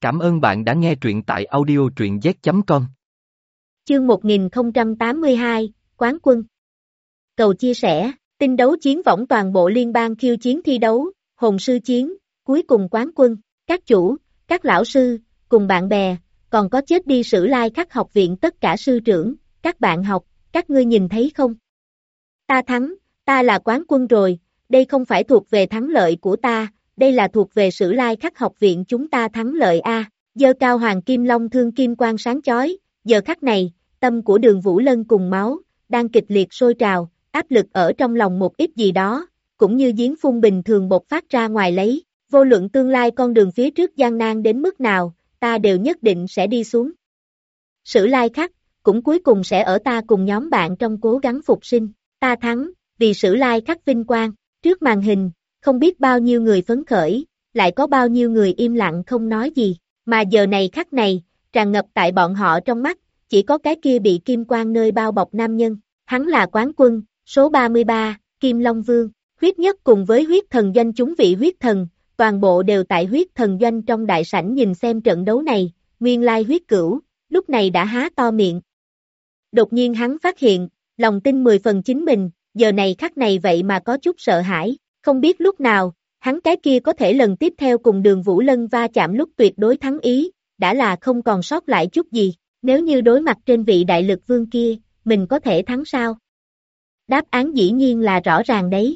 Cảm ơn bạn đã nghe truyện tại audio truyện z.com. Chương 1082, Quán quân. Cầu chia sẻ, tin đấu chiến võng toàn bộ liên bang khiêu chiến thi đấu, hồn sư chiến, cuối cùng quán quân, các chủ, các lão sư, cùng bạn bè, còn có chết đi Sử Lai Khắc học viện tất cả sư trưởng, các bạn học, các ngươi nhìn thấy không? Ta thắng, ta là quán quân rồi, đây không phải thuộc về thắng lợi của ta, đây là thuộc về Sử Lai Khắc học viện chúng ta thắng lợi a. Giơ cao hoàng kim long thương kim quang sáng chói, giờ khắc này, tâm của Đường Vũ Lân cùng máu, đang kịch liệt sôi trào, áp lực ở trong lòng một ít gì đó, cũng như giếng phun bình thường bộc phát ra ngoài lấy, vô luận tương lai con đường phía trước gian nan đến mức nào, ta đều nhất định sẽ đi xuống. Sử Lai Khắc, cũng cuối cùng sẽ ở ta cùng nhóm bạn trong cố gắng phục sinh, ta thắng, vì Sử Lai Khắc vinh quang, trước màn hình, không biết bao nhiêu người phấn khởi, lại có bao nhiêu người im lặng không nói gì. Mà giờ này khắc này, tràn ngập tại bọn họ trong mắt, chỉ có cái kia bị kim quang nơi bao bọc nam nhân, hắn là quán quân, số 33, Kim Long Vương, huyết nhất cùng với huyết thần doanh chúng vị huyết thần, toàn bộ đều tại huyết thần doanh trong đại sảnh nhìn xem trận đấu này, nguyên lai huyết cửu, lúc này đã há to miệng. Đột nhiên hắn phát hiện, lòng tin 10 phần chính mình, giờ này khắc này vậy mà có chút sợ hãi, không biết lúc nào, hắn cái kia có thể lần tiếp theo cùng Đường Vũ Lân va chạm lúc tuyệt đối thắng ý, đã là không còn sót lại chút gì, nếu như đối mặt trên vị đại lực vương kia, mình có thể thắng sao? Đáp án dĩ nhiên là rõ ràng đấy.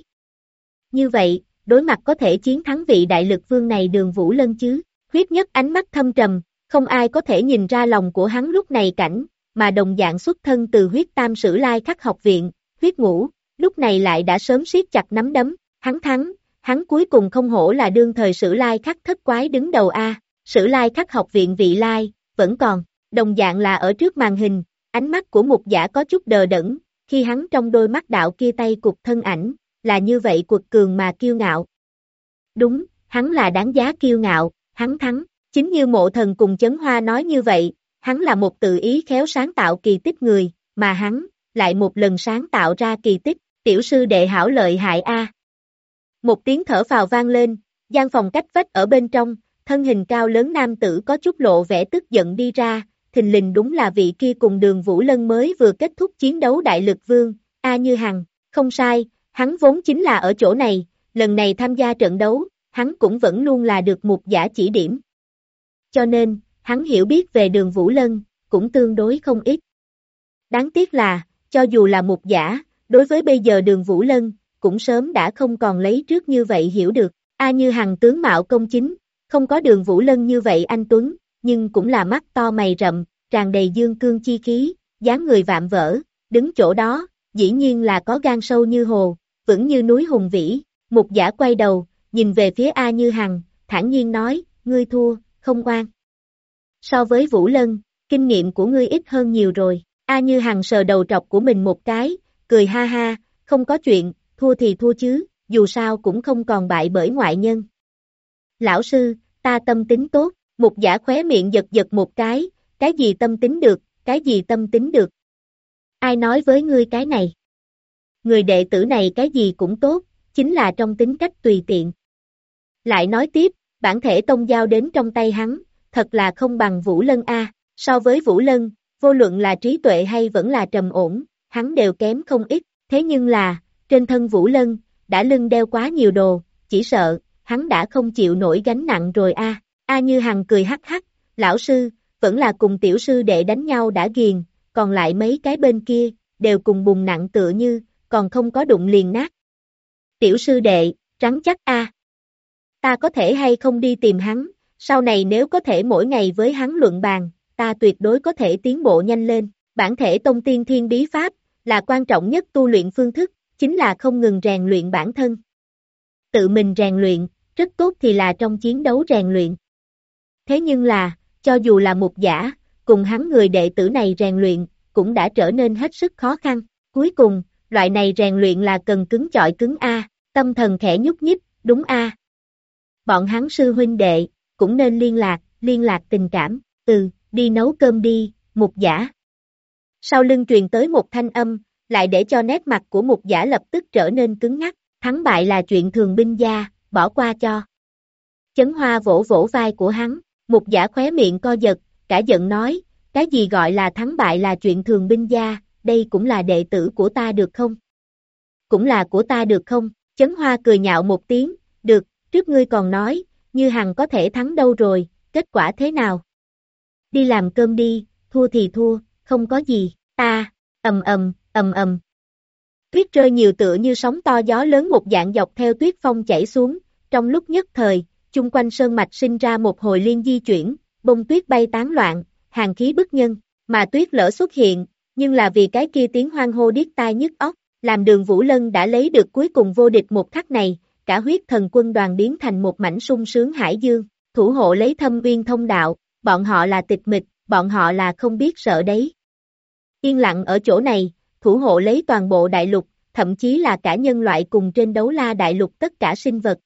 Như vậy, đối mặt có thể chiến thắng vị đại lực vương này Đường Vũ Lân chứ, huyết nhất ánh mắt thâm trầm, không ai có thể nhìn ra lòng của hắn lúc này cảnh, mà đồng dạng xuất thân từ huyết tam Sử Lai Khắc học viện, huyết ngũ, lúc này lại đã sớm siết chặt nắm đấm, hắn thắng. Hắn cuối cùng không hổ là đương thời Sử Lai Khắc thất quái đứng đầu A, Sử Lai Khắc học viện vị lai, vẫn còn, đồng dạng là ở trước màn hình, ánh mắt của Mục Giả có chút đờ đẫn, khi hắn trong đôi mắt đạo kia tay cục thân ảnh, là như vậy quật cường mà kiêu ngạo. Đúng, hắn là đáng giá kiêu ngạo, hắn thắng, chính như Mộ Thần cùng Chấn Hoa nói như vậy, hắn là một tự ý khéo sáng tạo kỳ tích người, mà hắn, lại một lần sáng tạo ra kỳ tích, tiểu sư đệ hảo lợi hại A. Một tiếng thở phào vang lên, gian phòng cách vách ở bên trong, thân hình cao lớn nam tử có chút lộ vẻ tức giận đi ra, thình lình đúng là vị kia cùng Đường Vũ Lân mới vừa kết thúc chiến đấu đại lực vương, A Như Hằng, không sai, hắn vốn chính là ở chỗ này, lần này tham gia trận đấu, hắn cũng vẫn luôn là được Mục Giả chỉ điểm. Cho nên, hắn hiểu biết về Đường Vũ Lân, cũng tương đối không ít. Đáng tiếc là, cho dù là Mục Giả, đối với bây giờ Đường Vũ Lân, cũng sớm đã không còn lấy trước như vậy hiểu được, A Như Hằng tướng mạo công chính, không có Đường Vũ Lân như vậy anh tuấn, nhưng cũng là mắt to mày rậm, tràn đầy dương cương chi khí, dáng người vạm vỡ, đứng chỗ đó, dĩ nhiên là có gan sâu như hồ, vững như núi hùng vĩ. Mục Giả quay đầu, nhìn về phía A Như Hằng, thản nhiên nói, ngươi thua, không oan. So với Vũ Lân, kinh nghiệm của ngươi ít hơn nhiều rồi, A Như Hằng sờ đầu trọc của mình một cái, cười ha ha, không có chuyện. Thua thì thua chứ, dù sao cũng không còn bại bởi ngoại nhân. Lão sư, ta tâm tính tốt, Mục Giả khóe miệng giật giật một cái gì tâm tính được, cái gì tâm tính được. Ai nói với ngươi cái này? Người đệ tử này cái gì cũng tốt, chính là trong tính cách tùy tiện. Lại nói tiếp, bản thể tông giao đến trong tay hắn, thật là không bằng Vũ Lân A, so với Vũ Lân, vô luận là trí tuệ hay vẫn là trầm ổn, hắn đều kém không ít, thế nhưng là, trên thân Vũ Lân, đã lưng đeo quá nhiều đồ, chỉ sợ, hắn đã không chịu nổi gánh nặng rồi a. A Như Hằng cười hắc hắc, lão sư, vẫn là cùng tiểu sư đệ đánh nhau đã ghiền, còn lại mấy cái bên kia, đều cùng bùng nặng tựa như, còn không có đụng liền nát. Tiểu sư đệ, rắn chắc a. Ta có thể hay không đi tìm hắn, sau này nếu có thể mỗi ngày với hắn luận bàn, ta tuyệt đối có thể tiến bộ nhanh lên, bản thể tông tiên thiên bí pháp, là quan trọng nhất tu luyện phương thức, chính là không ngừng rèn luyện bản thân. Tự mình rèn luyện, rất tốt thì là trong chiến đấu rèn luyện. Thế nhưng là, cho dù là Mục Giả, cùng hắn người đệ tử này rèn luyện, cũng đã trở nên hết sức khó khăn. Cuối cùng, loại này rèn luyện là cần cứng chọi cứng A, tâm thần khẽ nhúc nhích, đúng A. Bọn hắn sư huynh đệ, cũng nên liên lạc tình cảm, đi nấu cơm đi, Mục Giả. Sau lưng truyền tới một thanh âm, lại để cho nét mặt của Mục Giả lập tức trở nên cứng ngắc, thắng bại là chuyện thường binh gia, bỏ qua cho. Chấn Hoa vỗ vỗ vai của hắn, Mục Giả khóe miệng co giật, cả giận nói, cái gì gọi là thắng bại là chuyện thường binh gia, đây cũng là đệ tử của ta được không? Cũng là của ta được không? Chấn Hoa cười nhạo một tiếng, được, trước ngươi còn nói, Như Hằng có thể thắng đâu rồi, kết quả thế nào? Đi làm cơm đi, thua thì thua, không có gì, ta, ầm ầm. Tuyết rơi nhiều tựa như sóng to gió lớn một dạng dọc theo tuyết phong chảy xuống, trong lúc nhất thời, chung quanh sơn mạch sinh ra một hồi liên di chuyển, bông tuyết bay tán loạn, hàn khí bức nhân, mà tuyết lỡ xuất hiện, nhưng là vì cái kia tiếng hoan hô điếc tai nhức óc, làm Đường Vũ Lân đã lấy được cuối cùng vô địch một khắc này, cả huyết thần quân đoàn biến thành một mảnh sung sướng hải dương, thủ hộ lấy thâm uyên thông đạo, bọn họ là tịch mịch, bọn họ là không biết sợ đấy. Yên lặng ở chỗ này, thủ hộ lấy toàn bộ đại lục, thậm chí là cả nhân loại cùng trên đấu la đại lục tất cả sinh vật.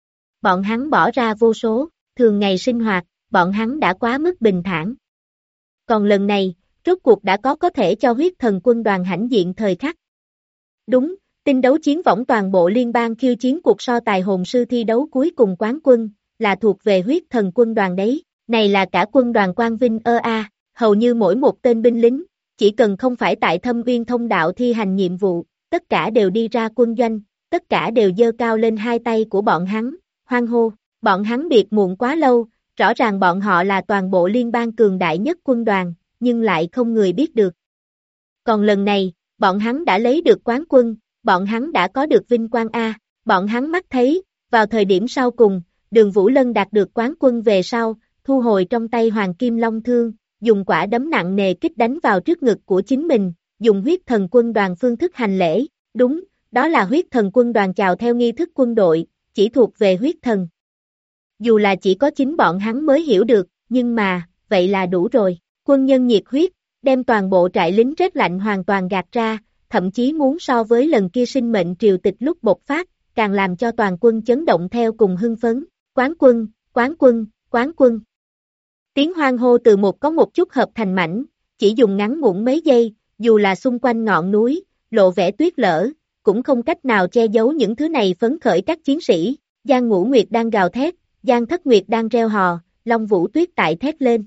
Bọn hắn bỏ ra vô số, thường ngày sinh hoạt, bọn hắn đã quá mức bình thản. Còn lần này, rốt cuộc đã có thể cho huyết thần quân đoàn hãnh diện thời khắc. Đúng, tinh đấu chiến võng toàn bộ liên bang khiêu chiến cuộc so tài hồn sư thi đấu cuối cùng quán quân, là thuộc về huyết thần quân đoàn đấy, này là cả quân đoàn quang vinh hầu như mỗi một tên binh lính, chỉ cần không phải tại thâm uyên thông đạo thi hành nhiệm vụ, tất cả đều đi ra quân doanh, tất cả đều giơ cao lên hai tay của bọn hắn, hoan hô, bọn hắn biệt muộn quá lâu, rõ ràng bọn họ là toàn bộ liên bang cường đại nhất quân đoàn, nhưng lại không người biết được. Còn lần này, bọn hắn đã lấy được quán quân, bọn hắn đã có được vinh quang bọn hắn mắt thấy, vào thời điểm sau cùng, Đường Vũ Lân đạt được quán quân về sau, thu hồi trong tay Hoàng Kim Long Thương, dùng quả đấm nặng nề kích đánh vào trước ngực của chính mình, dùng huyết thần quân đoàn phương thức hành lễ, đúng, đó là huyết thần quân đoàn chào theo nghi thức quân đội, chỉ thuộc về huyết thần. Dù là chỉ có chính bọn hắn mới hiểu được, nhưng mà, vậy là đủ rồi, quân nhân nhiệt huyết, đem toàn bộ trại lính rét lạnh hoàn toàn gạt ra, thậm chí muốn so với lần kia sinh mệnh triều tịch lúc bộc phát, càng làm cho toàn quân chấn động theo cùng hưng phấn, quán quân, quán quân, quán quân. Tiếng hoan hô từ một có một chút hợp thành mảnh, chỉ dùng ngắn ngủn mấy giây, dù là xung quanh ngọn núi, lộ vẻ tuyết lở, cũng không cách nào che giấu những thứ này phấn khởi các chiến sĩ, Giang Ngũ Nguyệt đang gào thét, Giang Thất Nguyệt đang reo hò, Long Vũ Tuyết tại thét lên.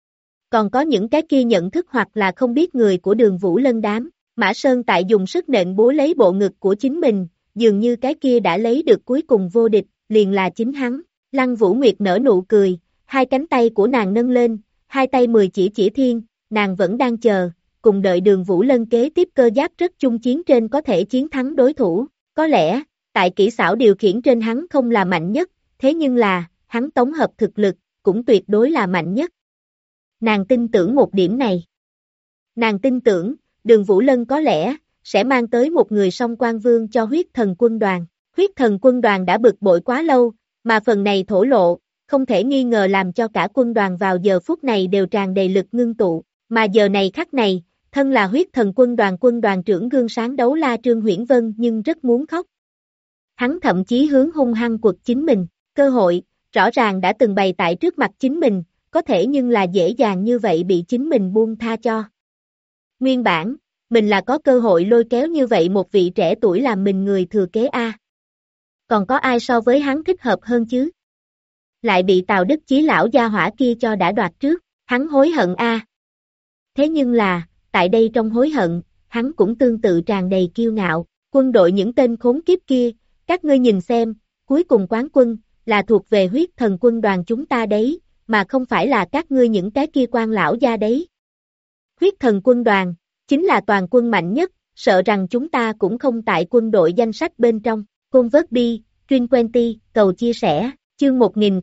Còn có những cái kia nhận thức hoặc là không biết người của Đường Vũ Lân đám, Mã Sơn tại dùng sức nện búa lấy bộ ngực của chính mình, dường như cái kia đã lấy được cuối cùng vô địch, liền là chính hắn, Lăng Vũ Nguyệt nở nụ cười, hai cánh tay của nàng nâng lên, hai tay 10 chỉ thiên, nàng vẫn đang chờ, cùng đợi Đường Vũ Lân kế tiếp cơ giáp rất chung chiến trên có thể chiến thắng đối thủ, có lẽ, tại kỹ xảo điều khiển trên hắn không là mạnh nhất, thế nhưng là, hắn tổng hợp thực lực, cũng tuyệt đối là mạnh nhất. Nàng tin tưởng một điểm này. Nàng tin tưởng, Đường Vũ Lân có lẽ, sẽ mang tới một người song quan vương cho huyết thần quân đoàn. Huyết thần quân đoàn đã bực bội quá lâu, mà phần này thổ lộ, không thể nghi ngờ làm cho cả quân đoàn vào giờ phút này đều tràn đầy lực ngưng tụ, mà giờ này khắc này, thân là huyết thần quân đoàn trưởng gương sáng đấu la Trương Huyễn Vân nhưng rất muốn khóc. Hắn thậm chí hướng hung hăng quật chính mình, cơ hội, rõ ràng đã từng bày tại trước mặt chính mình, có thể nhưng là dễ dàng như vậy bị chính mình buông tha cho. Nguyên bản, mình là có cơ hội lôi kéo như vậy một vị trẻ tuổi làm mình người thừa kế Còn có ai so với hắn thích hợp hơn chứ? Lại bị Tào Đức Chí lão gia hỏa kia cho đã đoạt trước, hắn hối hận Thế nhưng là, tại đây trong hối hận, hắn cũng tương tự tràn đầy kiêu ngạo, quân đội những tên khốn kiếp kia, các ngươi nhìn xem, cuối cùng quán quân, là thuộc về huyết thần quân đoàn chúng ta đấy, mà không phải là các ngươi những cái kia quan lão gia đấy. Huyết thần quân đoàn, chính là toàn quân mạnh nhất, sợ rằng chúng ta cũng không tại quân đội danh sách bên trong, Convert Truyền Quenty, cầu chia sẻ, chương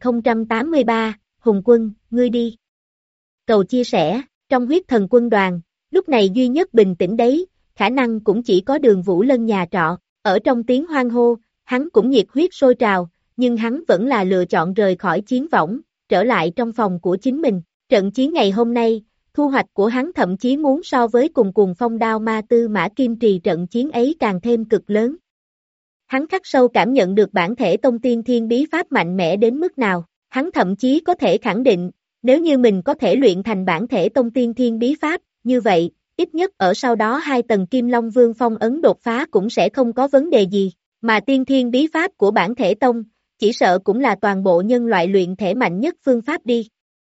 1083, Hùng quân, ngươi đi. Cầu chia sẻ, trong huyết thần quân đoàn, lúc này duy nhất bình tĩnh đấy, khả năng cũng chỉ có Đường Vũ Lân nhà trọ, ở trong tiếng hoan hô, hắn cũng nhiệt huyết sôi trào, nhưng hắn vẫn là lựa chọn rời khỏi chiến võng, trở lại trong phòng của chính mình. Trận chiến ngày hôm nay, thu hoạch của hắn thậm chí muốn so với cùng phong đao ma tư mã kim trì trận chiến ấy càng thêm cực lớn. Hắn khắc sâu cảm nhận được bản thể tông tiên thiên bí pháp mạnh mẽ đến mức nào, hắn thậm chí có thể khẳng định, nếu như mình có thể luyện thành bản thể tông tiên thiên bí pháp, như vậy, ít nhất ở sau đó 2 tầng Kim Long Vương phong ấn đột phá cũng sẽ không có vấn đề gì, mà tiên thiên bí pháp của bản thể tông, chỉ sợ cũng là toàn bộ nhân loại luyện thể mạnh nhất phương pháp đi.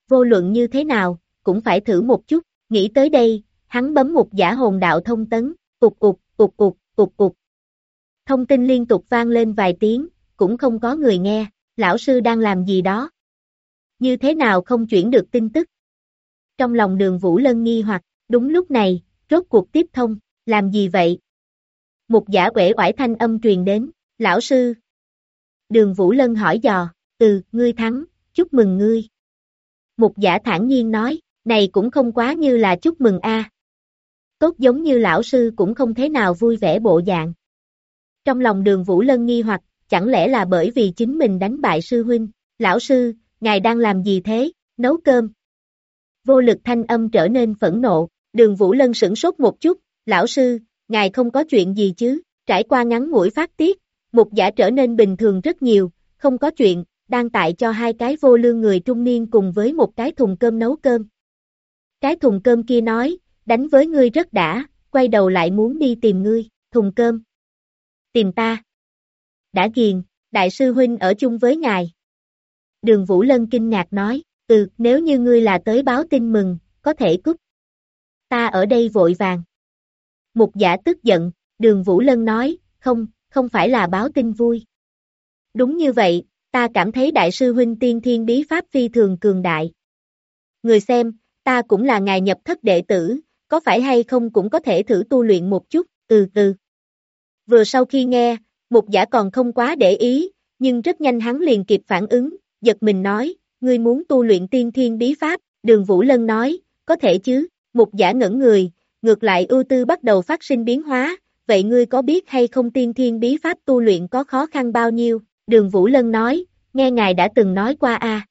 vô luận như thế nào, cũng phải thử một chút, nghĩ tới đây, hắn bấm một giả hồn đạo thông tấn, ục ục, ục ục, ục ục. Thông tin liên tục vang lên vài tiếng, cũng không có người nghe, lão sư đang làm gì đó. Như thế nào không chuyển được tin tức? Trong lòng Đường Vũ Lân nghi hoặc, đúng lúc này, rốt cuộc tiếp thông, làm gì vậy? Một giả uể oải thanh âm truyền đến, lão sư. Đường Vũ Lân hỏi dò, ngươi thắng, chúc mừng ngươi. Một giả thản nhiên nói, này cũng không quá như là chúc mừng a. Tốt giống như lão sư cũng không thế nào vui vẻ bộ dạng. Trong lòng Đường Vũ Lân nghi hoặc, chẳng lẽ là bởi vì chính mình đánh bại sư huynh, lão sư, ngài đang làm gì thế, nấu cơm. Vô lực thanh âm trở nên phẫn nộ, Đường Vũ Lân sửng sốt một chút, lão sư, ngài không có chuyện gì chứ, trải qua ngắn ngủi phát tiết, một giả trở nên bình thường rất nhiều, không có chuyện, đang tại cho hai cái vô lương người trung niên cùng với một cái thùng cơm nấu cơm. Cái thùng cơm kia nói, đánh với ngươi rất đã, quay đầu lại muốn đi tìm ngươi, thùng cơm. Tìm ta. Đã ghiền, đại sư huynh ở chung với ngài. Đường Vũ Lân kinh ngạc nói, nếu như ngươi là tới báo tin mừng, có thể cút. Ta ở đây vội vàng. Mục giả tức giận, Đường Vũ Lân nói, không phải là báo tin vui. Đúng như vậy, ta cảm thấy đại sư huynh tiên thiên bí pháp phi thường cường đại. Người xem, ta cũng là ngài nhập thất đệ tử, có phải hay không cũng có thể thử tu luyện một chút, Vừa sau khi nghe, mục giả còn không quá để ý, nhưng rất nhanh hắn liền kịp phản ứng, giật mình nói, ngươi muốn tu luyện tiên thiên bí pháp, Đường Vũ Lân nói, có thể chứ, mục giả ngẩn người, ngược lại ưu tư bắt đầu phát sinh biến hóa, vậy ngươi có biết hay không tiên thiên bí pháp tu luyện có khó khăn bao nhiêu, Đường Vũ Lân nói, nghe ngài đã từng nói qua a.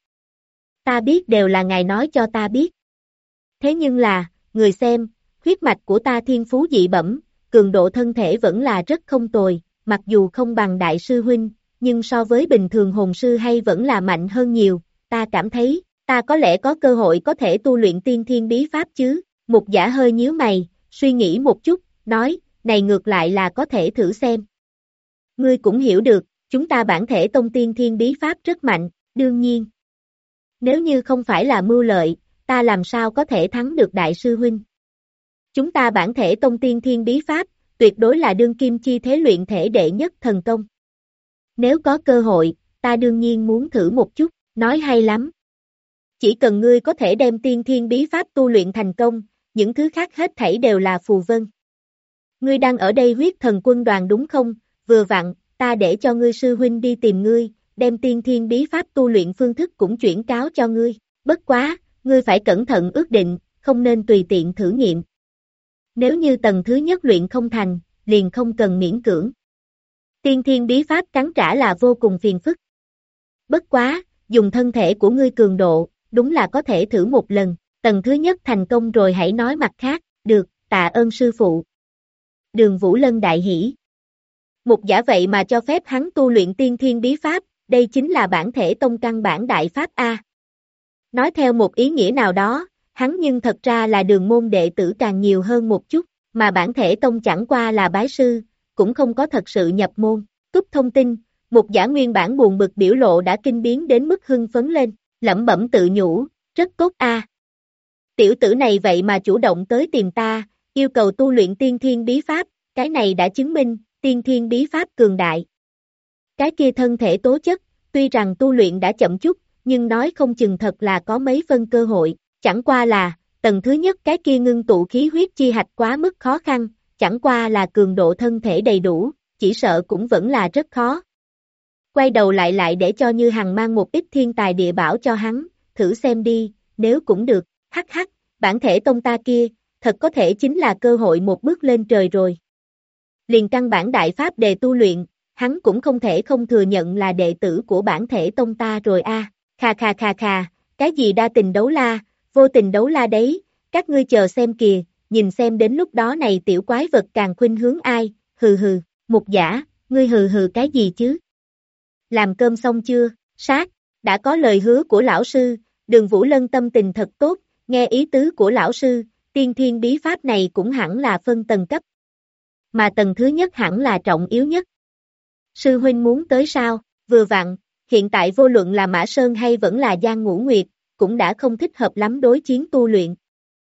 Ta biết đều là ngài nói cho ta biết. Thế nhưng là, người xem, huyết mạch của ta thiên phú dị bẩm, cường độ thân thể vẫn là rất không tồi, mặc dù không bằng đại sư huynh, nhưng so với bình thường hồn sư hay vẫn là mạnh hơn nhiều, ta cảm thấy, ta có lẽ có cơ hội có thể tu luyện tiên thiên bí pháp chứ, mục giả hơi nhíu mày, suy nghĩ một chút, nói, này ngược lại là có thể thử xem. Ngươi cũng hiểu được, chúng ta bản thể tông tiên thiên bí pháp rất mạnh, đương nhiên. Nếu như không phải là mưu lợi, ta làm sao có thể thắng được đại sư huynh. Chúng ta bản thể tông tiên thiên bí pháp, tuyệt đối là đương kim chi thế luyện thể đệ nhất thần công. Nếu có cơ hội, ta đương nhiên muốn thử một chút, nói hay lắm. Chỉ cần ngươi có thể đem tiên thiên bí pháp tu luyện thành công, những thứ khác hết thảy đều là phù vân. Ngươi đang ở đây huyết thần quân đoàn đúng không? Vừa vặn, ta để cho ngươi sư huynh đi tìm ngươi, đem tiên thiên bí pháp tu luyện phương thức cũng chuyển cáo cho ngươi. Bất quá, ngươi phải cẩn thận ước định, không nên tùy tiện thử nghiệm. Nếu như tầng thứ nhất luyện không thành, liền không cần miễn cưỡng. Tiên thiên bí pháp cắn trả là vô cùng phiền phức. Bất quá, dùng thân thể của ngươi cường độ, đúng là có thể thử một lần, tầng thứ nhất thành công rồi hãy nói mặt khác, được, tạ ơn sư phụ. Đường Vũ Lân đại hỉ. Một giả vậy mà cho phép hắn tu luyện tiên thiên bí pháp, đây chính là bản thể tông căn bản đại pháp A. Nói theo một ý nghĩa nào đó, hắn nhưng thật ra là đường môn đệ tử càng nhiều hơn một chút, mà bản thể tông chẳng qua là bái sư, cũng không có thật sự nhập môn. Cúp thông tin, một giả nguyên bản buồn bực biểu lộ đã kinh biến đến mức hưng phấn lên, lẩm bẩm tự nhủ, rất tốt a. Tiểu tử này vậy mà chủ động tới tìm ta, yêu cầu tu luyện tiên thiên bí pháp, cái này đã chứng minh, tiên thiên bí pháp cường đại. Cái kia thân thể tố chất, tuy rằng tu luyện đã chậm chút, nhưng nói không chừng thật là có mấy phân cơ hội, chẳng qua là, tầng thứ nhất cái kia ngưng tụ khí huyết chi hạch quá mức khó khăn, chẳng qua là cường độ thân thể đầy đủ, chỉ sợ cũng vẫn là rất khó. Quay đầu lại để cho Như Hằng mang một ít thiên tài địa bảo cho hắn, thử xem đi, nếu cũng được, hắc hắc, bản thể tông ta kia, thật có thể chính là cơ hội một bước lên trời rồi. Liền căn bản đại pháp đề tu luyện, hắn cũng không thể không thừa nhận là đệ tử của bản thể tông ta rồi a. Khà, cái gì đa tình đấu la, vô tình đấu la đấy, các ngươi chờ xem kìa, nhìn xem đến lúc đó này tiểu quái vật càng khuynh hướng ai, hừ, Mục giả, ngươi hừ cái gì chứ? Làm cơm xong chưa, sát, đã có lời hứa của lão sư, Đường Vũ Lân tâm tình thật tốt, nghe ý tứ của lão sư, tiên thiên bí pháp này cũng hẳn là phân tầng cấp. Mà tầng thứ nhất hẳn là trọng yếu nhất. Sư huynh muốn tới sao, vừa vặn, hiện tại vô luận là Mã Sơn hay vẫn là Giang Ngũ Nguyệt, cũng đã không thích hợp lắm đối chiến tu luyện.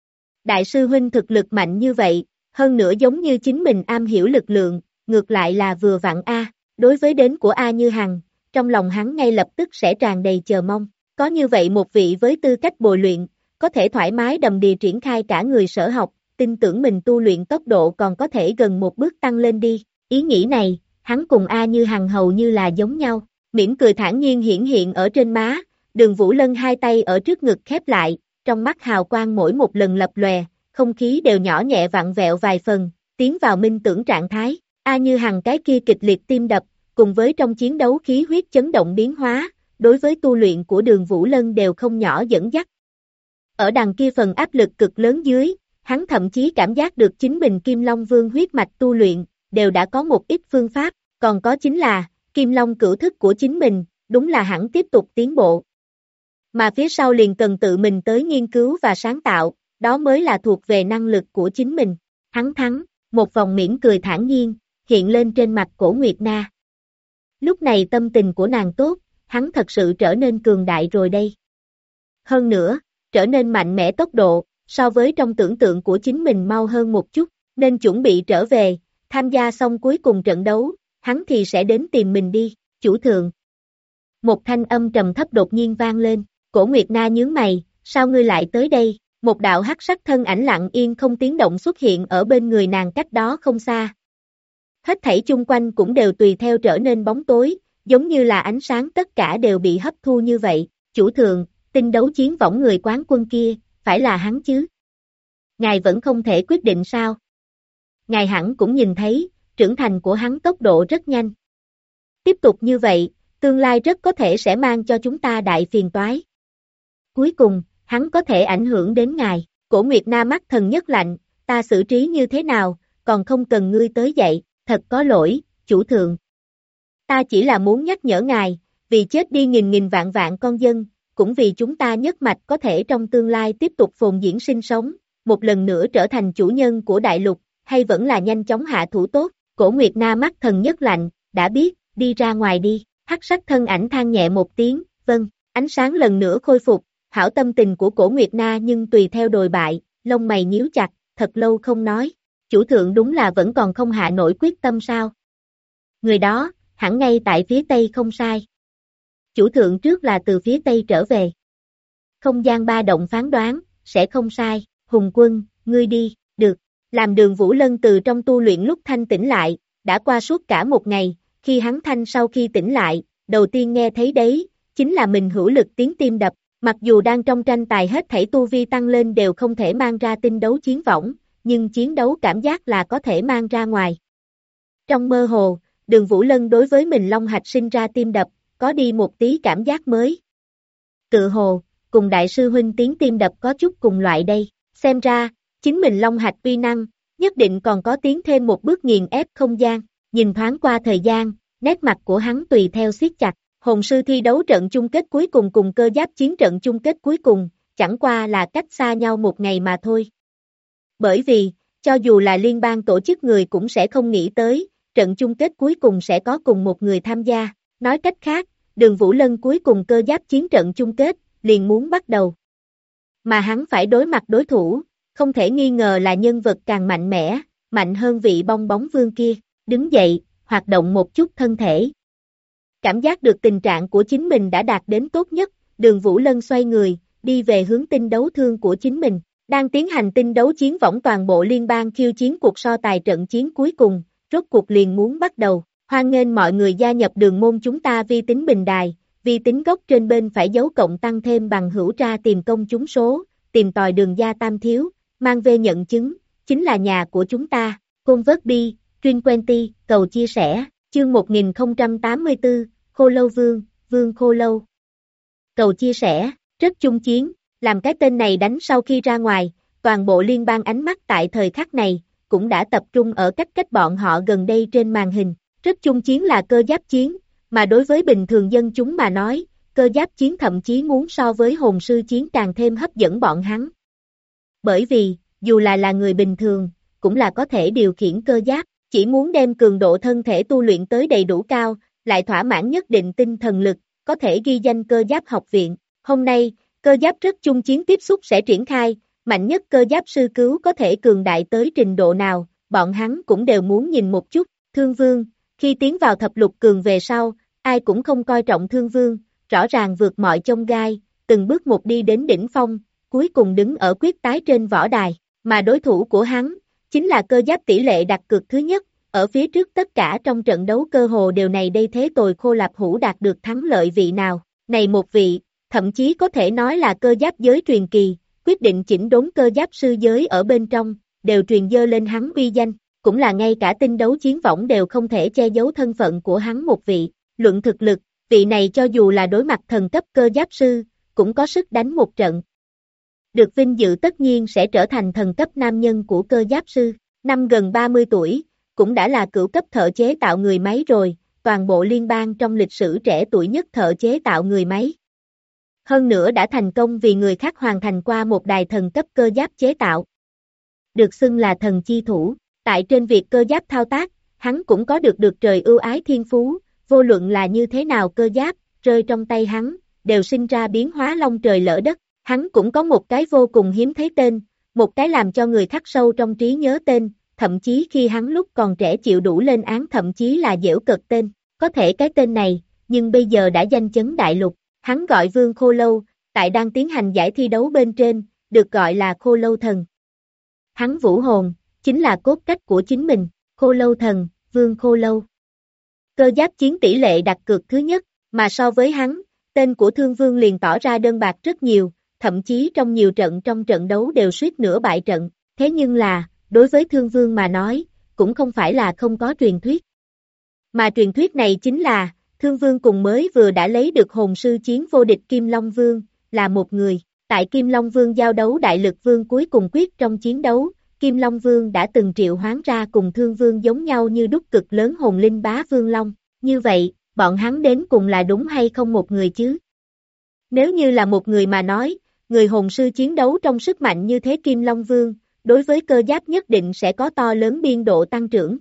Đại sư huynh thực lực mạnh như vậy, hơn nữa giống như chính mình am hiểu lực lượng, ngược lại là vừa vặn A, đối với đến của A Như Hằng, trong lòng hắn ngay lập tức sẽ tràn đầy chờ mong, có như vậy một vị với tư cách bồi luyện, có thể thoải mái đầm đìa triển khai cả người sở học, tin tưởng mình tu luyện tốc độ còn có thể gần một bước tăng lên đi, ý nghĩ này, hắn cùng A Như Hằng hầu như là giống nhau, mỉm cười thản nhiên hiển hiện ở trên má, Đường Vũ Lân hai tay ở trước ngực khép lại, trong mắt hào quang mỗi một lần lập lòe, không khí đều nhỏ nhẹ vặn vẹo vài phần, tiến vào minh tưởng trạng thái, A Như Hằng cái kia kịch liệt tim đập, cùng với trong chiến đấu khí huyết chấn động biến hóa, đối với tu luyện của Đường Vũ Lân đều không nhỏ dẫn dắt. Ở đằng kia phần áp lực cực lớn dưới, hắn thậm chí cảm giác được chính mình Kim Long Vương huyết mạch tu luyện, đều đã có một ít phương pháp, còn có chính là, Kim Long cửu thức của chính mình, đúng là hẳn tiếp tục tiến bộ. Mà phía sau liền cần tự mình tới nghiên cứu và sáng tạo, đó mới là thuộc về năng lực của chính mình. Hắn thắng, một vòng mỉm cười thản nhiên, hiện lên trên mặt Cổ Nguyệt Na. Lúc này tâm tình của nàng tốt, hắn thật sự trở nên cường đại rồi đây. Hơn nữa, trở nên mạnh mẽ tốc độ, so với trong tưởng tượng của chính mình mau hơn một chút, nên chuẩn bị trở về, tham gia xong cuối cùng trận đấu, hắn thì sẽ đến tìm mình đi, chủ thượng. Một thanh âm trầm thấp đột nhiên vang lên, Cổ Nguyệt Na nhướng mày, sao ngươi lại tới đây? Một đạo hắc sắc thân ảnh lặng yên không tiếng động xuất hiện ở bên người nàng cách đó không xa. Hết thảy chung quanh cũng đều tùy theo trở nên bóng tối, giống như là ánh sáng tất cả đều bị hấp thu như vậy. Chủ thượng, tinh đấu chiến võng người quán quân kia, phải là hắn chứ? Ngài vẫn không thể quyết định sao? Ngài hẳn cũng nhìn thấy, trưởng thành của hắn tốc độ rất nhanh. Tiếp tục như vậy, tương lai rất có thể sẽ mang cho chúng ta đại phiền toái. Cuối cùng, hắn có thể ảnh hưởng đến ngài. Cổ Nguyệt Na mắt thần nhất lạnh, ta xử trí như thế nào, còn không cần ngươi tới dậy, thật có lỗi, chủ thượng. Ta chỉ là muốn nhắc nhở ngài, vì chết đi nghìn vạn con dân, cũng vì chúng ta nhất mạch có thể trong tương lai tiếp tục phồn diễn sinh sống, một lần nữa trở thành chủ nhân của đại lục, hay vẫn là nhanh chóng hạ thủ tốt. Cổ Nguyệt Na mắt thần nhất lạnh, đã biết, đi ra ngoài đi, hắc sắc thân ảnh than nhẹ một tiếng, vâng, ánh sáng lần nữa khôi phục. Hảo tâm tình của Cổ Nguyệt Na nhưng tùy theo đồi bại, lông mày nhíu chặt, thật lâu không nói. Chủ thượng đúng là vẫn còn không hạ nổi quyết tâm sao? Người đó, hẳn ngay tại phía tây không sai. Chủ thượng trước là từ phía tây trở về. Không gian ba động phán đoán, sẽ không sai. Hùng Quân, ngươi đi, được. Làm Đường Vũ Lân từ trong tu luyện lúc thanh tỉnh lại, đã qua suốt cả một ngày, khi hắn thanh sau khi tỉnh lại, đầu tiên nghe thấy đấy, chính là mình hữu lực tiếng tim đập. Mặc dù đang trong tranh tài hết thảy tu vi tăng lên đều không thể mang ra tinh đấu chiến võng, nhưng chiến đấu cảm giác là có thể mang ra ngoài. Trong mơ hồ, Đường Vũ Lân đối với mình long hạch sinh ra tim đập, có đi một tí cảm giác mới. Tự hồ, cùng đại sư huynh tiếng tim đập có chút cùng loại đây, xem ra, chính mình long hạch uy năng, nhất định còn có tiến thêm một bước nghiền ép không gian, nhìn thoáng qua thời gian, nét mặt của hắn tùy theo siết chặt. Hồn sư thi đấu trận chung kết cuối cùng cùng cơ giáp chiến trận chung kết cuối cùng, chẳng qua là cách xa nhau một ngày mà thôi. Bởi vì, cho dù là liên bang tổ chức người cũng sẽ không nghĩ tới, trận chung kết cuối cùng sẽ có cùng một người tham gia. Nói cách khác, Đường Vũ Lân cuối cùng cơ giáp chiến trận chung kết, liền muốn bắt đầu. Mà hắn phải đối mặt đối thủ, không thể nghi ngờ là nhân vật càng mạnh mẽ, mạnh hơn vị bong bóng vương kia. Đứng dậy, hoạt động một chút thân thể. Cảm giác được tình trạng của chính mình đã đạt đến tốt nhất, Đường Vũ Lân xoay người, đi về hướng tinh đấu thương của chính mình. Đang tiến hành tinh đấu chiến võng toàn bộ liên bang khiêu chiến cuộc so tài trận chiến cuối cùng, rốt cuộc liền muốn bắt đầu. Hoan nghênh mọi người gia nhập đường môn chúng ta vi tính bình đài, vi tính gốc trên bên phải dấu cộng tăng thêm bằng hữu ra tìm công chúng số, tìm tòi đường gia tam thiếu, mang về nhận chứng, chính là nhà của chúng ta. Côn vớt bi, Truyền Quenty, cầu chia sẻ, chương 1084, Khô Lâu Vương, Vương Khô Lâu. Cầu chia sẻ, rất chung chiến, làm cái tên này đánh sau khi ra ngoài, toàn bộ liên bang ánh mắt tại thời khắc này, cũng đã tập trung ở cách bọn họ gần đây trên màn hình. Rất chung chiến là cơ giáp chiến, mà đối với bình thường dân chúng mà nói, cơ giáp chiến thậm chí muốn so với hồn sư chiến càng thêm hấp dẫn bọn hắn. Bởi vì, dù là người bình thường, cũng là có thể điều khiển cơ giáp, chỉ muốn đem cường độ thân thể tu luyện tới đầy đủ cao, lại thỏa mãn nhất định tinh thần lực, có thể ghi danh cơ giáp học viện. Hôm nay, Cơ giáp rất chung chiến tiếp xúc sẽ triển khai, mạnh nhất cơ giáp sư cứu có thể cường đại tới trình độ nào, bọn hắn cũng đều muốn nhìn một chút. Thương Vương, khi tiến vào thập lục cường về sau, ai cũng không coi trọng Thương Vương, rõ ràng vượt mọi chông gai, từng bước một đi đến đỉnh phong, cuối cùng đứng ở quyết tái trên võ đài, mà đối thủ của hắn, chính là cơ giáp tỷ lệ đặt cược thứ nhất, ở phía trước tất cả trong trận đấu cơ hồ đều này đây thế tồi khô lạp hủ đạt được thắng lợi vị nào, này một vị, thậm chí có thể nói là cơ giáp giới truyền kỳ, quyết định chỉnh đốn cơ giáp sư giới ở bên trong, đều truyền dơ lên hắn uy danh, cũng là ngay cả tinh đấu chiến võng đều không thể che giấu thân phận của hắn một vị, luận thực lực, vị này cho dù là đối mặt thần cấp cơ giáp sư, cũng có sức đánh một trận. Được vinh dự tất nhiên sẽ trở thành thần cấp nam nhân của cơ giáp sư, năm gần 30 tuổi, cũng đã là cửu cấp thợ chế tạo người máy rồi, toàn bộ liên bang trong lịch sử trẻ tuổi nhất thợ chế tạo người máy. Hơn nữa đã thành công vì người khác hoàn thành qua một đài thần cấp cơ giáp chế tạo. Được xưng là thần chi thủ, tại trên việc cơ giáp thao tác, hắn cũng có được trời ưu ái thiên phú, vô luận là như thế nào cơ giáp, rơi trong tay hắn, đều sinh ra biến hóa long trời lỡ đất, hắn cũng có một cái vô cùng hiếm thấy tên, một cái làm cho người khắc sâu trong trí nhớ tên, thậm chí khi hắn lúc còn trẻ chịu đủ lên án thậm chí là giễu cợt tên, có thể cái tên này, nhưng bây giờ đã danh chấn đại lục, hắn gọi Vương Khô Lâu, tại đang tiến hành giải thi đấu bên trên, được gọi là Khô Lâu Thần. Hắn vũ hồn, chính là cốt cách của chính mình, Khô Lâu Thần, Vương Khô Lâu. Cơ giáp chiến tỷ lệ đặt cược thứ nhất, mà so với hắn, tên của Thương Vương liền tỏ ra đơn bạc rất nhiều, thậm chí trong nhiều trận trong trận đấu đều suýt nửa bại trận, thế nhưng là, đối với Thương Vương mà nói, cũng không phải là không có truyền thuyết. Mà truyền thuyết này chính là, Thương Vương cùng mới vừa đã lấy được hồn sư chiến vô địch Kim Long Vương, là một người, tại Kim Long Vương giao đấu đại lực vương cuối cùng quyết trong chiến đấu, Kim Long Vương đã từng triệu hoán ra cùng Thương Vương giống nhau như đúc cực lớn hồn linh bá Vương Long, như vậy, bọn hắn đến cùng là đúng hay không một người chứ? Nếu như là một người mà nói, người hồn sư chiến đấu trong sức mạnh như thế Kim Long Vương, đối với cơ giáp nhất định sẽ có to lớn biên độ tăng trưởng.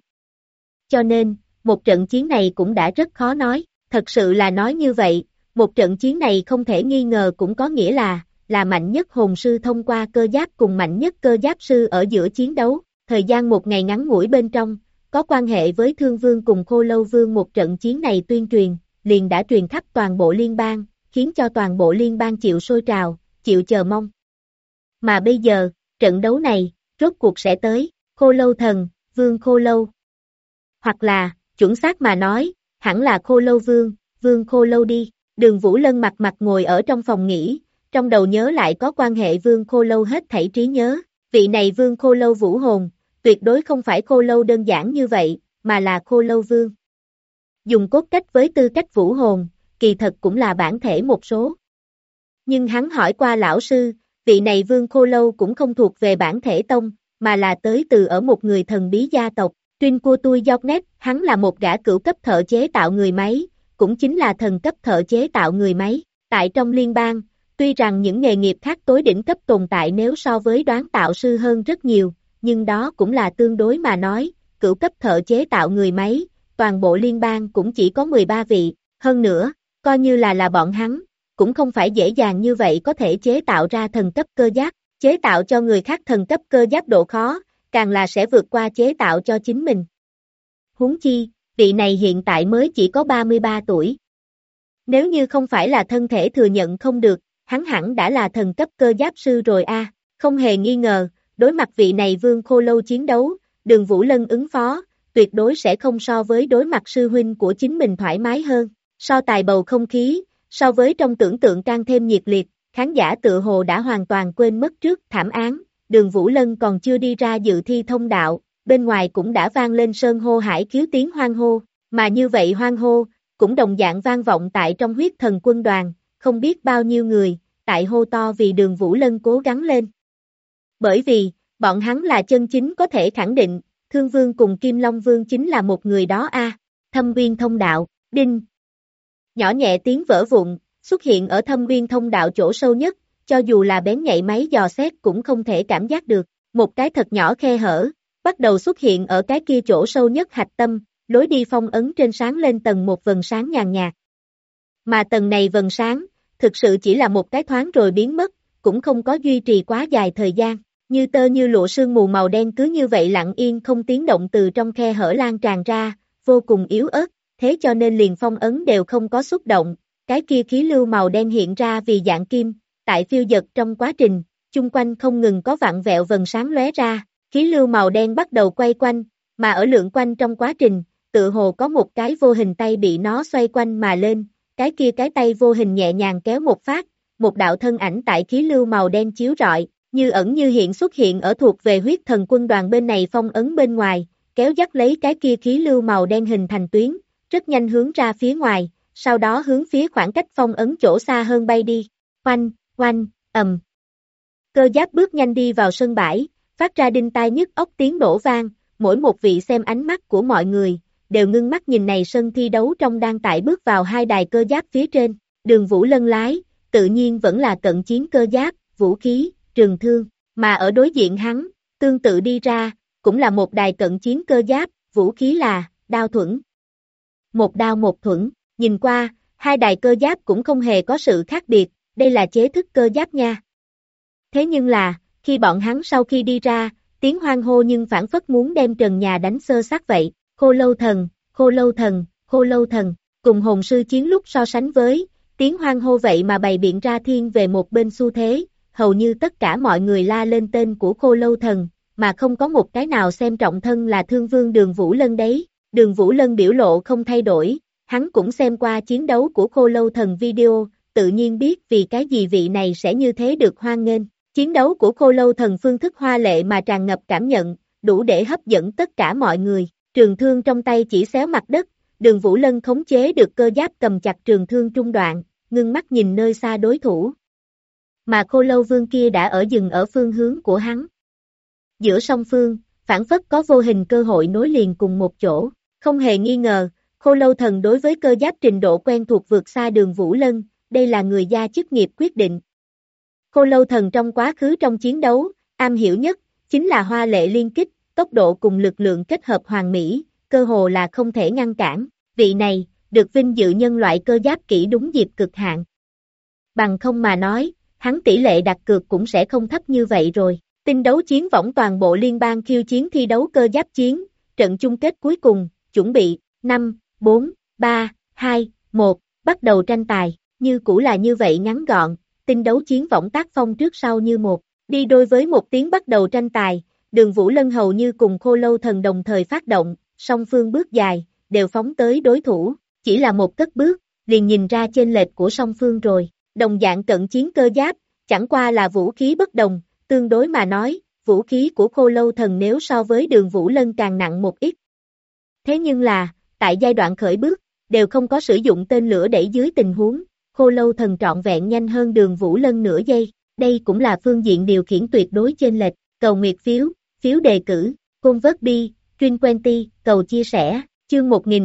Cho nên, một trận chiến này cũng đã rất khó nói, thật sự là nói như vậy, một trận chiến này không thể nghi ngờ cũng có nghĩa là mạnh nhất hồn sư thông qua cơ giáp cùng mạnh nhất cơ giáp sư ở giữa chiến đấu, thời gian một ngày ngắn ngủi bên trong, có quan hệ với Thương Vương cùng Khô Lâu Vương một trận chiến này tuyên truyền, liền đã truyền khắp toàn bộ liên bang, khiến cho toàn bộ liên bang chịu sôi trào, chịu chờ mong. Mà bây giờ, trận đấu này, rốt cuộc sẽ tới, Khô Lâu Thần, Vương Khô Lâu. Hoặc là, chuẩn xác mà nói, hẳn là Khô Lâu Vương, Vương Khô Lâu đi, Đường Vũ Lân mặt mặt ngồi ở trong phòng nghỉ, trong đầu nhớ lại có quan hệ Vương Khô Lâu hết thảy trí nhớ, vị này Vương Khô Lâu vũ hồn, tuyệt đối không phải Khô Lâu đơn giản như vậy, mà là Khô Lâu Vương. Dùng cốt cách với tư cách vũ hồn, kỳ thật cũng là bản thể một số. Nhưng hắn hỏi qua lão sư, vị này Vương Khô Lâu cũng không thuộc về bản thể tông, mà là tới từ ở một người thần bí gia tộc, Tuyên Cua Tui Giornet, hắn là một gã cửu cấp thợ chế tạo người máy, cũng chính là thần cấp thợ chế tạo người máy, tại trong liên bang, tuy rằng những nghề nghiệp khác tối đỉnh cấp tồn tại nếu so với đoán tạo sư hơn rất nhiều, nhưng đó cũng là tương đối mà nói, cửu cấp thợ chế tạo người máy, toàn bộ liên bang cũng chỉ có 13 vị, hơn nữa, coi như là bọn hắn, cũng không phải dễ dàng như vậy có thể chế tạo ra thần cấp cơ giáp, chế tạo cho người khác thần cấp cơ giáp độ khó, càng là sẽ vượt qua chế tạo cho chính mình. Huống chi, vị này hiện tại mới chỉ có 33 tuổi. Nếu như không phải là thân thể thừa nhận không được, hắn hẳn đã là thần cấp cơ giáp sư rồi a. Không hề nghi ngờ, đối mặt vị này Vương Khô Lâu chiến đấu, Đường Vũ Lân ứng phó, tuyệt đối sẽ không so với đối mặt sư huynh của chính mình thoải mái hơn. So tài bầu không khí, so với trong tưởng tượng càng thêm nhiệt liệt, khán giả tựa hồ đã hoàn toàn quên mất trước thảm án, Đường Vũ Lân còn chưa đi ra dự thi thông đạo, bên ngoài cũng đã vang lên sơn hô hải khiếu tiếng hoan hô, mà như vậy hoan hô, cũng đồng dạng vang vọng tại trong huyết thần quân đoàn, không biết bao nhiêu người, tại hô to vì Đường Vũ Lân cố gắng lên. Bởi vì, bọn hắn là chân chính có thể khẳng định, Thương Vương cùng Kim Long Vương chính là một người đó a. Thâm Uyên thông đạo, đinh. Nhỏ nhẹ tiếng vỡ vụn, xuất hiện ở Thâm Uyên thông đạo chỗ sâu nhất, cho dù là bén nhạy máy dò xét cũng không thể cảm giác được, một cái thật nhỏ khe hở, bắt đầu xuất hiện ở cái kia chỗ sâu nhất hạch tâm, lối đi phong ấn trên sáng lên tầng một vầng sáng nhàn nhạt. Mà tầng này vầng sáng, thực sự chỉ là một cái thoáng rồi biến mất, cũng không có duy trì quá dài thời gian. Như tơ như lụa sương mù màu đen cứ như vậy lặng yên không tiếng động từ trong khe hở lan tràn ra, vô cùng yếu ớt, thế cho nên liền phong ấn đều không có xúc động, cái kia khí lưu màu đen hiện ra vì dạng kim, tại phiêu dật trong quá trình, chung quanh không ngừng có vặn vẹo vần sáng lóe ra, khí lưu màu đen bắt đầu quay quanh, mà ở lượn quanh trong quá trình, tự hồ có một cái vô hình tay bị nó xoay quanh mà lên, cái kia cái tay vô hình nhẹ nhàng kéo một phát, một đạo thân ảnh tại khí lưu màu đen chiếu rọi, như ẩn như hiện xuất hiện ở thuộc về huyết thần quân đoàn bên này phong ấn bên ngoài, kéo dắt lấy cái kia khí lưu màu đen hình thành tuyến, rất nhanh hướng ra phía ngoài, sau đó hướng phía khoảng cách phong ấn chỗ xa hơn bay đi, oanh, oanh, ầm. Cơ giáp bước nhanh đi vào sân bãi, phát ra đinh tai nhức óc tiếng nổ vang, mỗi một vị xem ánh mắt của mọi người, đều ngưng mắt nhìn này sân thi đấu trong đang tại bước vào hai đài cơ giáp phía trên, Đường Vũ Lân lái, tự nhiên vẫn là cận chiến cơ giáp, vũ khí, trường thương, mà ở đối diện hắn, tương tự đi ra, cũng là một đài cận chiến cơ giáp, vũ khí là, đao thuẫn. Một đao một thuẫn, nhìn qua, hai đài cơ giáp cũng không hề có sự khác biệt, đây là chế thức cơ giáp nha. Thế nhưng là, khi bọn hắn sau khi đi ra, tiếng hoan hô nhưng phảng phất muốn đem trần nhà đánh xơ xác vậy, Khô Lâu Thần, Khô Lâu Thần, Khô Lâu Thần, cùng hồn sư chiến lúc so sánh với, tiếng hoan hô vậy mà bày biện ra thiên về một bên xu thế, hầu như tất cả mọi người la lên tên của Khô Lâu Thần, mà không có một cái nào xem trọng thân là Thương Vương Đường Vũ Lân đấy, Đường Vũ Lân biểu lộ không thay đổi, hắn cũng xem qua chiến đấu của Khô Lâu Thần video, tự nhiên biết vì cái gì vị này sẽ như thế được hoan nghênh. Chiến đấu của Khô Lâu Thần phương thức hoa lệ mà tràn ngập cảm nhận, đủ để hấp dẫn tất cả mọi người. Trường thương trong tay chỉ xéo mặt đất, Đường Vũ Lân khống chế được cơ giáp cầm chặt trường thương trung đoạn, ngưng mắt nhìn nơi xa đối thủ. Mà Khô Lâu Vương kia đã ở dừng ở phương hướng của hắn. Giữa song phương, phảng phất có vô hình cơ hội nối liền cùng một chỗ. Không hề nghi ngờ, Khô Lâu Thần đối với cơ giáp trình độ quen thuộc vượt xa Đường Vũ Lân, đây là người gia chức nghiệp quyết định. Khô Lâu Thần trong quá khứ trong chiến đấu, am hiểu nhất, chính là hoa lệ liên kích, tốc độ cùng lực lượng kết hợp hoàn mỹ, cơ hồ là không thể ngăn cản. Vị này, được vinh dự nhân loại cơ giáp kỹ đúng dịp cực hạn. Bằng không mà nói, hắn tỷ lệ đặt cược cũng sẽ không thấp như vậy rồi. Tinh đấu chiến võng toàn bộ liên bang khiêu chiến thi đấu cơ giáp chiến, trận chung kết cuối cùng, chuẩn bị, 5, 4, 3, 2, 1, bắt đầu tranh tài, như cũ là như vậy ngắn gọn, tinh đấu chiến võng tác phong trước sau như một, đi đôi với một tiếng bắt đầu tranh tài, Đường Vũ Lân hầu như cùng Khô Lâu Thần đồng thời phát động, song phương bước dài, đều phóng tới đối thủ, chỉ là một cất bước, liền nhìn ra chênh lệch của song phương rồi, đồng dạng cận chiến cơ giáp, chẳng qua là vũ khí bất đồng, tương đối mà nói, vũ khí của Khô Lâu Thần nếu so với Đường Vũ Lân càng nặng một ít. Thế nhưng là, tại giai đoạn khởi bước, đều không có sử dụng tên lửa đẩy dưới tình huống, Khô Lâu Thần trọn vẹn nhanh hơn Đường Vũ Lân nửa giây, đây cũng là phương diện điều khiển tuyệt đối chênh lệch, cầu nguyệt phiếu, phiếu đề cử, Convertby, Truyền Quenty, cầu chia sẻ, chương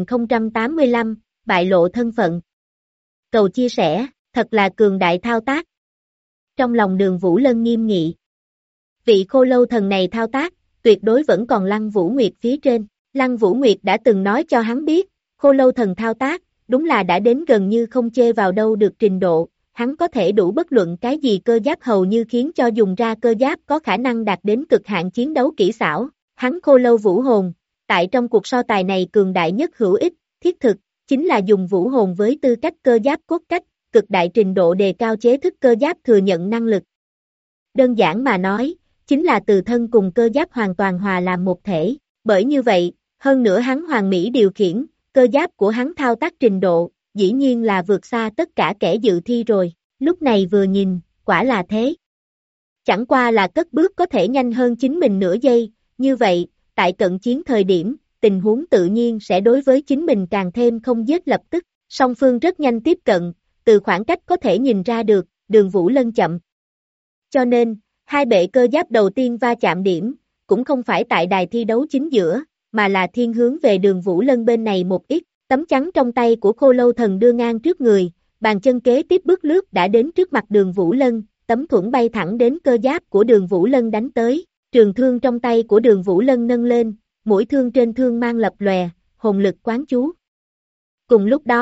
1085, bại lộ thân phận. Cầu chia sẻ, thật là cường đại thao tác. Trong lòng Đường Vũ Lân nghiêm nghị. Vị Khô Lâu Thần này thao tác, tuyệt đối vẫn còn Lăng Vũ Nguyệt phía trên. Lăng Vũ Nguyệt đã từng nói cho hắn biết, Khô Lâu Thần thao tác, đúng là đã đến gần như không chê vào đâu được trình độ, hắn có thể đủ bất luận cái gì cơ giáp hầu như khiến cho dùng ra cơ giáp có khả năng đạt đến cực hạn chiến đấu kỹ xảo. Hắn Khô Lâu Vũ Hồn, tại trong cuộc so tài này cường đại nhất hữu ích, thiết thực, chính là dùng vũ hồn với tư cách cơ giáp cốt cách, cực đại trình độ đề cao chế thức cơ giáp thừa nhận năng lực. Đơn giản mà nói, chính là từ thân cùng cơ giáp hoàn toàn hòa làm một thể, bởi như vậy, hơn nữa hắn hoàn mỹ điều khiển, cơ giáp của hắn thao tác trình độ, dĩ nhiên là vượt xa tất cả kẻ dự thi rồi, lúc này vừa nhìn, quả là thế. Chẳng qua là cất bước có thể nhanh hơn chính mình nửa giây, như vậy, tại cận chiến thời điểm, tình huống tự nhiên sẽ đối với chính mình càng thêm không giết lập tức, song phương rất nhanh tiếp cận, từ khoảng cách có thể nhìn ra được, Đường Vũ Lân chậm. Cho nên, hai bệ cơ giáp đầu tiên va chạm điểm, cũng không phải tại đài thi đấu chính giữa, mà là thiên hướng về Đường Vũ Lân bên này một ít, tấm chắn trong tay của Khô Lâu Thần đưa ngang trước người, bàn chân kế tiếp bước lướt đã đến trước mặt Đường Vũ Lân, tấm thuẫn bay thẳng đến cơ giáp của Đường Vũ Lân đánh tới, trường thương trong tay của Đường Vũ Lân nâng lên, mũi thương trên thương mang lập lòe, hồn lực quán chú. Cùng lúc đó,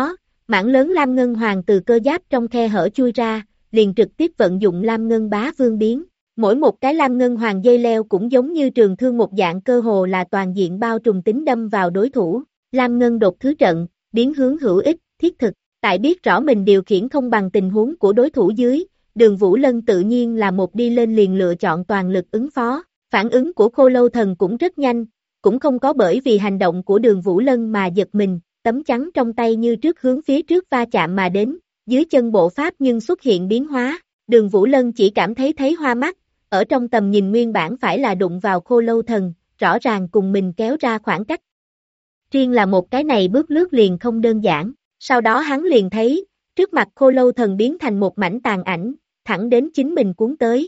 mảng lớn Lam Ngân Hoàng từ cơ giáp trong khe hở chui ra, liền trực tiếp vận dụng Lam Ngân Bá Vương biến. Mỗi một cái Lam Ngân Hoàng dây leo cũng giống như trường thương một dạng, cơ hồ là toàn diện bao trùm tính đâm vào đối thủ. Lam Ngân đột thứ trận, biến hướng hữu ích, thiết thực. Tại biết rõ mình điều khiển không bằng tình huống của đối thủ dưới, Đường Vũ Lân tự nhiên là một đi lên liền lựa chọn toàn lực ứng phó. Phản ứng của Khô Lâu Thần cũng rất nhanh, cũng không có bởi vì hành động của Đường Vũ Lân mà giật mình, tấm chắn trong tay như trước hướng phía trước va chạm mà đến, dưới chân bộ pháp nhưng xuất hiện biến hóa. Đường Vũ Lân chỉ cảm thấy hoa mắt, ở trong tầm nhìn nguyên bản phải là đụng vào Khô Lâu Thần, rõ ràng cùng mình kéo ra khoảng cách. Riêng là một cái này bước lướt liền không đơn giản, sau đó hắn liền thấy, trước mặt Khô Lâu Thần biến thành một mảnh tàn ảnh, thẳng đến chính mình cuốn tới.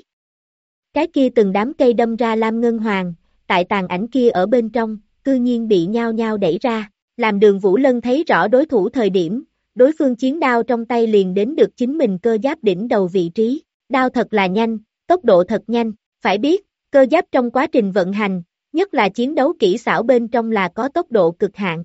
Cái kia từng đám cây đâm ra Lam Ngân Hoàng, tại tàn ảnh kia ở bên trong, cư nhiên bị nhao nhao đẩy ra, làm Đường Vũ Lân thấy rõ đối thủ thời điểm, đối phương chiến đao trong tay liền đến được chính mình cơ giáp đỉnh đầu vị trí, đao thật là nhanh, tốc độ thật nhanh, phải biết, cơ giáp trong quá trình vận hành, nhất là chiến đấu kỹ xảo bên trong là có tốc độ cực hạn.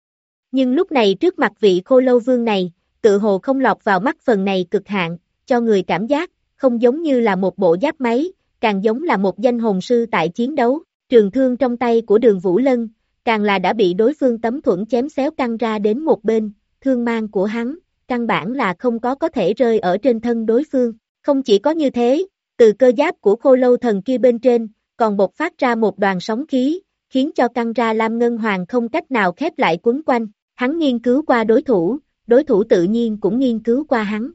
Nhưng lúc này trước mặt vị Khô Lâu Vương này, tự hồ không lọt vào mắt phần này cực hạn, cho người cảm giác, không giống như là một bộ giáp máy, càng giống là một danh hồn sư tại chiến đấu. Trường thương trong tay của Đường Vũ Lân, càng là đã bị đối phương tấm thuẫn chém xéo căng ra đến một bên, thương mang của hắn, căn bản là không có thể rơi ở trên thân đối phương. Không chỉ có như thế, từ cơ giáp của Khô Lâu Thần kia bên trên, còn bộc phát ra một đoàn sóng khí, khiến cho căng ra Lam Ngân Hoàng không cách nào khép lại quấn quanh. Hắn nghiên cứu qua đối thủ tự nhiên cũng nghiên cứu qua hắn.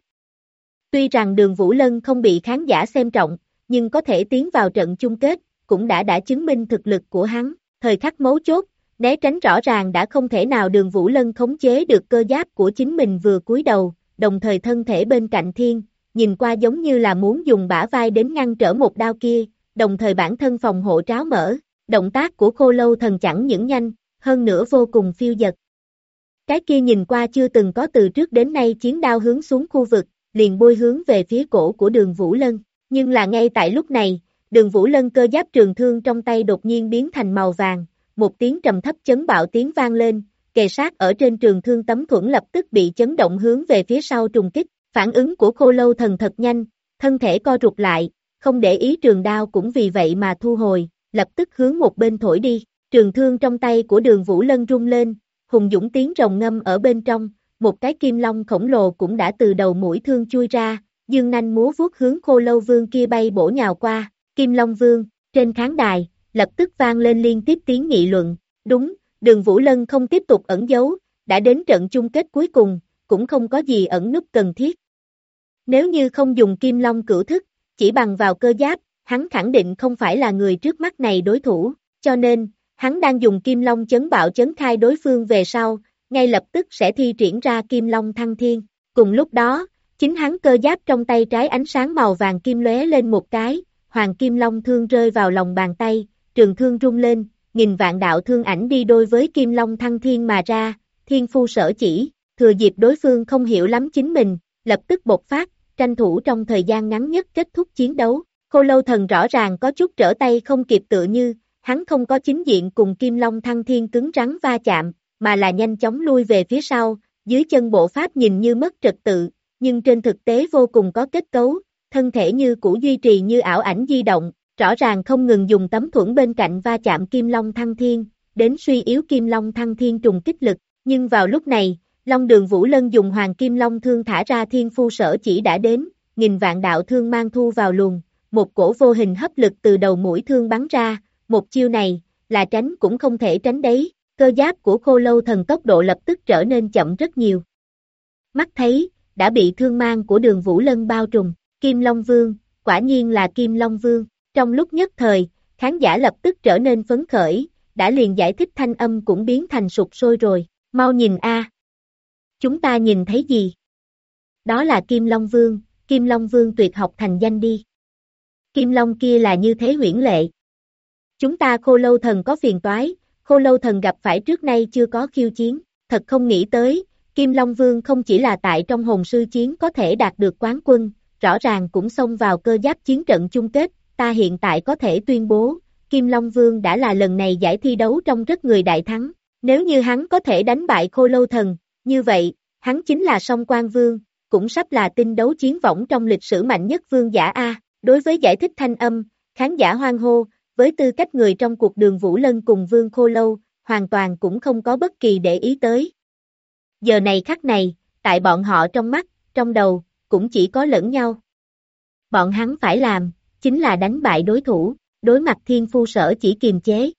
Tuy rằng Đường Vũ Lân không bị khán giả xem trọng, nhưng có thể tiến vào trận chung kết, cũng đã chứng minh thực lực của hắn. Thời khắc mấu chốt, né tránh rõ ràng đã không thể nào, Đường Vũ Lân khống chế được cơ giáp của chính mình vừa cúi đầu, đồng thời thân thể bên cạnh thiên, nhìn qua giống như là muốn dùng bả vai đến ngăn trở một đao kia, đồng thời bản thân phòng hộ tráo mở. Động tác của Khô Lâu Thần chẳng những nhanh, hơn nữa vô cùng phiêu dật. Cái kia nhìn qua chưa từng có từ trước đến nay chiến đao hướng xuống khu vực, liền bôi hướng về phía cổ của Đường Vũ Lân. Nhưng là ngay tại lúc này, Đường Vũ Lân cơ giáp trường thương trong tay đột nhiên biến thành màu vàng, một tiếng trầm thấp chấn bạo tiếng vang lên, kề sát ở trên trường thương tấm thuẫn lập tức bị chấn động hướng về phía sau trùng kích. Phản ứng của Khô Lâu Thần thật nhanh, thân thể co rụt lại, không để ý trường đao cũng vì vậy mà thu hồi, lập tức hướng một bên thổi đi. Trường thương trong tay của Đường Vũ Lân rung lên, hùng dũng tiếng rồng ngâm ở bên trong, một cái kim long khổng lồ cũng đã từ đầu mũi thương chui ra, dương nanh múa vuốt hướng Khô Lâu Vương kia bay bổ nhào qua. Kim Long Vương, trên khán đài, lập tức vang lên liên tiếp tiếng nghị luận. Đúng, Đường Vũ Lân không tiếp tục ẩn giấu, đã đến trận chung kết cuối cùng, cũng không có gì ẩn núp cần thiết. Nếu như không dùng Kim Long cửu thức, chỉ bằng vào cơ giáp, hắn khẳng định không phải là người trước mắt này đối thủ, cho nên, hắn đang dùng Kim Long chấn bạo chấn khai đối phương về sau, ngay lập tức sẽ thi triển ra Kim Long thăng thiên. Cùng lúc đó, chính hắn cơ giáp trong tay trái ánh sáng màu vàng kim lóe lên một cái, Hoàng Kim Long thương rơi vào lòng bàn tay, trường thương rung lên, nghìn vạn đạo thương ảnh đi đôi với Kim Long thăng thiên mà ra, thiên phu sở chỉ, thừa dịp đối phương không hiểu lắm chính mình, lập tức bộc phát, tranh thủ trong thời gian ngắn nhất kết thúc chiến đấu. Khô Lâu Thần rõ ràng có chút trở tay không kịp, tựa như, hắn không có chính diện cùng Kim Long thăng thiên cứng rắn va chạm, mà là nhanh chóng lui về phía sau, dưới chân bộ pháp nhìn như mất trật tự, nhưng trên thực tế vô cùng có kết cấu, thân thể như cũ duy trì như ảo ảnh di động, rõ ràng không ngừng dùng tấm thuẫn bên cạnh va chạm Kim Long thăng thiên, đến suy yếu Kim Long thăng thiên trùng kích lực. Nhưng vào lúc này, Long Đường Vũ Lân dùng Hoàng Kim Long thương thả ra thiên phu sở chỉ đã đến, nghìn vạn đạo thương mang thu vào luồng, một cổ vô hình hấp lực từ đầu mũi thương bắn ra, một chiêu này, là tránh cũng không thể tránh đấy, cơ giáp của Khô Lâu Thần tốc độ lập tức trở nên chậm rất nhiều. Mắt thấy, đã bị thương mang của Đường Vũ Lân bao trùm, Kim Long Vương, quả nhiên là Kim Long Vương, trong lúc nhất thời, khán giả lập tức trở nên phấn khởi, đã liền giải thích thanh âm cũng biến thành sụp sôi rồi, mau nhìn a, chúng ta nhìn thấy gì? Đó là Kim Long Vương tuyệt học thành danh đi. Kim Long kia là như thế huyễn lệ. Chúng ta Khô Lâu Thần có phiền toái, Khô Lâu Thần gặp phải trước nay chưa có khiêu chiến, thật không nghĩ tới, Kim Long Vương không chỉ là tại trong hồn sư chiến có thể đạt được quán quân, rõ ràng cũng xông vào cơ giáp chiến trận chung kết, ta hiện tại có thể tuyên bố, Kim Long Vương đã là lần này giải thi đấu trong rất người đại thắng, nếu như hắn có thể đánh bại Khô Lâu Thần, như vậy, hắn chính là Song Quan Vương, cũng sắp là tinh đấu chiến võng trong lịch sử mạnh nhất vương giả A. Đối với giải thích thanh âm, khán giả hoan hô, với tư cách người trong cuộc Đường Vũ Lân cùng Vương Khô Lâu, hoàn toàn cũng không có bất kỳ để ý tới. Giờ này khắc này, tại bọn họ trong mắt, trong đầu, cũng chỉ có lẫn nhau. Bọn hắn phải làm, chính là đánh bại đối thủ, đối mặt Thiên Phu Sở Chỉ kiềm chế.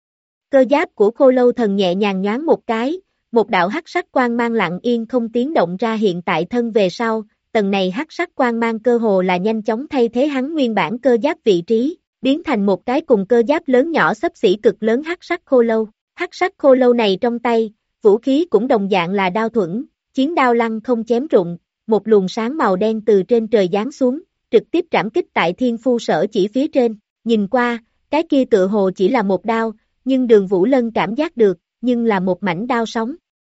Cơ giáp của Khô Lâu Thần nhẹ nhàng nhoáng một cái, một đạo hắc sắc quang mang lặng yên không tiếng động ra hiện tại thân về sau, tầng này hắc sắc quang mang cơ hồ là nhanh chóng thay thế hắn nguyên bản cơ giáp vị trí, biến thành một cái cùng cơ giáp lớn nhỏ xấp xỉ cực lớn hắc sắc khô lâu. Hắc sắc khô lâu này trong tay, vũ khí cũng đồng dạng là đao thuẫn, chiến đao lăng không chém rụng, một luồng sáng màu đen từ trên trời giáng xuống, trực tiếp trảm kích tại Thiên Phu Sở Chỉ phía trên. Nhìn qua, cái kia tựa hồ chỉ là một đao, nhưng Đường Vũ Lân cảm giác được, nhưng là một mảnh đao sóng.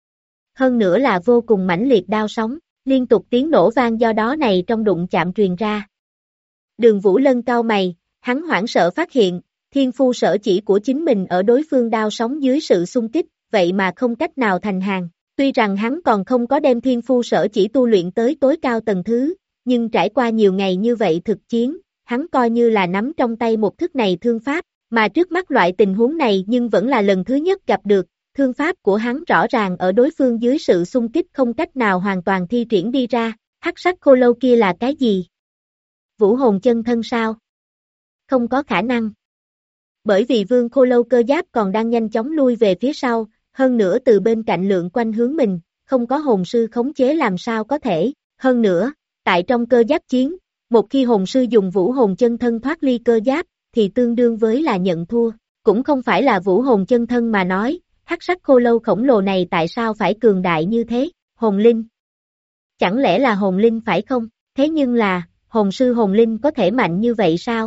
Hơn nữa là vô cùng mãnh liệt đao sóng, liên tục tiếng nổ vang do đó này trong đụng chạm truyền ra. Đường Vũ Lân cau mày, hắn hoảng sợ phát hiện, Thiên Phu Sở Chỉ của chính mình ở đối phương đao sóng dưới sự xung kích, vậy mà không cách nào thành hàng. Tuy rằng hắn còn không có đem Thiên Phu Sở Chỉ tu luyện tới tối cao tầng thứ, nhưng trải qua nhiều ngày như vậy thực chiến, hắn coi như là nắm trong tay một thức này thương pháp, mà trước mắt loại tình huống này nhưng vẫn là lần thứ nhất gặp được, thương pháp của hắn rõ ràng ở đối phương dưới sự xung kích không cách nào hoàn toàn thi triển đi ra. Hắc sắc khô lâu kia là cái gì? Vũ hồn chân thân sao? Không có khả năng. Bởi vì Vương Khô Lâu cơ giáp còn đang nhanh chóng lui về phía sau, hơn nữa từ bên cạnh lượn quanh hướng mình, không có hồn sư khống chế làm sao có thể. Hơn nữa, tại trong cơ giáp chiến, một khi hồn sư dùng vũ hồn chân thân thoát ly cơ giáp, thì tương đương với là nhận thua. Cũng không phải là vũ hồn chân thân mà nói, hắc sắc khô lâu khổng lồ này tại sao phải cường đại như thế? Hồn linh. Chẳng lẽ là hồn linh phải không? Thế nhưng là, hồn sư hồn linh có thể mạnh như vậy sao?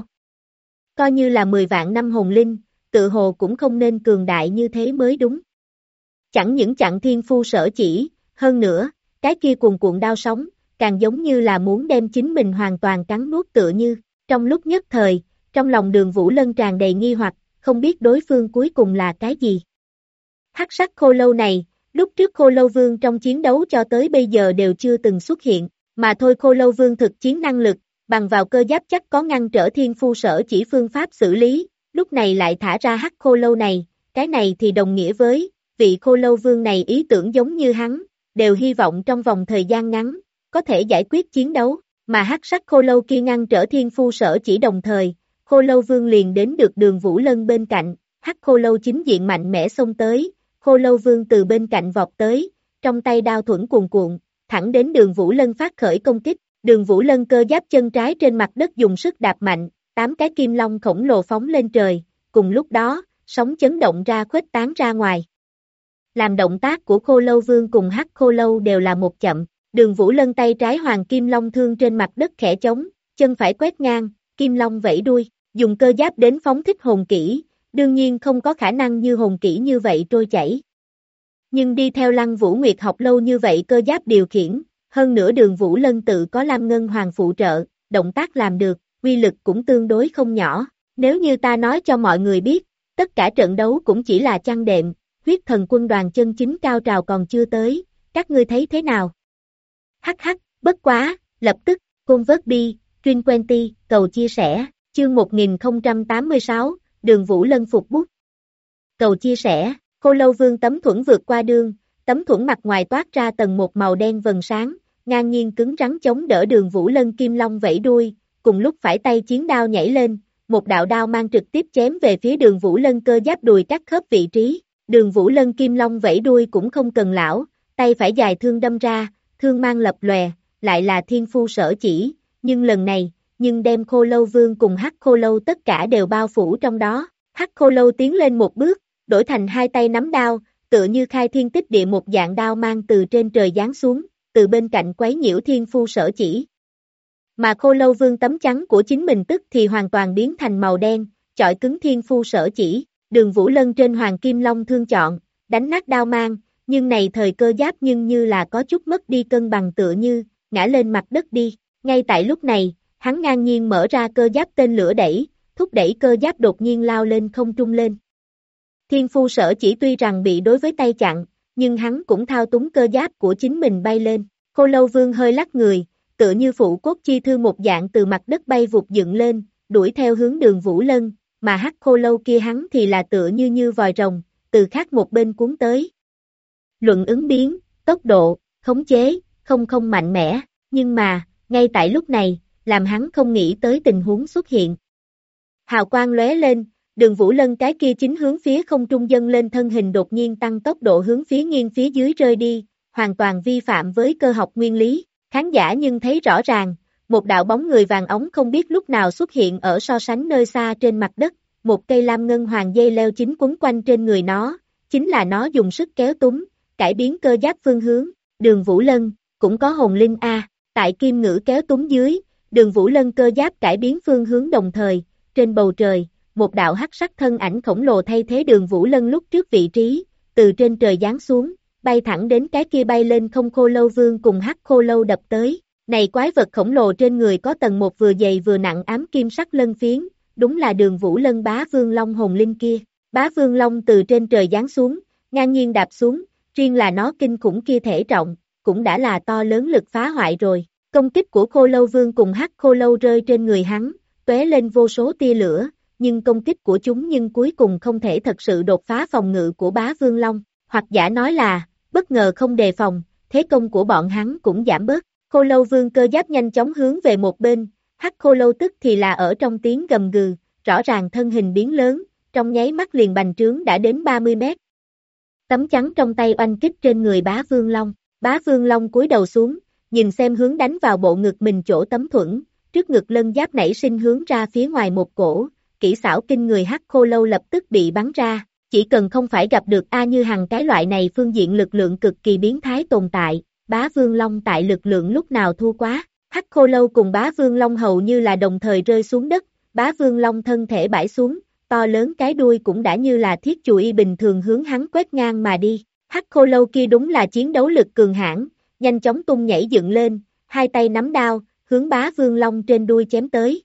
Coi như là 10 vạn năm hồn linh, tự hồ cũng không nên cường đại như thế mới đúng. Chẳng những chặn Thiên Phu Sở Chỉ, hơn nữa, cái kia cuồn cuộn đao sóng, càng giống như là muốn đem chính mình hoàn toàn cắn nuốt tựa như. Trong lúc nhất thời, trong lòng Đường Vũ Lân tràn đầy nghi hoặc, không biết đối phương cuối cùng là cái gì. Hắc sắc khô lâu này, lúc trước Khô Lâu Vương trong chiến đấu cho tới bây giờ đều chưa từng xuất hiện, mà thôi Khô Lâu Vương thực chiến năng lực, bằng vào cơ giáp chắc có ngăn trở Thiên Phu Sở Chỉ phương pháp xử lý, lúc này lại thả ra hắc khô lâu này, cái này thì đồng nghĩa với, vị Khô Lâu Vương này ý tưởng giống như hắn, đều hy vọng trong vòng thời gian ngắn, có thể giải quyết chiến đấu, mà hắc sắc khô lâu kia ngăn trở Thiên Phu Sở Chỉ đồng thời, Khô Lâu Vương liền đến được Đường Vũ Lân bên cạnh, hắc khô lâu chính diện mạnh mẽ xông tới, Khô Lâu Vương từ bên cạnh vọt tới, trong tay đao thuẫn cuồn cuộn, thẳng đến Đường Vũ Lân phát khởi công kích. Đường Vũ Lân cơ giáp chân trái trên mặt đất dùng sức đạp mạnh, 8 cái kim long khổng lồ phóng lên trời, cùng lúc đó, sóng chấn động ra khuếch tán ra ngoài. Làm động tác của Khô Lâu Vương cùng hắc khô lâu đều là một chậm, Đường Vũ Lân tay trái hoàng kim long thương trên mặt đất khẽ chống, chân phải quét ngang, kim long vẫy đuôi, dùng cơ giáp đến phóng thích hồn kỹ, đương nhiên không có khả năng như hồn kỹ như vậy trôi chảy. Nhưng đi theo Lăng Vũ Nguyệt học lâu như vậy cơ giáp điều khiển, hơn nữa Đường Vũ Lân tự có Lam Ngân Hoàng phụ trợ, động tác làm được, uy lực cũng tương đối không nhỏ. Nếu như ta nói cho mọi người biết, tất cả trận đấu cũng chỉ là chăn đệm, huyết thần quân đoàn chân chính cao trào còn chưa tới, các ngươi thấy thế nào? Hắc hắc, bất quá, lập tức, Convert Twin Quenty, cầu chia sẻ, chương 1086, Đường Vũ Lân phục bút. Cầu chia sẻ, Khô Lâu Vương tấm thuẫn vượt qua đường, tấm thuẫn mặt ngoài toát ra tầng một màu đen vầng sáng, ngang nhiên cứng rắn chống đỡ Đường Vũ Lân kim long vẫy đuôi, cùng lúc phải tay chiến đao nhảy lên, một đạo đao mang trực tiếp chém về phía Đường Vũ Lân cơ giáp đùi cắt khớp vị trí. Đường Vũ Lân kim long vẫy đuôi cũng không cần lão, tay phải dài thương đâm ra, thương mang lập lòe, lại là Thiên Phu Sở Chỉ, nhưng lần này, đem Khô Lâu Vương cùng hắc khô lâu tất cả đều bao phủ trong đó. Hắc khô lâu tiến lên một bước, đổi thành hai tay nắm đao, tựa như khai thiên tích địa một dạng đao mang từ trên trời giáng xuống, từ bên cạnh quấy nhiễu Thiên Phu Sở Chỉ. Mà Khô Lâu Vương tấm chắn của chính mình tức thì hoàn toàn biến thành màu đen, chọi cứng Thiên Phu Sở Chỉ. Đường Vũ Lân trên Hoàng Kim Long thương chọn, đánh nát đao mang, nhưng này thời cơ giáp nhưng như là có chút mất đi cân bằng tựa như, ngã lên mặt đất đi. Ngay tại lúc này, hắn ngang nhiên mở ra cơ giáp tên lửa đẩy, thúc đẩy cơ giáp đột nhiên lao lên không trung lên. Thiên Phu Sở Chỉ tuy rằng bị đối với tay chặn, nhưng hắn cũng thao túng cơ giáp của chính mình bay lên. Khô Lâu Vương hơi lắc người, tựa như phụ cốt chi thư một dạng từ mặt đất bay vụt dựng lên, đuổi theo hướng Đường Vũ Lân, mà hắc khô lâu kia hắn thì là tựa như vòi rồng, từ khác một bên cuốn tới. Luận ứng biến, tốc độ, khống chế, không mạnh mẽ, nhưng mà, ngay tại lúc này, làm hắn không nghĩ tới tình huống xuất hiện. Hào quang lóe lên, Đường Vũ Lân cái kia chính hướng phía không trung dâng lên thân hình đột nhiên tăng tốc độ hướng phía nghiêng phía dưới rơi đi, hoàn toàn vi phạm với cơ học nguyên lý. Khán giả nhưng thấy rõ ràng, một đạo bóng người vàng ống không biết lúc nào xuất hiện ở so sánh nơi xa trên mặt đất, một cây lam ngân hoàng dây leo chính quấn quanh trên người nó, chính là nó dùng sức kéo túm, cải biến cơ giáp phương hướng. Đường Vũ Lân, cũng có hồn linh A, tại kim ngữ kéo túm dưới, Đường Vũ Lân cơ giáp cải biến phương hướng đồng thời, trên bầu trời, một đạo hắc sắc thân ảnh khổng lồ thay thế Đường Vũ Lân lúc trước vị trí, từ trên trời giáng xuống, bay thẳng đến cái kia bay lên không khô lâu vương cùng hắc khô lâu đập tới. Này quái vật khổng lồ trên người có tầng một vừa dày vừa nặng ám kim sắc lân phiến, đúng là Đường Vũ Lân Bá Vương Long hồn linh kia. Bá Vương Long từ trên trời giáng xuống, ngang nhiên đạp xuống, riêng là nó kinh khủng kia thể trọng, cũng đã là to lớn lực phá hoại rồi. Công kích của khô lâu vương cùng hắc khô lâu rơi trên người hắn, tóe lên vô số tia lửa, nhưng công kích của chúng nhưng cuối cùng không thể thật sự đột phá phòng ngự của Bá Vương Long, hoặc giả nói là, bất ngờ không đề phòng, thế công của bọn hắn cũng giảm bớt. Khô lâu vương cơ giáp nhanh chóng hướng về một bên, hắc khô lâu tức thì là ở trong tiếng gầm gừ, rõ ràng thân hình biến lớn, trong nháy mắt liền bành trướng đã đến 30 mét. Tấm chắn trong tay oanh kích trên người Bá Vương Long. Bá Vương Long cúi đầu xuống, nhìn xem hướng đánh vào bộ ngực mình chỗ tấm thuẫn, trước ngực lân giáp nảy sinh hướng ra phía ngoài một cổ, kỹ xảo kinh người hắc khô lâu lập tức bị bắn ra, chỉ cần không phải gặp được A Như Hằng cái loại này phương diện lực lượng cực kỳ biến thái tồn tại, Bá Vương Long tại lực lượng lúc nào thua quá. Hắc khô lâu cùng Bá Vương Long hầu như là đồng thời rơi xuống đất, Bá Vương Long thân thể bãi xuống, to lớn cái đuôi cũng đã như là thiết chùy bình thường hướng hắn quét ngang mà đi. Hắc khô lâu kia đúng là chiến đấu lực cường hãn, nhanh chóng tung nhảy dựng lên, hai tay nắm đao, hướng Bá Vương Long trên đuôi chém tới.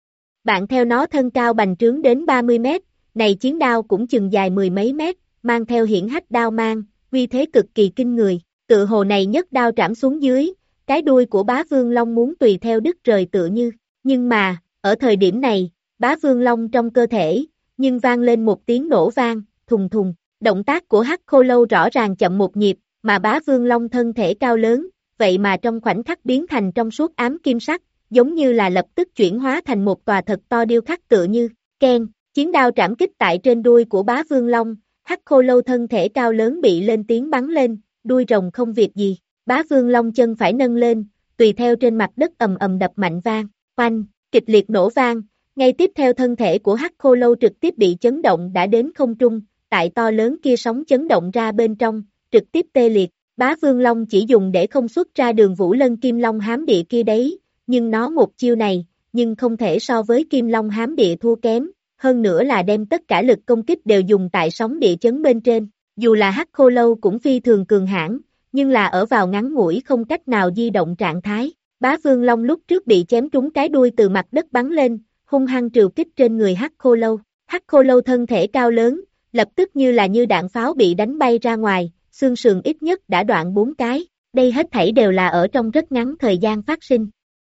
Bạn theo nó thân cao bành trướng đến 30 mét, này chiến đao cũng chừng dài mười mấy mét, mang theo hiển hách đao mang, uy thế cực kỳ kinh người. Tự hồ này nhất đao trảm xuống dưới, cái đuôi của Bá Vương Long muốn tùy theo đứt rời tựa như, nhưng mà, ở thời điểm này, Bá Vương Long trong cơ thể, nhưng vang lên một tiếng nổ vang, thùng thùng, động tác của hắc khô lâu rõ ràng chậm một nhịp, mà Bá Vương Long thân thể cao lớn, vậy mà trong khoảnh khắc biến thành trong suốt ám kim sắc, giống như là lập tức chuyển hóa thành một tòa thật to điêu khắc tựa như, keng, chiến đao trảm kích tại trên đuôi của Bá Vương Long, hắc khô lâu thân thể cao lớn bị lên tiếng bắn lên, đuôi rồng không việc gì, Bá Vương Long chân phải nâng lên, tùy theo trên mặt đất ầm ầm đập mạnh vang, oanh, kịch liệt nổ vang, ngay tiếp theo thân thể của hắc khô lâu trực tiếp bị chấn động đã đến không trung, tại to lớn kia sóng chấn động ra bên trong, trực tiếp tê liệt, Bá Vương Long chỉ dùng để không xuất ra Đường Vũ Lân Kim Long hám địa kia đấy, nhưng nó một chiêu này, nhưng không thể so với Kim Long hám địa thua kém, hơn nữa là đem tất cả lực công kích đều dùng tại sóng địa chấn bên trên. Dù là hắc khô lâu cũng phi thường cường hãn, nhưng là ở vào ngắn ngủi không cách nào di động trạng thái. Bá Vương Long lúc trước bị chém trúng cái đuôi từ mặt đất bắn lên, hung hăng trừ kích trên người hắc khô lâu. Hắc khô lâu thân thể cao lớn, lập tức như là như đạn pháo bị đánh bay ra ngoài, xương sườn ít nhất đã đoạn 4 cái. Đây hết thảy đều là ở trong rất ngắn thời gian phát sinh.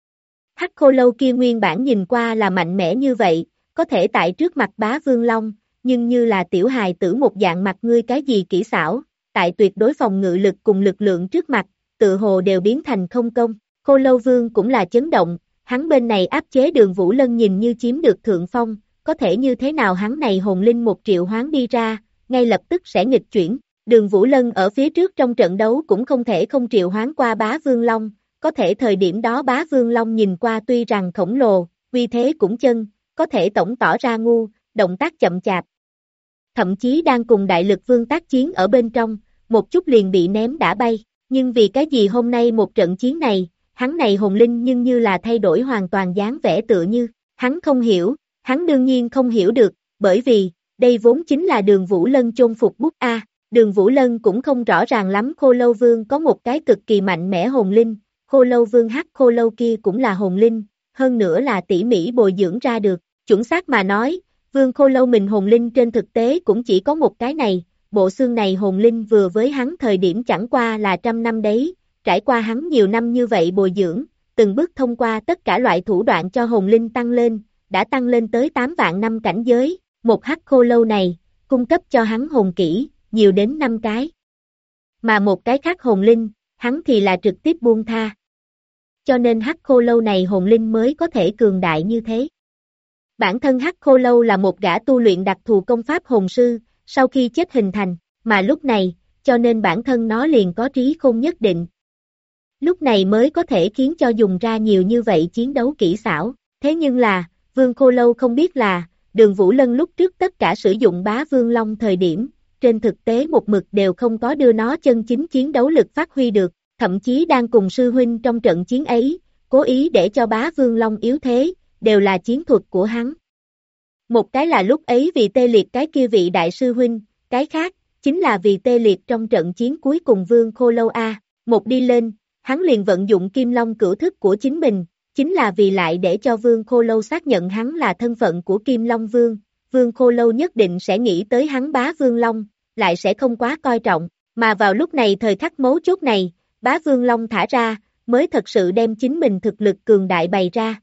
Hắc khô lâu kia nguyên bản nhìn qua là mạnh mẽ như vậy, có thể tại trước mặt Bá Vương Long, nhưng như là tiểu hài tử một dạng mặt ngươi cái gì kỹ xảo, tại tuyệt đối phòng ngự lực cùng lực lượng trước mặt, tự hồ đều biến thành không công. Khô lâu vương cũng là chấn động, hắn bên này áp chế Đường Vũ Lân nhìn như chiếm được thượng phong, có thể như thế nào hắn này hồn linh một triệu hoán đi ra, ngay lập tức sẽ nghịch chuyển. Đường Vũ Lân ở phía trước trong trận đấu cũng không thể không triệu hoán qua Bá Vương Long, có thể thời điểm đó Bá Vương Long nhìn qua tuy rằng khổng lồ, uy thế cũng chân, có thể tổng tỏ ra ngu, động tác chậm chạp. Thậm chí đang cùng đại lực vương tác chiến ở bên trong, một chút liền bị ném đã bay, nhưng vì cái gì hôm nay một trận chiến này, hắn này hồn linh nhưng như là thay đổi hoàn toàn dáng vẻ tựa như, hắn không hiểu, hắn đương nhiên không hiểu được, bởi vì, đây vốn chính là Đường Vũ Lân chôn phục bút A, Đường Vũ Lân cũng không rõ ràng lắm Khô Lâu Vương có một cái cực kỳ mạnh mẽ hồn linh, Khô Lâu Vương hắc khô lâu kia cũng là hồn linh, hơn nữa là tỉ mỉ bồi dưỡng ra được, chuẩn xác mà nói, Vương Khô Lâu mình hồn linh trên thực tế cũng chỉ có một cái này, bộ xương này hồn linh vừa với hắn thời điểm chẳng qua là 100 năm đấy, trải qua hắn nhiều năm như vậy bồi dưỡng, từng bước thông qua tất cả loại thủ đoạn cho hồn linh tăng lên, đã tăng lên tới 8 vạn năm cảnh giới, một hắc khô lâu này, cung cấp cho hắn hồn kỹ, nhiều đến 5 cái. Mà một cái khác hồn linh, hắn thì là trực tiếp buông tha. Cho nên hắc khô lâu này hồn linh mới có thể cường đại như thế. Bản thân hắc khô lâu là một gã tu luyện đặc thù công pháp hồn sư, sau khi chết hình thành, mà lúc này, cho nên bản thân nó liền có trí khôn nhất định. Lúc này mới có thể khiến cho dùng ra nhiều như vậy chiến đấu kỹ xảo. Thế nhưng là, Vương Khô Lâu không biết là, Đường Vũ Lân lúc trước tất cả sử dụng Bá Vương Long thời điểm, trên thực tế một mực đều không có đưa nó chân chính chiến đấu lực phát huy được, thậm chí đang cùng sư huynh trong trận chiến ấy, cố ý để cho Bá Vương Long yếu thế, đều là chiến thuật của hắn. Một cái là lúc ấy vì tê liệt cái kia vị đại sư huynh, cái khác, chính là vì tê liệt trong trận chiến cuối cùng Vương Khô Lâu A, một đi lên, hắn liền vận dụng Kim Long cửu thức của chính mình, chính là vì lại để cho Vương Khô Lâu xác nhận hắn là thân phận của Kim Long Vương, Vương Khô Lâu nhất định sẽ nghĩ tới hắn Bá Vương Long, lại sẽ không quá coi trọng, mà vào lúc này thời khắc mấu chốt này, Bá Vương Long thả ra, mới thật sự đem chính mình thực lực cường đại bày ra.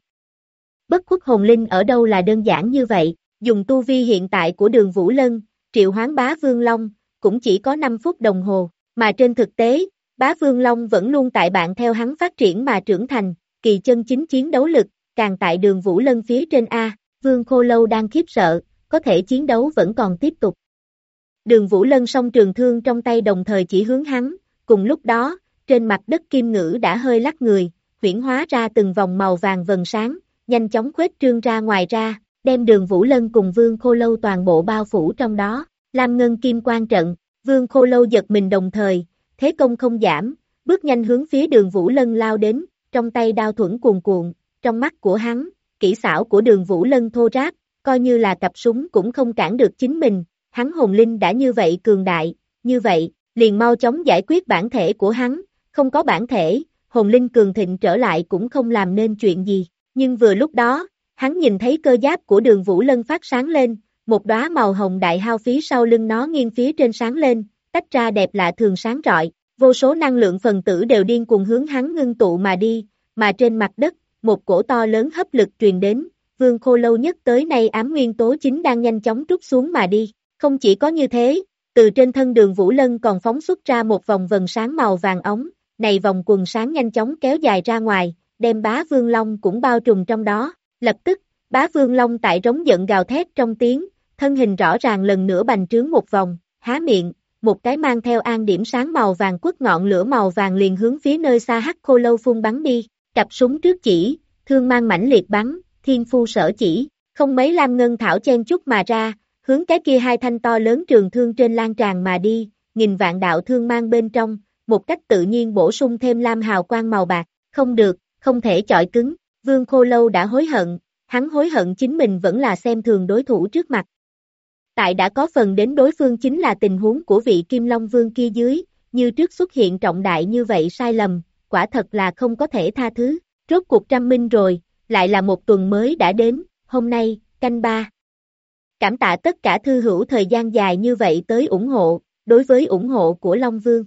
Bất khuất hồn linh ở đâu là đơn giản như vậy, dùng tu vi hiện tại của Đường Vũ Lân, triệu hoán Bá Vương Long, cũng chỉ có 5 phút đồng hồ, mà trên thực tế, Bá Vương Long vẫn luôn tại bạn theo hắn phát triển mà trưởng thành, kỳ chân chính chiến đấu lực, càng tại Đường Vũ Lân phía trên A, Vương Khô Lâu đang khiếp sợ, có thể chiến đấu vẫn còn tiếp tục. Đường Vũ Lân song trường thương trong tay đồng thời chỉ hướng hắn, cùng lúc đó, trên mặt đất Kim Ngữ đã hơi lắc người, huyễn hóa ra từng vòng màu vàng vầng sáng, nhanh chóng khuếch trương ra ngoài ra, đem Đường Vũ Lân cùng Vương Khô Lâu toàn bộ bao phủ trong đó, Lam Ngân Kim Quang trận, Vương Khô Lâu giật mình đồng thời, thế công không giảm, bước nhanh hướng phía Đường Vũ Lân lao đến, trong tay đao thuẫn cuồn cuộn, trong mắt của hắn, kỹ xảo của Đường Vũ Lân thô ráp, coi như là cặp súng cũng không cản được chính mình, hắn hồn linh đã như vậy cường đại, như vậy, liền mau chóng giải quyết bản thể của hắn, không có bản thể, hồn linh cường thịnh trở lại cũng không làm nên chuyện gì, nhưng vừa lúc đó, hắn nhìn thấy cơ giáp của Đường Vũ Lân phát sáng lên, một đóa màu hồng đại hao phía sau lưng nó nghiêng phía trên sáng lên, tách ra đẹp lạ thường sáng rọi, vô số năng lượng phần tử đều điên cuồng hướng hắn ngưng tụ mà đi, mà trên mặt đất, một cổ to lớn hấp lực truyền đến, Vương Khô Lâu nhất tới nay ám nguyên tố chính đang nhanh chóng trút xuống mà đi, không chỉ có như thế, từ trên thân Đường Vũ Lân còn phóng xuất ra một vòng vầng sáng màu vàng ống, này vòng quần sáng nhanh chóng kéo dài ra ngoài, đem Bá Vương Long cũng bao trùm trong đó, lập tức, Bá Vương Long tại trống giận gào thét trong tiếng, thân hình rõ ràng lần nữa bành trướng một vòng, há miệng, một cái mang theo an điểm sáng màu vàng quất ngọn lửa màu vàng liền hướng phía nơi xa hắc khô lâu phun bắn đi, cặp súng trước chỉ, thương mang mãnh liệt bắn, thiên phu sở chỉ, không mấy lam ngân thảo chen chúc mà ra, hướng cái kia hai thanh to lớn trường thương trên lan tràn mà đi, nghìn vạn đạo thương mang bên trong, một cách tự nhiên bổ sung thêm lam hào quang màu bạc, không được, không thể chọi cứng, Vương Khô Lâu đã hối hận, hắn hối hận chính mình vẫn là xem thường đối thủ trước mặt. Tại đã có phần đến đối phương chính là tình huống của vị Kim Long Vương kia dưới, như trước xuất hiện trọng đại như vậy sai lầm, quả thật là không có thể tha thứ, rốt cuộc trăm minh rồi, lại là một tuần mới đã đến, hôm nay, canh 3. Cảm tạ tất cả thư hữu thời gian dài như vậy tới ủng hộ, đối với ủng hộ của Long Vương.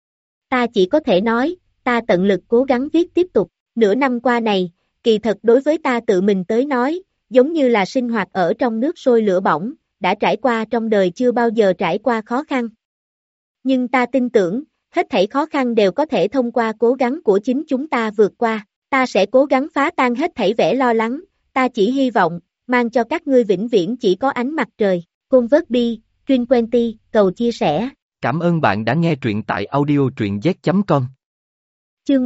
Ta chỉ có thể nói, ta tận lực cố gắng viết tiếp tục, nửa năm qua này, kỳ thật đối với ta tự mình tới nói, giống như là sinh hoạt ở trong nước sôi lửa bỏng, đã trải qua trong đời chưa bao giờ trải qua khó khăn. Nhưng ta tin tưởng, hết thảy khó khăn đều có thể thông qua cố gắng của chính chúng ta vượt qua, ta sẽ cố gắng phá tan hết thảy vẻ lo lắng, ta chỉ hy vọng, mang cho các ngươi vĩnh viễn chỉ có ánh mặt trời, Côn Vớt Bi, Truyền Quenty, cầu chia sẻ. Cảm ơn bạn đã nghe truyện tại audio truyện z.com. Chương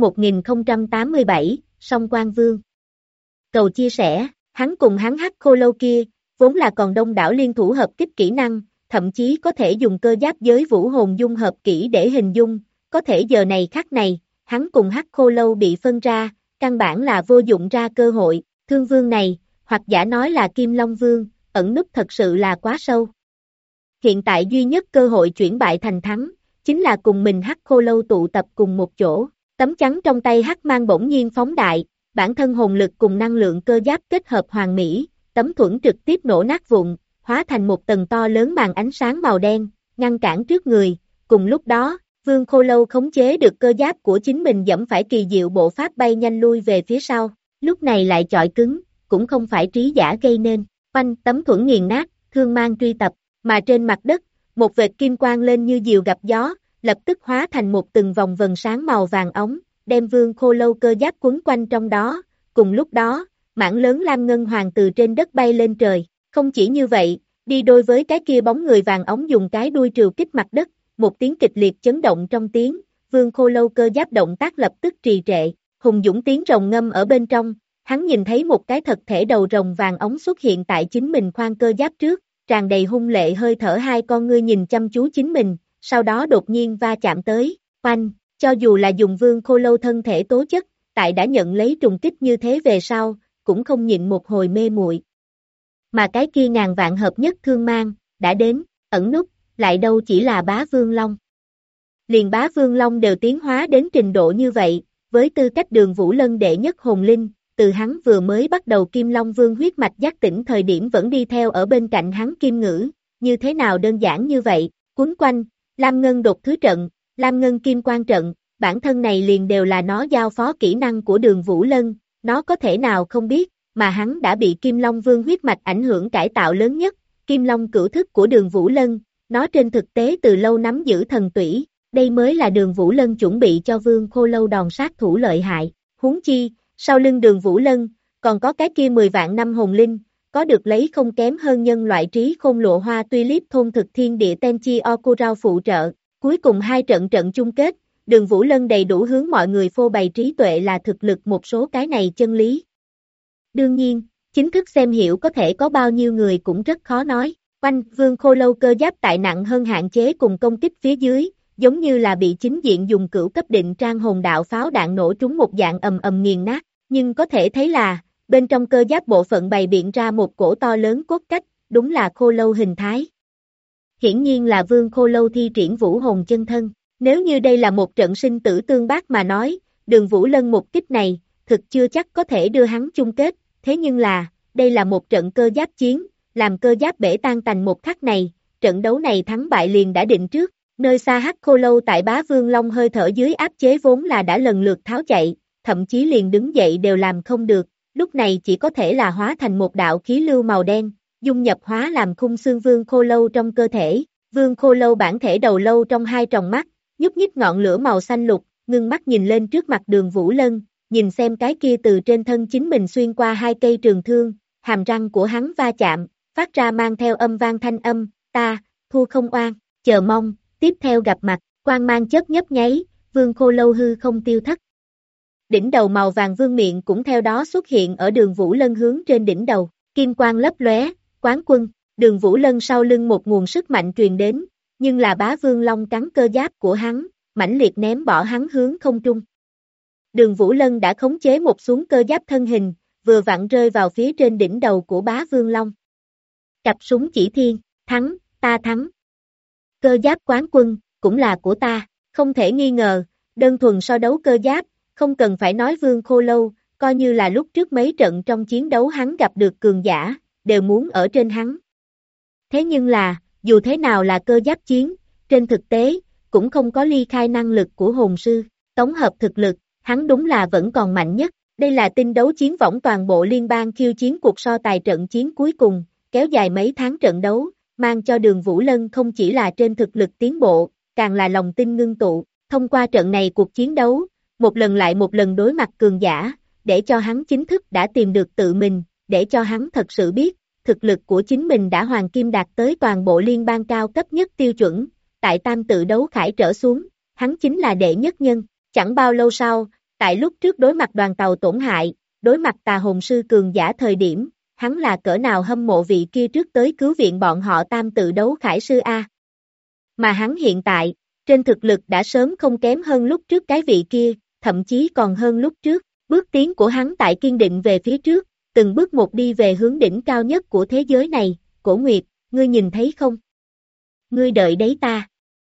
1087, Song Quan Vương. Cầu chia sẻ, hắn cùng hắn hắc khô lâu kia, vốn là còn đông đảo liên thủ hợp kích kỹ năng, thậm chí có thể dùng cơ giáp giới vũ hồn dung hợp kỹ để hình dung, có thể giờ này khắc này, hắn cùng hắc khô lâu bị phân ra, căn bản là vô dụng ra cơ hội, thương vương này, hoặc giả nói là Kim Long Vương, ẩn núp thật sự là quá sâu. Hiện tại duy nhất cơ hội chuyển bại thành thắng, chính là cùng mình hắc khô lâu tụ tập cùng một chỗ, tấm chắn trong tay hắc mang bỗng nhiên phóng đại, bản thân hồn lực cùng năng lượng cơ giáp kết hợp hoàn mỹ, tấm thuẫn trực tiếp nổ nát vụn, hóa thành một tầng to lớn màn ánh sáng màu đen, ngăn cản trước người, cùng lúc đó, Vương Khô Lâu khống chế được cơ giáp của chính mình dẫm phải kỳ diệu bộ pháp bay nhanh lui về phía sau, lúc này lại chọi cứng, cũng không phải trí giả gây nên, oanh tấm thuẫn nghiền nát, thương mang truy tập, mà trên mặt đất, một vệt kim quang lên như diều gặp gió, lập tức hóa thành một từng vòng vần sáng màu vàng ống, đem Vương Khô Lâu cơ giáp quấn quanh trong đó, cùng lúc đó, mảng lớn lam ngân hoàng từ trên đất bay lên trời, không chỉ như vậy, đi đôi với cái kia bóng người vàng ống dùng cái đuôi trừu kích mặt đất, một tiếng kịch liệt chấn động trong tiếng, Vương Khô Lâu cơ giáp động tác lập tức trì trệ, hùng dũng tiếng rồng ngâm ở bên trong, hắn nhìn thấy một cái thật thể đầu rồng vàng ống xuất hiện tại chính mình khoang cơ giáp trước, tràn đầy hung lệ hơi thở hai con ngươi nhìn chăm chú chính mình, sau đó đột nhiên va chạm tới, oanh, cho dù là dùng Vương Khô Lâu thân thể tố chất, tại đã nhận lấy trùng kích như thế về sau, cũng không nhịn một hồi mê muội. Mà cái kia ngàn vạn hợp nhất thương mang, đã đến, ẩn núp, lại đâu chỉ là Bá Vương Long. Liền Bá Vương Long đều tiến hóa đến trình độ như vậy, với tư cách Đường Vũ Lân đệ nhất hồn linh, từ hắn vừa mới bắt đầu Kim Long Vương huyết mạch giác tỉnh thời điểm vẫn đi theo ở bên cạnh hắn Kim Ngữ, như thế nào đơn giản như vậy, quấn quanh, Lam Ngân đột thứ trận, Lam Ngân Kim Quan trận, bản thân này liền đều là nó giao phó kỹ năng của Đường Vũ Lân, nó có thể nào không biết, mà hắn đã bị Kim Long Vương huyết mạch ảnh hưởng cải tạo lớn nhất, Kim Long cửu thức của Đường Vũ Lân, nó trên thực tế từ lâu nắm giữ thần tủy, đây mới là Đường Vũ Lân chuẩn bị cho Vương Khô Lâu đòn sát thủ lợi hại, huống chi, sau lưng Đường Vũ Lân, còn có cái kia 10 vạn năm hồn linh, có được lấy không kém hơn nhân loại trí khôn lụa hoa tulip thôn thực thiên địa Tenchi Okurao phụ trợ, cuối cùng hai trận chung kết, Đường Vũ Lân đầy đủ hướng mọi người phô bày trí tuệ là thực lực một số cái này chân lý. Đương nhiên, chính thức xem hiểu có thể có bao nhiêu người cũng rất khó nói, quanh Vương Khô Lâu cơ giáp tại nặng hơn hạn chế cùng công kích phía dưới, giống như là bị chính diện dùng cửu cấp định trang hồn đạo pháo đạn nổ trúng một dạng ầm ầm nghiền nát, nhưng có thể thấy là, bên trong cơ giáp bộ phận bày biện ra một cổ to lớn cốt cách, đúng là Khô Lâu hình thái. Hiển nhiên là Vương Khô Lâu thi triển vũ hồn chân thân, nếu như đây là một trận sinh tử tương bác mà nói, Đường Vũ Lân một kích này, thực chưa chắc có thể đưa hắn chung kết, thế nhưng là, đây là một trận cơ giáp chiến, làm cơ giáp bể tan tành một khắc này, trận đấu này thắng bại liền đã định trước, nơi xa Hắc Khô Lâu tại Bá Vương Long hơi thở dưới áp chế vốn là đã lần lượt tháo chạy, thậm chí liền đứng dậy đều làm không được, lúc này chỉ có thể là hóa thành một đạo khí lưu màu đen, dung nhập hóa làm khung xương Vương Khô Lâu trong cơ thể, Vương Khô Lâu bản thể đầu lâu trong hai tròng mắt, nhúc nhích ngọn lửa màu xanh lục, ngưng mắt nhìn lên trước mặt Đường Vũ Lân, nhìn xem cái kia từ trên thân chính mình xuyên qua hai cây trường thương, hàm răng của hắn va chạm, phát ra mang theo âm vang thanh âm, ta, thua không oan, chờ mong, tiếp theo gặp mặt, quang mang chớp nhấp nháy, Vương Khô Lâu hư không tiêu thất. Đỉnh đầu màu vàng vương miện cũng theo đó xuất hiện ở Đường Vũ Lân hướng trên đỉnh đầu, kim quang lấp lóe, quán quân, Đường Vũ Lân sau lưng một nguồn sức mạnh truyền đến, nhưng là Bá Vương Long cắn cơ giáp của hắn, mãnh liệt ném bỏ hắn hướng không trung. Đường Vũ Lân đã khống chế một xuống cơ giáp thân hình, vừa vặn rơi vào phía trên đỉnh đầu của Bá Vương Long. Cặp súng chỉ thiên, thắng, ta thắng. Cơ giáp quán quân, cũng là của ta, không thể nghi ngờ, đơn thuần so đấu cơ giáp, không cần phải nói Vương Khô Lâu, coi như là lúc trước mấy trận trong chiến đấu hắn gặp được cường giả, đều muốn ở trên hắn. Thế nhưng là, dù thế nào là cơ giáp chiến, trên thực tế, cũng không có ly khai năng lực của hồn sư, tổng hợp thực lực, hắn đúng là vẫn còn mạnh nhất. Đây là tinh đấu chiến võng toàn bộ liên bang khiêu chiến cuộc so tài trận chiến cuối cùng, kéo dài mấy tháng trận đấu, mang cho Đường Vũ Lân không chỉ là trên thực lực tiến bộ, càng là lòng tin ngưng tụ. Thông qua trận này cuộc chiến đấu, một lần lại một lần đối mặt cường giả, để cho hắn chính thức đã tìm được tự mình, để cho hắn thật sự biết, thực lực của chính mình đã hoàng kim đạt tới toàn bộ liên bang cao cấp nhất tiêu chuẩn, tại tam tự đấu khải trở xuống, hắn chính là đệ nhất nhân. Chẳng bao lâu sau, tại lúc trước đối mặt đoàn tàu tổn hại, đối mặt tà hồn sư cường giả thời điểm, hắn là cỡ nào hâm mộ vị kia trước tới cứu viện bọn họ tam tự đấu khải sư A. Mà hắn hiện tại, trên thực lực đã sớm không kém hơn lúc trước cái vị kia, thậm chí còn hơn lúc trước, bước tiến của hắn tại kiên định về phía trước, từng bước một đi về hướng đỉnh cao nhất của thế giới này. Cổ Nguyệt, ngươi nhìn thấy không? Ngươi đợi đấy ta.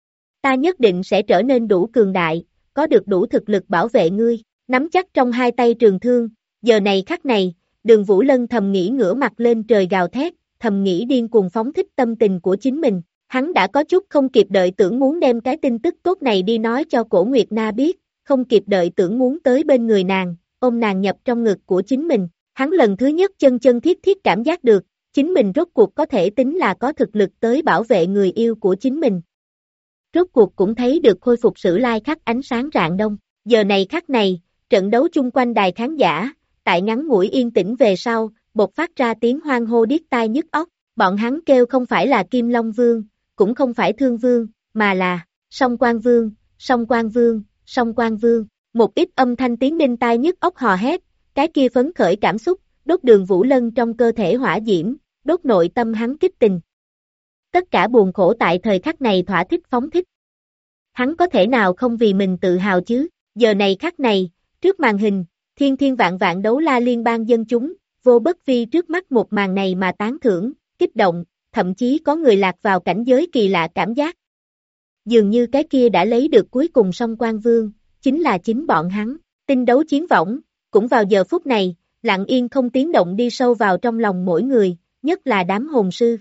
Ta nhất định sẽ trở nên đủ cường đại, có được đủ thực lực bảo vệ ngươi, nắm chắc trong hai tay trường thương, giờ này khắc này, Đường Vũ Lân thầm nghĩ ngửa mặt lên trời gào thét, thầm nghĩ điên cuồng phóng thích tâm tình của chính mình, Hắn đã có chút không kịp đợi tưởng muốn đem cái tin tức tốt này đi nói cho Cổ Nguyệt Na biết, không kịp đợi tưởng muốn tới bên người nàng, ôm nàng nhập trong ngực của chính mình. Hắn lần thứ nhất chân chân thiết thiết cảm giác được, chính mình rốt cuộc có thể tính là có thực lực tới bảo vệ người yêu của chính mình. Rốt cuộc cũng thấy được khôi phục Sử Lai khắc ánh sáng rạng đông. Giờ này khắc này, trận đấu chung quanh đài khán giả, tại ngắn ngủi yên tĩnh về sau, bộc phát ra tiếng hoan hô điếc tai nhức óc. Bọn hắn kêu không phải là Kim Long Vương, cũng không phải Thương Vương, mà là Song Quan Vương, Song Quan Vương, Song Quan Vương. Một ít âm thanh tiếng đinh tai nhức óc hò hét, cái kia phấn khởi cảm xúc, đốt Đường Vũ Lân trong cơ thể hỏa diễm, đốt nội tâm hắn kích tình. Tất cả buồn khổ tại thời khắc này thỏa thích phóng thích. Hắn có thể nào không vì mình tự hào chứ? Giờ này khắc này, trước màn hình, thiên thiên vạn vạn đấu la liên bang dân chúng, vô bất vi trước mắt một màn này mà tán thưởng, kích động, thậm chí có người lạc vào cảnh giới kỳ lạ cảm giác. Dường như cái kia đã lấy được cuối cùng Song Quan Vương, chính là chính bọn hắn. Tinh đấu chiến võng, cũng vào giờ phút này, lặng yên không tiếng động đi sâu vào trong lòng mỗi người, nhất là đám hồn sư.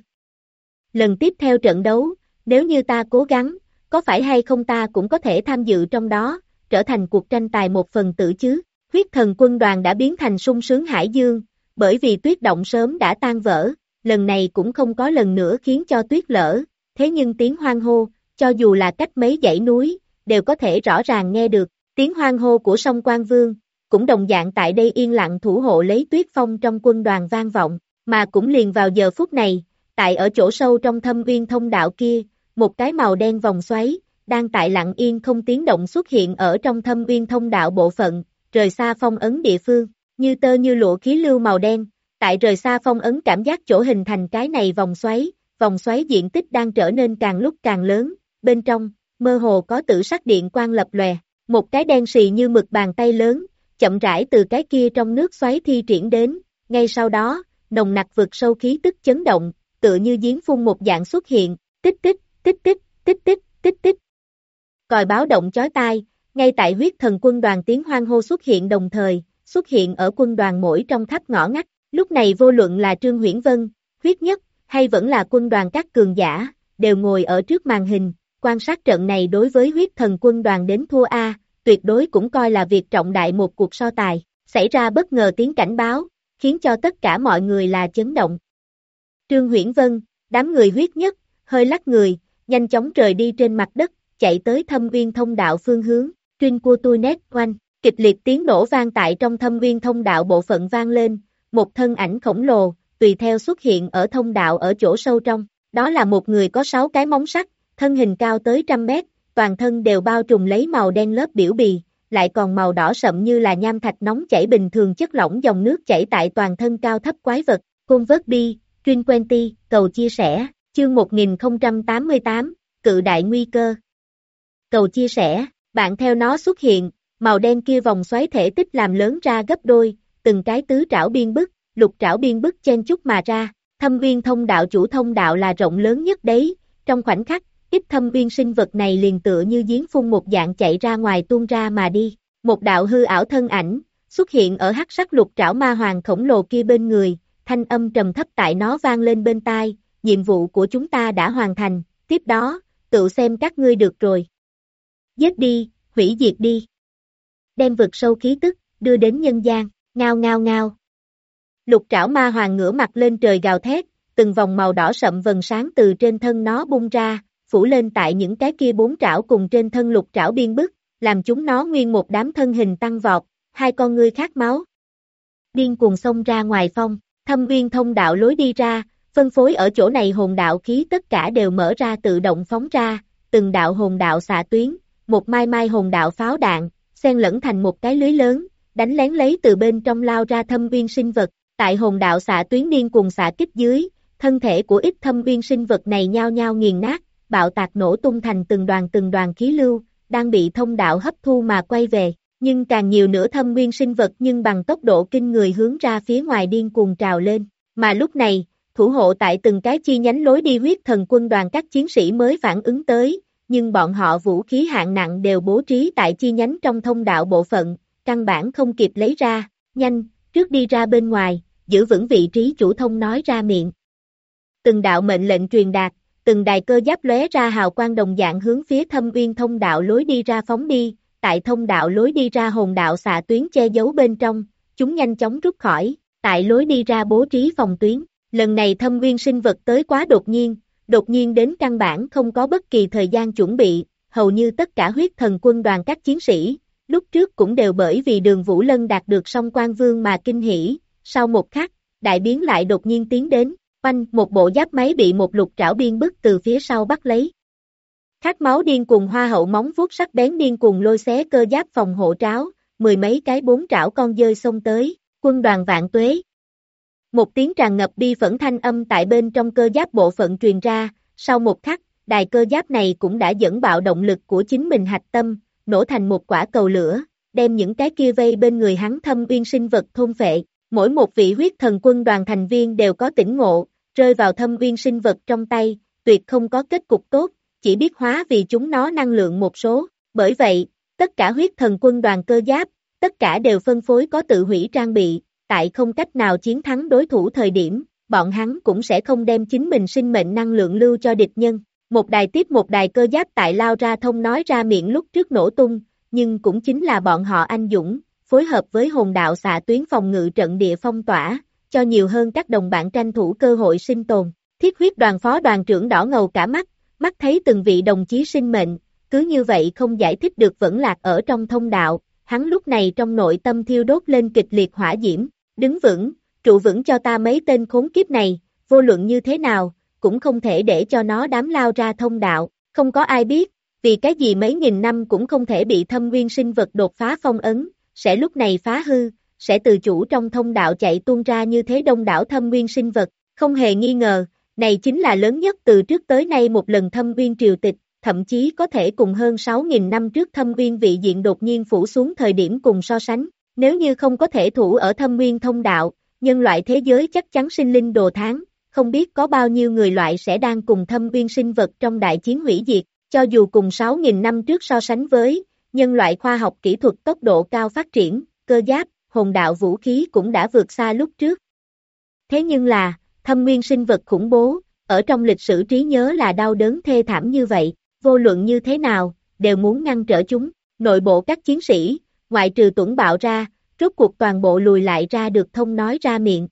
Lần tiếp theo trận đấu, nếu như ta cố gắng, có phải hay không ta cũng có thể tham dự trong đó, trở thành cuộc tranh tài một phần tử chứ. Huyết thần quân đoàn đã biến thành sung sướng hải dương, bởi vì tuyết động sớm đã tan vỡ, lần này cũng không có lần nữa khiến cho tuyết lở, thế nhưng tiếng hoan hô, cho dù là cách mấy dãy núi, đều có thể rõ ràng nghe được. Tiếng hoan hô của Song Quan Vương, cũng đồng dạng tại đây yên lặng thủ hộ lấy tuyết phong trong quân đoàn vang vọng, mà cũng liền vào giờ phút này, tại ở chỗ sâu trong thâm uyên thông đạo kia, một cái màu đen vòng xoáy, đang tại lặng yên không tiếng động xuất hiện ở trong thâm uyên thông đạo bộ phận, rời xa phong ấn địa phương, như tơ như lụa khí lưu màu đen, tại rời xa phong ấn cảm giác chỗ hình thành cái này vòng xoáy diện tích đang trở nên càng lúc càng lớn, bên trong, mơ hồ có tử sắc điện quang lập lòe, một cái đen xì như mực bàn tay lớn, chậm rãi từ cái kia trong nước xoáy thi triển đến, ngay sau đó, nồng nặc vực sâu khí tức chấn động, tựa như giếng phun một dạng xuất hiện, tích tích, tích tích, tích tích, tích tích. Còi báo động chói tai, ngay tại huyết thần quân đoàn tiếng hoan hô xuất hiện đồng thời, xuất hiện ở quân đoàn mỗi trong khắp ngõ ngách, lúc này vô luận là Trương Huyễn Vân, Huyết Nhất, hay vẫn là quân đoàn các cường giả, đều ngồi ở trước màn hình, quan sát trận này đối với huyết thần quân đoàn đến thua A, tuyệt đối cũng coi là việc trọng đại một cuộc so tài, xảy ra bất ngờ tiếng cảnh báo, khiến cho tất cả mọi người là chấn động. Trương Huyễn Vân, đám người Huyết Nhất, hơi lắc người, nhanh chóng rời đi trên mặt đất, chạy tới thâm uyên thông đạo phương hướng, Trinh của tôi nét oanh, kịch liệt tiếng nổ vang tại trong thâm uyên thông đạo bộ phận vang lên, một thân ảnh khổng lồ, tùy theo xuất hiện ở thông đạo ở chỗ sâu trong, đó là một người có 6 cái móng sắt, thân hình cao tới 100 mét, toàn thân đều bao trùm lấy màu đen lớp biểu bì, lại còn màu đỏ sậm như là nham thạch nóng chảy bình thường chất lỏng dòng nước chảy tại toàn thân cao thấp quái vật, Convert đi, Trinh Quenty, cầu chia sẻ, chương 1088, cự đại nguy cơ. Cầu chia sẻ, bạn theo nó xuất hiện, màu đen kia vòng xoáy thể tích làm lớn ra gấp đôi, từng cái tứ trảo biên bức, lục trảo biên bức chen chúc mà ra, thâm uyên thông đạo chủ thông đạo là rộng lớn nhất đấy, trong khoảnh khắc, ít thâm uyên sinh vật này liền tựa như giếng phun một dạng chạy ra ngoài tuôn ra mà đi, một đạo hư ảo thân ảnh, xuất hiện ở hắc sắc lục trảo ma hoàng khổng lồ kia bên người, thanh âm trầm thấp tại nó vang lên bên tai, nhiệm vụ của chúng ta đã hoàn thành, tiếp đó, tự xem các ngươi được rồi. Giết đi, hủy diệt đi. Đem vực sâu khí tức, đưa đến nhân gian, ngao ngao ngao. Lục trảo ma hoàng ngửa mặt lên trời gào thét, từng vòng màu đỏ sậm vầng sáng từ trên thân nó bung ra, phủ lên tại những cái kia 4 trảo cùng trên thân lục trảo biên bức, làm chúng nó nguyên một đám thân hình tăng vọt, hai con ngươi khát máu. Điên cuồng xông ra ngoài phong, thâm uyên thông đạo lối đi ra, phân phối ở chỗ này hồn đạo khí tất cả đều mở ra tự động phóng ra, từng đạo hồn đạo xạ tuyến, một mai mai hồn đạo pháo đạn, xen lẫn thành một cái lưới lớn, đánh lén lấy từ bên trong lao ra thâm uyên sinh vật, tại hồn đạo xạ tuyến điên cuồng xạ kích dưới, thân thể của ít thâm uyên sinh vật này nhao nhao nghiền nát, bạo tạc nổ tung thành từng đoàn khí lưu, đang bị thông đạo hấp thu mà quay về, nhưng càng nhiều nữa thâm uyên sinh vật nhưng bằng tốc độ kinh người hướng ra phía ngoài điên cuồng trào lên, mà lúc này, thủ hộ tại từng cái chi nhánh lối đi huyết thần quân đoàn các chiến sĩ mới phản ứng tới, nhưng bọn họ vũ khí hạng nặng đều bố trí tại chi nhánh trong thông đạo bộ phận, căn bản không kịp lấy ra, nhanh, trước đi ra bên ngoài, giữ vững vị trí chủ thông nói ra miệng. Từng đạo mệnh lệnh truyền đạt, từng đài cơ giáp lóe ra hào quang đồng dạng hướng phía Thâm Uyên thông đạo lối đi ra phóng đi, tại thông đạo lối đi ra hồn đạo xạ tuyến che giấu bên trong, chúng nhanh chóng rút khỏi, tại lối đi ra bố trí phòng tuyến. Lần này Thâm Uyên sinh vật tới quá đột nhiên đến căn bản không có bất kỳ thời gian chuẩn bị, hầu như tất cả huyết thần quân đoàn các chiến sĩ, lúc trước cũng đều bởi vì Đường Vũ Lân đạt được Song Quan Vương mà kinh hỉ, sau một khắc, đại biến lại đột nhiên tiến đến, oanh, một bộ giáp máy bị một lục trảo biên bức từ phía sau bắt lấy. Khát máu điên cuồng hoa hậu móng vuốt sắc bén điên cuồng lôi xé cơ giáp phòng hộ tráo, mười mấy cái bốn trảo con dơi xông tới, quân đoàn vạn tuế. Một tiếng tràn ngập bi phẫn thanh âm tại bên trong cơ giáp bộ phận truyền ra, sau một khắc, đài cơ giáp này cũng đã dẫn bạo động lực của chính mình hạch tâm, nổ thành một quả cầu lửa, đem những cái kia vây bên người hắn Thâm Uyên sinh vật thôn phệ. Mỗi một vị huyết thần quân đoàn thành viên đều có tỉnh ngộ, rơi vào Thâm Uyên sinh vật trong tay, tuyệt không có kết cục tốt, chỉ biết hóa vì chúng nó năng lượng một số. Bởi vậy, tất cả huyết thần quân đoàn cơ giáp, tất cả đều phân phối có tự hủy trang bị, tại không cách nào chiến thắng đối thủ thời điểm, bọn hắn cũng sẽ không đem chính mình sinh mệnh năng lượng lưu cho địch nhân. Một đài tiếp một đài cơ giáp tại lao ra thông nói ra miệng lúc trước nổ tung, nhưng cũng chính là bọn họ anh dũng, phối hợp với hồn đạo xạ tuyến phòng ngự trận địa phong tỏa, cho nhiều hơn các đồng bạn tranh thủ cơ hội sinh tồn. Thiết huyết đoàn phó đoàn trưởng đỏ ngầu cả mắt thấy từng vị đồng chí sinh mệnh, cứ như vậy không giải thích được vẫn lạc ở trong thông đạo, hắn lúc này trong nội tâm thiêu đốt lên kịch liệt hỏa diễm, đứng vững, trụ vững cho ta mấy tên khốn kiếp này, vô luận như thế nào, cũng không thể để cho nó đám lao ra thông đạo, không có ai biết, vì cái gì mấy nghìn năm cũng không thể bị Thâm Uyên sinh vật đột phá phong ấn, sẽ lúc này phá hư, sẽ từ chủ trong thông đạo chạy tuôn ra như thế đông đảo Thâm Uyên sinh vật, không hề nghi ngờ, này chính là lớn nhất từ trước tới nay một lần Thâm Uyên triều tịch, thậm chí có thể cùng hơn 6.000 năm trước Thâm Uyên vị diện đột nhiên phủ xuống thời điểm cùng so sánh, nếu như không có thể thủ ở Thâm Uyên thông đạo, nhân loại thế giới chắc chắn sinh linh đồ tháng, không biết có bao nhiêu người loại sẽ đang cùng Thâm Uyên sinh vật trong đại chiến hủy diệt, cho dù cùng 6.000 năm trước so sánh với, nhân loại khoa học kỹ thuật tốc độ cao phát triển, cơ giáp, hồn đạo vũ khí cũng đã vượt xa lúc trước. Thế nhưng là, Thâm Uyên sinh vật khủng bố, ở trong lịch sử trí nhớ là đau đớn thê thảm như vậy, vô luận như thế nào, đều muốn ngăn trở chúng, nội bộ các chiến sĩ, ngoại trừ Tuẩn bạo ra, rốt cuộc toàn bộ lùi lại ra được thông nói ra miệng.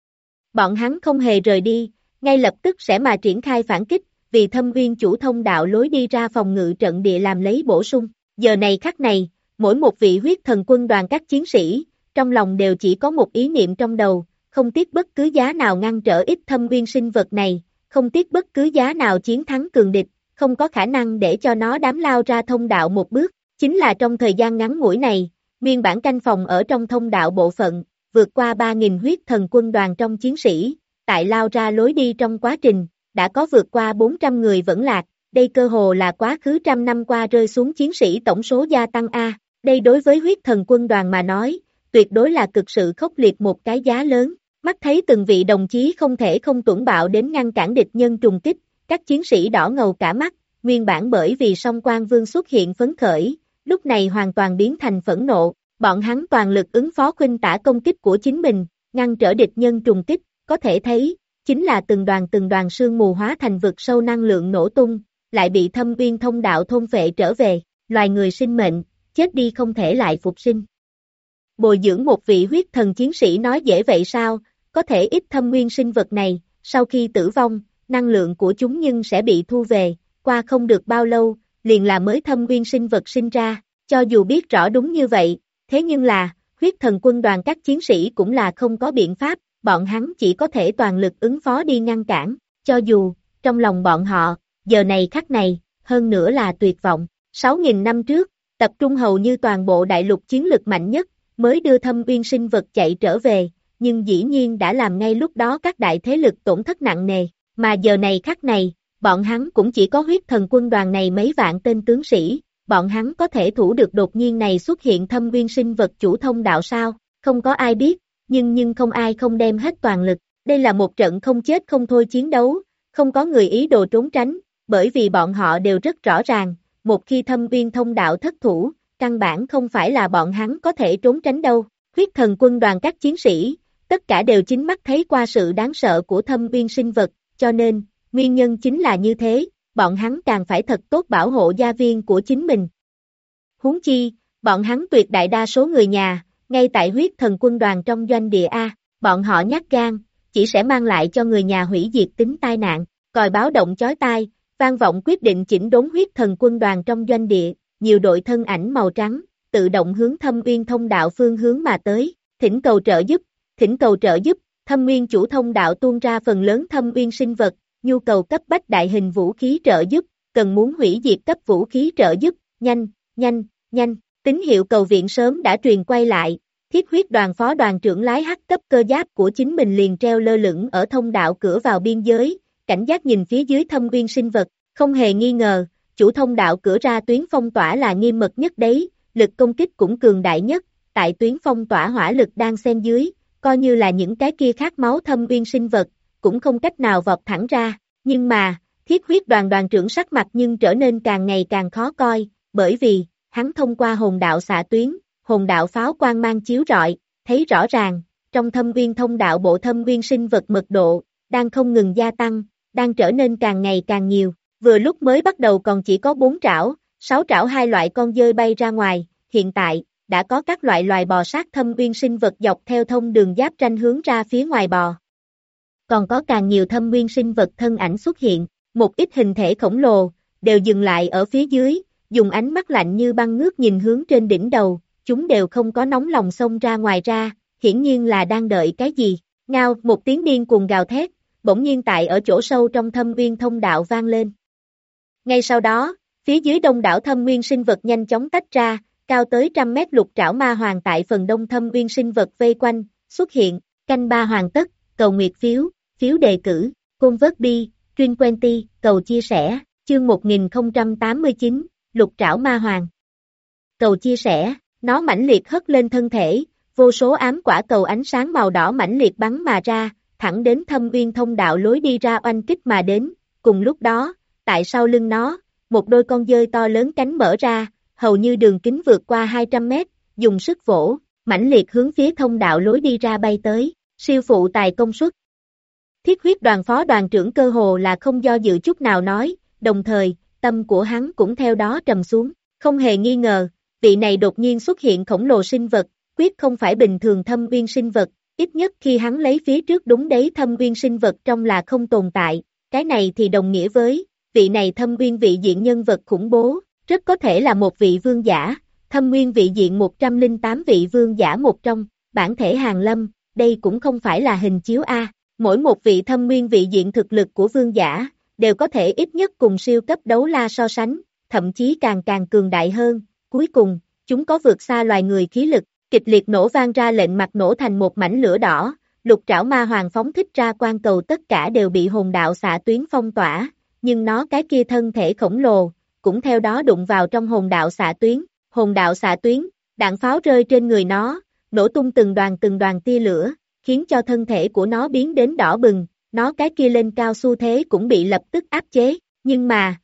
Bọn hắn không hề rời đi, ngay lập tức sẽ mà triển khai phản kích, vì Thâm Uyên chủ thông đạo lối đi ra phòng ngự trận địa làm lấy bổ sung. Giờ này khắc này, mỗi một vị huyết thần quân đoàn các chiến sĩ, trong lòng đều chỉ có một ý niệm trong đầu, không tiếc bất cứ giá nào ngăn trở ít Thâm Uyên sinh vật này, không tiếc bất cứ giá nào chiến thắng cường địch, không có khả năng để cho nó đám lao ra thông đạo một bước. Chính là trong thời gian ngắn ngủi này, nguyên bản canh phòng ở trong thông đạo bộ phận, vượt qua 3.000 huyết thần quân đoàn trong chiến sĩ, tại lao ra lối đi trong quá trình, đã có vượt qua 400 người vẫn lạc, đây cơ hồ là quá khứ trăm năm qua rơi xuống chiến sĩ tổng số gia tăng A, đây đối với huyết thần quân đoàn mà nói, tuyệt đối là cực sự khốc liệt một cái giá lớn, mắt thấy từng vị đồng chí không thể không tuẫn bạo đến ngăn cản địch nhân trùng kích, các chiến sĩ đỏ ngầu cả mắt, nguyên bản bởi vì Song Quan Vương xuất hiện phấn khởi, lúc này hoàn toàn biến thành phẫn nộ, bọn hắn toàn lực ứng phó khuynh tả công kích của chính mình, ngăn trở địch nhân trùng kích, có thể thấy, chính là từng đoàn sương mù hóa thành vực sâu năng lượng nổ tung, lại bị Thâm Uyên thông đạo thôn phệ trở về, loài người sinh mệnh, chết đi không thể lại phục sinh. Bồi dưỡng một vị huyết thần chiến sĩ nói dễ vậy sao, có thể ít Thâm Uyên sinh vật này, sau khi tử vong, năng lượng của chúng nhưng sẽ bị thu về, qua không được bao lâu, liền là mới Thâm Uyên sinh vật sinh ra, cho dù biết rõ đúng như vậy, thế nhưng là, huyết thần quân đoàn các chiến sĩ cũng là không có biện pháp, bọn hắn chỉ có thể toàn lực ứng phó đi ngăn cản, cho dù, trong lòng bọn họ, giờ này khắc này, hơn nữa là tuyệt vọng, 6.000 năm trước, tập trung hầu như toàn bộ đại lục chiến lực mạnh nhất, mới đưa Thâm Uyên sinh vật chạy trở về, nhưng dĩ nhiên đã làm ngay lúc đó các đại thế lực tổn thất nặng nề, mà giờ này khắc này, bọn hắn cũng chỉ có huyết thần quân đoàn này mấy vạn tên tướng sĩ, bọn hắn có thể thủ được đột nhiên này xuất hiện Thâm Uyên sinh vật chủ thông đạo sao, không có ai biết, nhưng không ai không đem hết toàn lực, đây là một trận không chết không thôi chiến đấu, không có người ý đồ trốn tránh, bởi vì bọn họ đều rất rõ ràng, một khi Thâm Uyên thông đạo thất thủ, căn bản không phải là bọn hắn có thể trốn tránh đâu, huyết thần quân đoàn các chiến sĩ, tất cả đều chính mắt thấy qua sự đáng sợ của Thâm Uyên sinh vật, cho nên, nguyên nhân chính là như thế, bọn hắn càng phải thật tốt bảo hộ gia viên của chính mình. Huống chi, bọn hắn tuyệt đại đa số người nhà, ngay tại huyết thần quân đoàn trong doanh địa A, bọn họ nhát gan, chỉ sẽ mang lại cho người nhà hủy diệt tính tai nạn, còi báo động chói tai, vang vọng quyết định chỉnh đốn huyết thần quân đoàn trong doanh địa, nhiều đội thân ảnh màu trắng, tự động hướng Thâm Uyên thông đạo phương hướng mà tới, thỉnh cầu trợ giúp, Thâm Uyên chủ thông đạo tuôn ra phần lớn Thâm Uyên sinh vật, nhu cầu cấp bách đại hình vũ khí trợ giúp, cần muốn hủy diệt cấp vũ khí trợ giúp, nhanh, tín hiệu cầu viện sớm đã truyền quay lại, thiết huyết đoàn phó đoàn trưởng lái hắc cấp cơ giáp của chính mình liền treo lơ lửng ở thông đạo cửa vào biên giới, cảnh giác nhìn phía dưới Thâm Uyên sinh vật, không hề nghi ngờ, chủ thông đạo cửa ra tuyến phong tỏa là nghiêm mật nhất đấy, lực công kích cũng cường đại nhất, tại tuyến phong tỏa hỏa lực đang xen dưới, coi như là những cái kia khát máu Thâm Uyên sinh vật, cũng không cách nào vọt thẳng ra, nhưng mà, thiết huyết đoàn đoàn trưởng sắc mặt nhưng trở nên càng ngày càng khó coi, bởi vì, hắn thông qua hồn đạo xạ tuyến, hồn đạo pháo quang mang chiếu rọi, thấy rõ ràng, trong Thâm Uyên thông đạo bộ Thâm Uyên sinh vật mật độ, đang không ngừng gia tăng, đang trở nên càng ngày càng nhiều, vừa lúc mới bắt đầu còn chỉ có 4 trảo, 6 trảo hai loại con dơi bay ra ngoài, hiện tại, đã có các loại loài bò sát Thâm Uyên sinh vật dọc theo thông đường giáp ranh hướng ra phía ngoài bò. Còn có càng nhiều Thâm Uyên sinh vật thân ảnh xuất hiện, một ít hình thể khổng lồ, đều dừng lại ở phía dưới, dùng ánh mắt lạnh như băng ngước nhìn hướng trên đỉnh đầu, chúng đều không có nóng lòng xông ra ngoài ra, hiển nhiên là đang đợi cái gì. Ngao, một tiếng điên cuồng gào thét, bỗng nhiên tại ở chỗ sâu trong Thâm Uyên thông đạo vang lên. Ngay sau đó, phía dưới đông đảo Thâm Uyên sinh vật nhanh chóng tách ra, cao tới 100 mét lục trảo ma hoàng tại phần đông Thâm Uyên sinh vật vây quanh, xuất hiện, canh ba hoàn tất, cầu nguyệt phiếu đề cử, Convert Truyền Quenty, cầu chia sẻ, chương 1089, lục trảo ma hoàng. Cầu chia sẻ, nó mãnh liệt hất lên thân thể, vô số ám quả cầu ánh sáng màu đỏ mãnh liệt bắn mà ra, thẳng đến Thâm Uyên thông đạo lối đi ra oanh kích mà đến, cùng lúc đó, tại sau lưng nó, một đôi con dơi to lớn cánh mở ra, hầu như đường kính vượt qua 200 mét, dùng sức vỗ, mãnh liệt hướng phía thông đạo lối đi ra bay tới, siêu phụ tài công suất. Thiết huyết đoàn phó đoàn trưởng cơ hồ là không do dự chút nào nói, đồng thời, tâm của hắn cũng theo đó trầm xuống, không hề nghi ngờ, vị này đột nhiên xuất hiện khổng lồ sinh vật, quyết không phải bình thường Thâm Uyên sinh vật, ít nhất khi hắn lấy phía trước đúng đấy Thâm Uyên sinh vật trong là không tồn tại, cái này thì đồng nghĩa với, vị này Thâm Uyên vị diện nhân vật khủng bố, rất có thể là một vị vương giả, Thâm Uyên vị diện 108 vị vương giả một trong, bản thể hàng lâm, đây cũng không phải là hình chiếu A, mỗi một vị Thâm Uyên vị diện thực lực của vương giả, đều có thể ít nhất cùng siêu cấp đấu la so sánh, thậm chí càng cường đại hơn, cuối cùng, chúng có vượt xa loài người khí lực, kịch liệt nổ vang ra lệnh mặt nổ thành một mảnh lửa đỏ, lục trảo ma hoàng phóng thích ra quang cầu tất cả đều bị hồn đạo xạ tuyến phong tỏa, nhưng nó cái kia thân thể khổng lồ, cũng theo đó đụng vào trong hồn đạo xạ tuyến, đạn pháo rơi trên người nó, nổ tung từng đoàn tia lửa, khiến cho thân thể của nó biến đến đỏ bừng, nó cái kia lên cao xu thế cũng bị lập tức áp chế, nhưng mà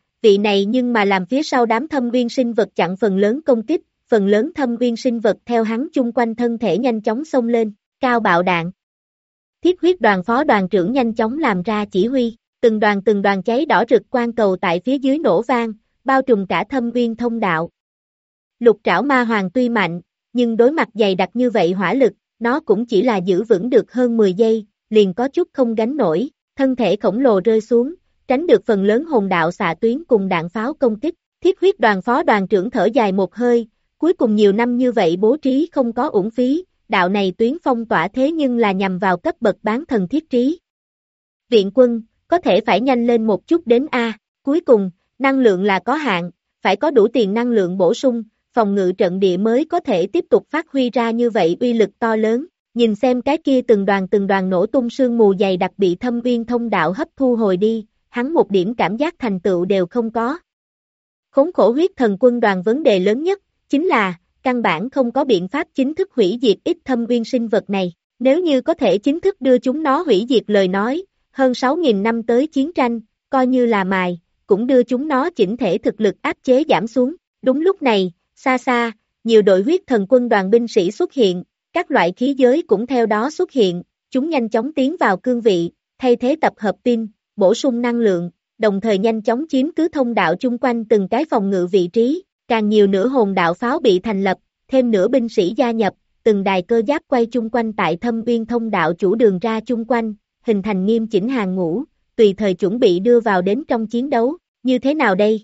làm phía sau đám Thâm Uyên sinh vật chặn phần lớn công kích, phần lớn Thâm Uyên sinh vật theo hắn chung quanh thân thể nhanh chóng xông lên, cao bạo đạn. Thiết huyết đoàn phó đoàn trưởng nhanh chóng làm ra chỉ huy, từng đoàn cháy đỏ rực quang cầu tại phía dưới nổ vang, bao trùm cả Thâm Uyên thông đạo. Lục trảo ma hoàng tuy mạnh, nhưng đối mặt dày đặc như vậy hỏa lực, nó cũng chỉ là giữ vững được hơn 10 giây, liền có chút không gánh nổi, thân thể khổng lồ rơi xuống, tránh được phần lớn hồn đạo xạ tuyến cùng đạn pháo công kích. Thiết huyết đoàn phó đoàn trưởng thở dài một hơi, cuối cùng nhiều năm như vậy bố trí không có uổng phí, đạo này tuyến phong tỏa thế nhưng là nhằm vào cấp bậc bán thần thiết trí. Viện quân, có thể phải nhanh lên một chút đến A, cuối cùng, năng lượng là có hạn, phải có đủ tiền năng lượng bổ sung, phòng ngự trận địa mới có thể tiếp tục phát huy ra như vậy uy lực to lớn, nhìn xem cái kia từng đoàn nổ tung sương mù dày đặc bị Thâm Uyên thông đạo hấp thu hồi đi, hắn một điểm cảm giác thành tựu đều không có. Khốn khổ huyết thần quân đoàn vấn đề lớn nhất, chính là, căn bản không có biện pháp chính thức hủy diệt ít Thâm Uyên sinh vật này, nếu như có thể chính thức đưa chúng nó hủy diệt lời nói, hơn 6.000 năm tới chiến tranh, coi như là mài, cũng đưa chúng nó chỉnh thể thực lực áp chế giảm xuống, đúng lúc này, xa xa, nhiều đội huyết thần quân đoàn binh sĩ xuất hiện, các loại khí giới cũng theo đó xuất hiện, chúng nhanh chóng tiến vào cương vị, thay thế tập hợp pin, bổ sung năng lượng, đồng thời nhanh chóng chiếm cứ thông đạo chung quanh từng cái phòng ngự vị trí, càng nhiều nữa hồn đạo pháo bị thành lập, thêm nữa binh sĩ gia nhập, từng đài cơ giáp quay chung quanh tại Thâm Uyên thông đạo chủ đường ra chung quanh, hình thành nghiêm chỉnh hàng ngũ, tùy thời chuẩn bị đưa vào đến trong chiến đấu, như thế nào đây?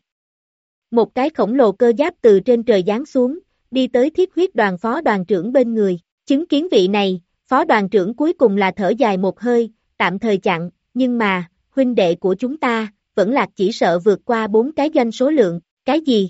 Một cái khổng lồ cơ giáp từ trên trời giáng xuống, đi tới Thiết Huyết Đoàn phó đoàn trưởng bên người, chứng kiến vị này, phó đoàn trưởng cuối cùng là thở dài một hơi, tạm thời chặn, nhưng mà, huynh đệ của chúng ta, vẫn lạc chỉ sợ vượt qua 4 cái doanh số lượng, cái gì?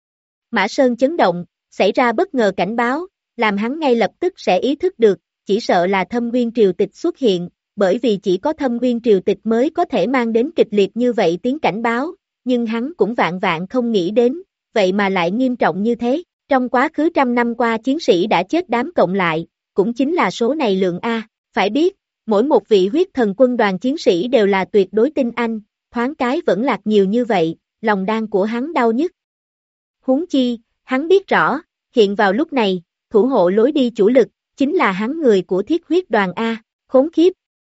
Mã Sơn chấn động, xảy ra bất ngờ cảnh báo, làm hắn ngay lập tức sẽ ý thức được, chỉ sợ là Thâm Uyên Triều Tịch xuất hiện, bởi vì chỉ có Thâm Uyên Triều Tịch mới có thể mang đến kịch liệt như vậy tiếng cảnh báo, nhưng hắn cũng vạn vạn không nghĩ đến, vậy mà lại nghiêm trọng như thế, trong quá khứ 100 năm qua chiến sĩ đã chết đám cộng lại, cũng chính là số này lượng A, phải biết, mỗi một vị huyết thần quân đoàn chiến sĩ đều là tuyệt đối tinh anh, thoáng cái vẫn lạc nhiều như vậy, lòng đan của hắn đau nhức. Huống chi, hắn biết rõ, hiện vào lúc này, thủ hộ lối đi chủ lực, chính là hắn người của Thiết Huyết Đoàn A, khốn khiếp.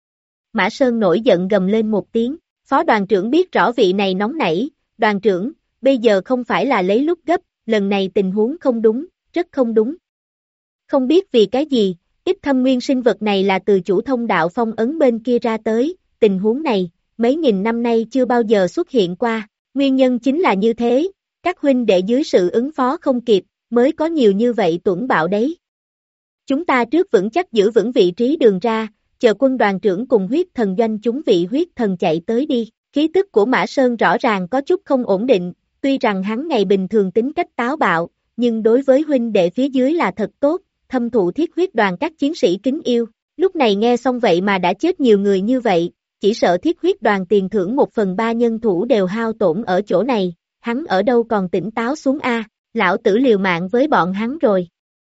Mã Sơn nổi giận gầm lên một tiếng, phó đoàn trưởng biết rõ vị này nóng nảy, đoàn trưởng, bây giờ không phải là lấy lúc gấp, lần này tình huống không đúng, rất không đúng. Không biết vì cái gì, ít thâm nguyên sinh vật này là từ chủ thông đạo phong ấn bên kia ra tới, tình huống này, mấy nghìn năm nay chưa bao giờ xuất hiện qua, nguyên nhân chính là như thế, các huynh đệ dưới sự ứng phó không kịp, mới có nhiều như vậy tuẫn bạo đấy. Chúng ta trước vững chắc giữ vững vị trí đường ra, chờ quân đoàn trưởng cùng huyết thần doanh chúng vị huyết thần chạy tới đi, khí tức của Mã Sơn rõ ràng có chút không ổn định, tuy rằng hắn ngày bình thường tính cách táo bạo, nhưng đối với huynh đệ phía dưới là thật tốt, thâm thụ Thiết Huyết Đoàn các chiến sĩ kính yêu, lúc này nghe xong vậy mà đã chết nhiều người như vậy, chỉ sợ Thiết Huyết Đoàn tiền thưởng 1/3 nhân thủ đều hao tổn ở chỗ này, hắn ở đâu còn tỉnh táo xuống a, lão tử liều mạng với bọn hắn rồi.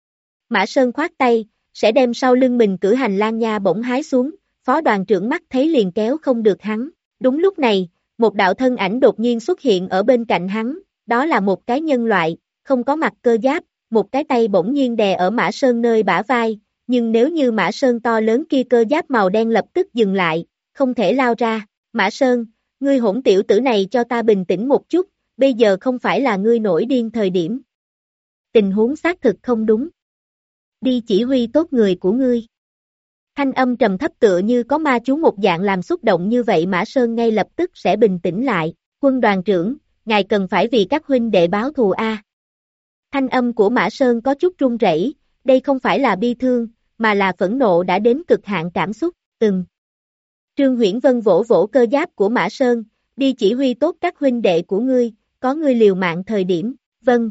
Mã Sơn khoát tay, sẽ đem sau lưng mình cử hành lan nha bổng hái xuống, phó đoàn trưởng mắt thấy liền kéo không được hắn, đúng lúc này, một đạo thân ảnh đột nhiên xuất hiện ở bên cạnh hắn, đó là một cái nhân loại, không có mặt cơ giáp, một cái tay bỗng nhiên đè ở Mã Sơn nơi bả vai, nhưng nếu như Mã Sơn to lớn kia cơ giáp màu đen lập tức dừng lại, không thể lao ra, Mã Sơn, ngươi hỗn tiểu tử này cho ta bình tĩnh một chút, bây giờ không phải là ngươi nổi điên thời điểm. Tình huống xác thực không đúng. Đi chỉ huy tốt người của ngươi. Thanh âm trầm thấp tựa như có ma chú một dạng làm xúc động như vậy Mã Sơn ngay lập tức sẽ bình tĩnh lại, quân đoàn trưởng, ngài cần phải vì các huynh đệ báo thù a. Thanh âm của Mã Sơn có chút run rẩy, đây không phải là bi thương, mà là phẫn nộ đã đến cực hạn cảm xúc, Trương Huyễn Vân vỗ vỗ cơ giáp của Mã Sơn, đi chỉ huy tốt các huynh đệ của ngươi, có ngươi liều mạng thời điểm, vâng.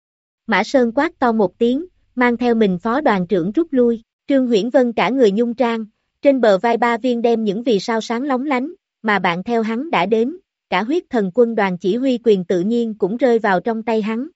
Mã Sơn quát to một tiếng, mang theo mình phó đoàn trưởng rút lui, Trương Huyễn Vân cả người nhung trang, trên bờ vai 3 viên đem những vì sao sáng lóng lánh, mà bạn theo hắn đã đến, cả huyết thần quân đoàn chỉ huy quyền tự nhiên cũng rơi vào trong tay hắn.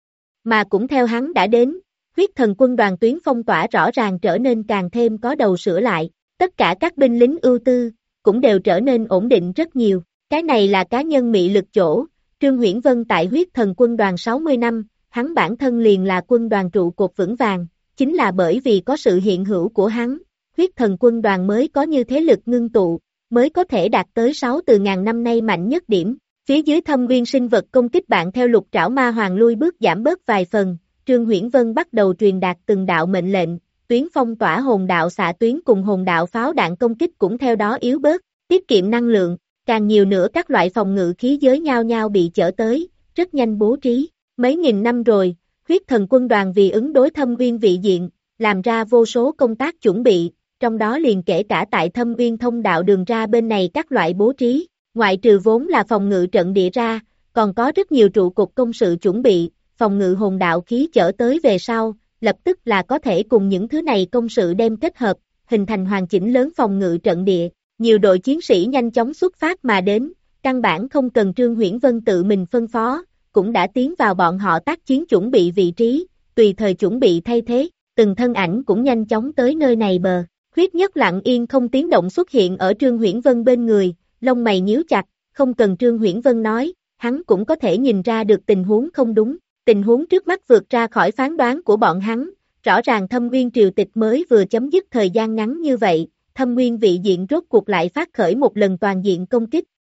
Mà cũng theo hắn đã đến, huyết thần quân đoàn tuyến phong tỏa rõ ràng trở nên càng thêm có đầu sửa lại, tất cả các binh lính ưu tư, cũng đều trở nên ổn định rất nhiều, cái này là cá nhân mị lực chỗ, Trương Huyễn Vân tại huyết thần quân đoàn 60 năm, hắn bản thân liền là quân đoàn trụ cột vững vàng, chính là bởi vì có sự hiện hữu của hắn, huyết thần quân đoàn mới có như thế lực ngưng tụ, mới có thể đạt tới 6 từ ngàn năm nay mạnh nhất điểm. Phía dưới thâm nguyên sinh vật công kích bạn theo lục trảo ma hoàng lui bước giảm bớt vài phần, Trương Huyễn Vân bắt đầu truyền đạt từng đạo mệnh lệnh, tuyến phong tỏa hồn đạo xạ tuyến cùng hồn đạo pháo đạn công kích cũng theo đó yếu bớt, tiết kiệm năng lượng, càng nhiều nữa các loại phòng ngự khí giới nhao nhao bị chở tới, rất nhanh bố trí. Mấy nghìn năm rồi, huyết thần quân đoàn vì ứng đối thâm uyên vị diện, làm ra vô số công tác chuẩn bị, trong đó liền kể cả tại thâm uyên thông đạo đường ra bên này các loại bố trí, ngoại trừ vốn là phòng ngự trận địa ra, còn có rất nhiều trụ cột công sự chuẩn bị, phòng ngự hồn đạo khí chở tới về sau, lập tức là có thể cùng những thứ này công sự đem kết hợp, hình thành hoàn chỉnh lớn phòng ngự trận địa, nhiều đội chiến sĩ nhanh chóng xuất phát mà đến, căn bản không cần Trương Huyễn Vân tự mình phân phó, cũng đã tiến vào bọn họ tác chiến chuẩn bị vị trí, tùy thời chuẩn bị thay thế, từng thân ảnh cũng nhanh chóng tới nơi này bờ. Huyết Nhất lặng yên không tiếng động xuất hiện ở Trương Huyễn Vân bên người, lông mày nhíu chặt, không cần Trương Huyễn Vân nói, hắn cũng có thể nhìn ra được tình huống không đúng, tình huống trước mắt vượt ra khỏi phán đoán của bọn hắn, rõ ràng Thâm Nguyên triều tịch mới vừa chấm dứt thời gian ngắn như vậy, Thâm Nguyên vị diện rốt cuộc lại phát khởi một lần toàn diện công kích,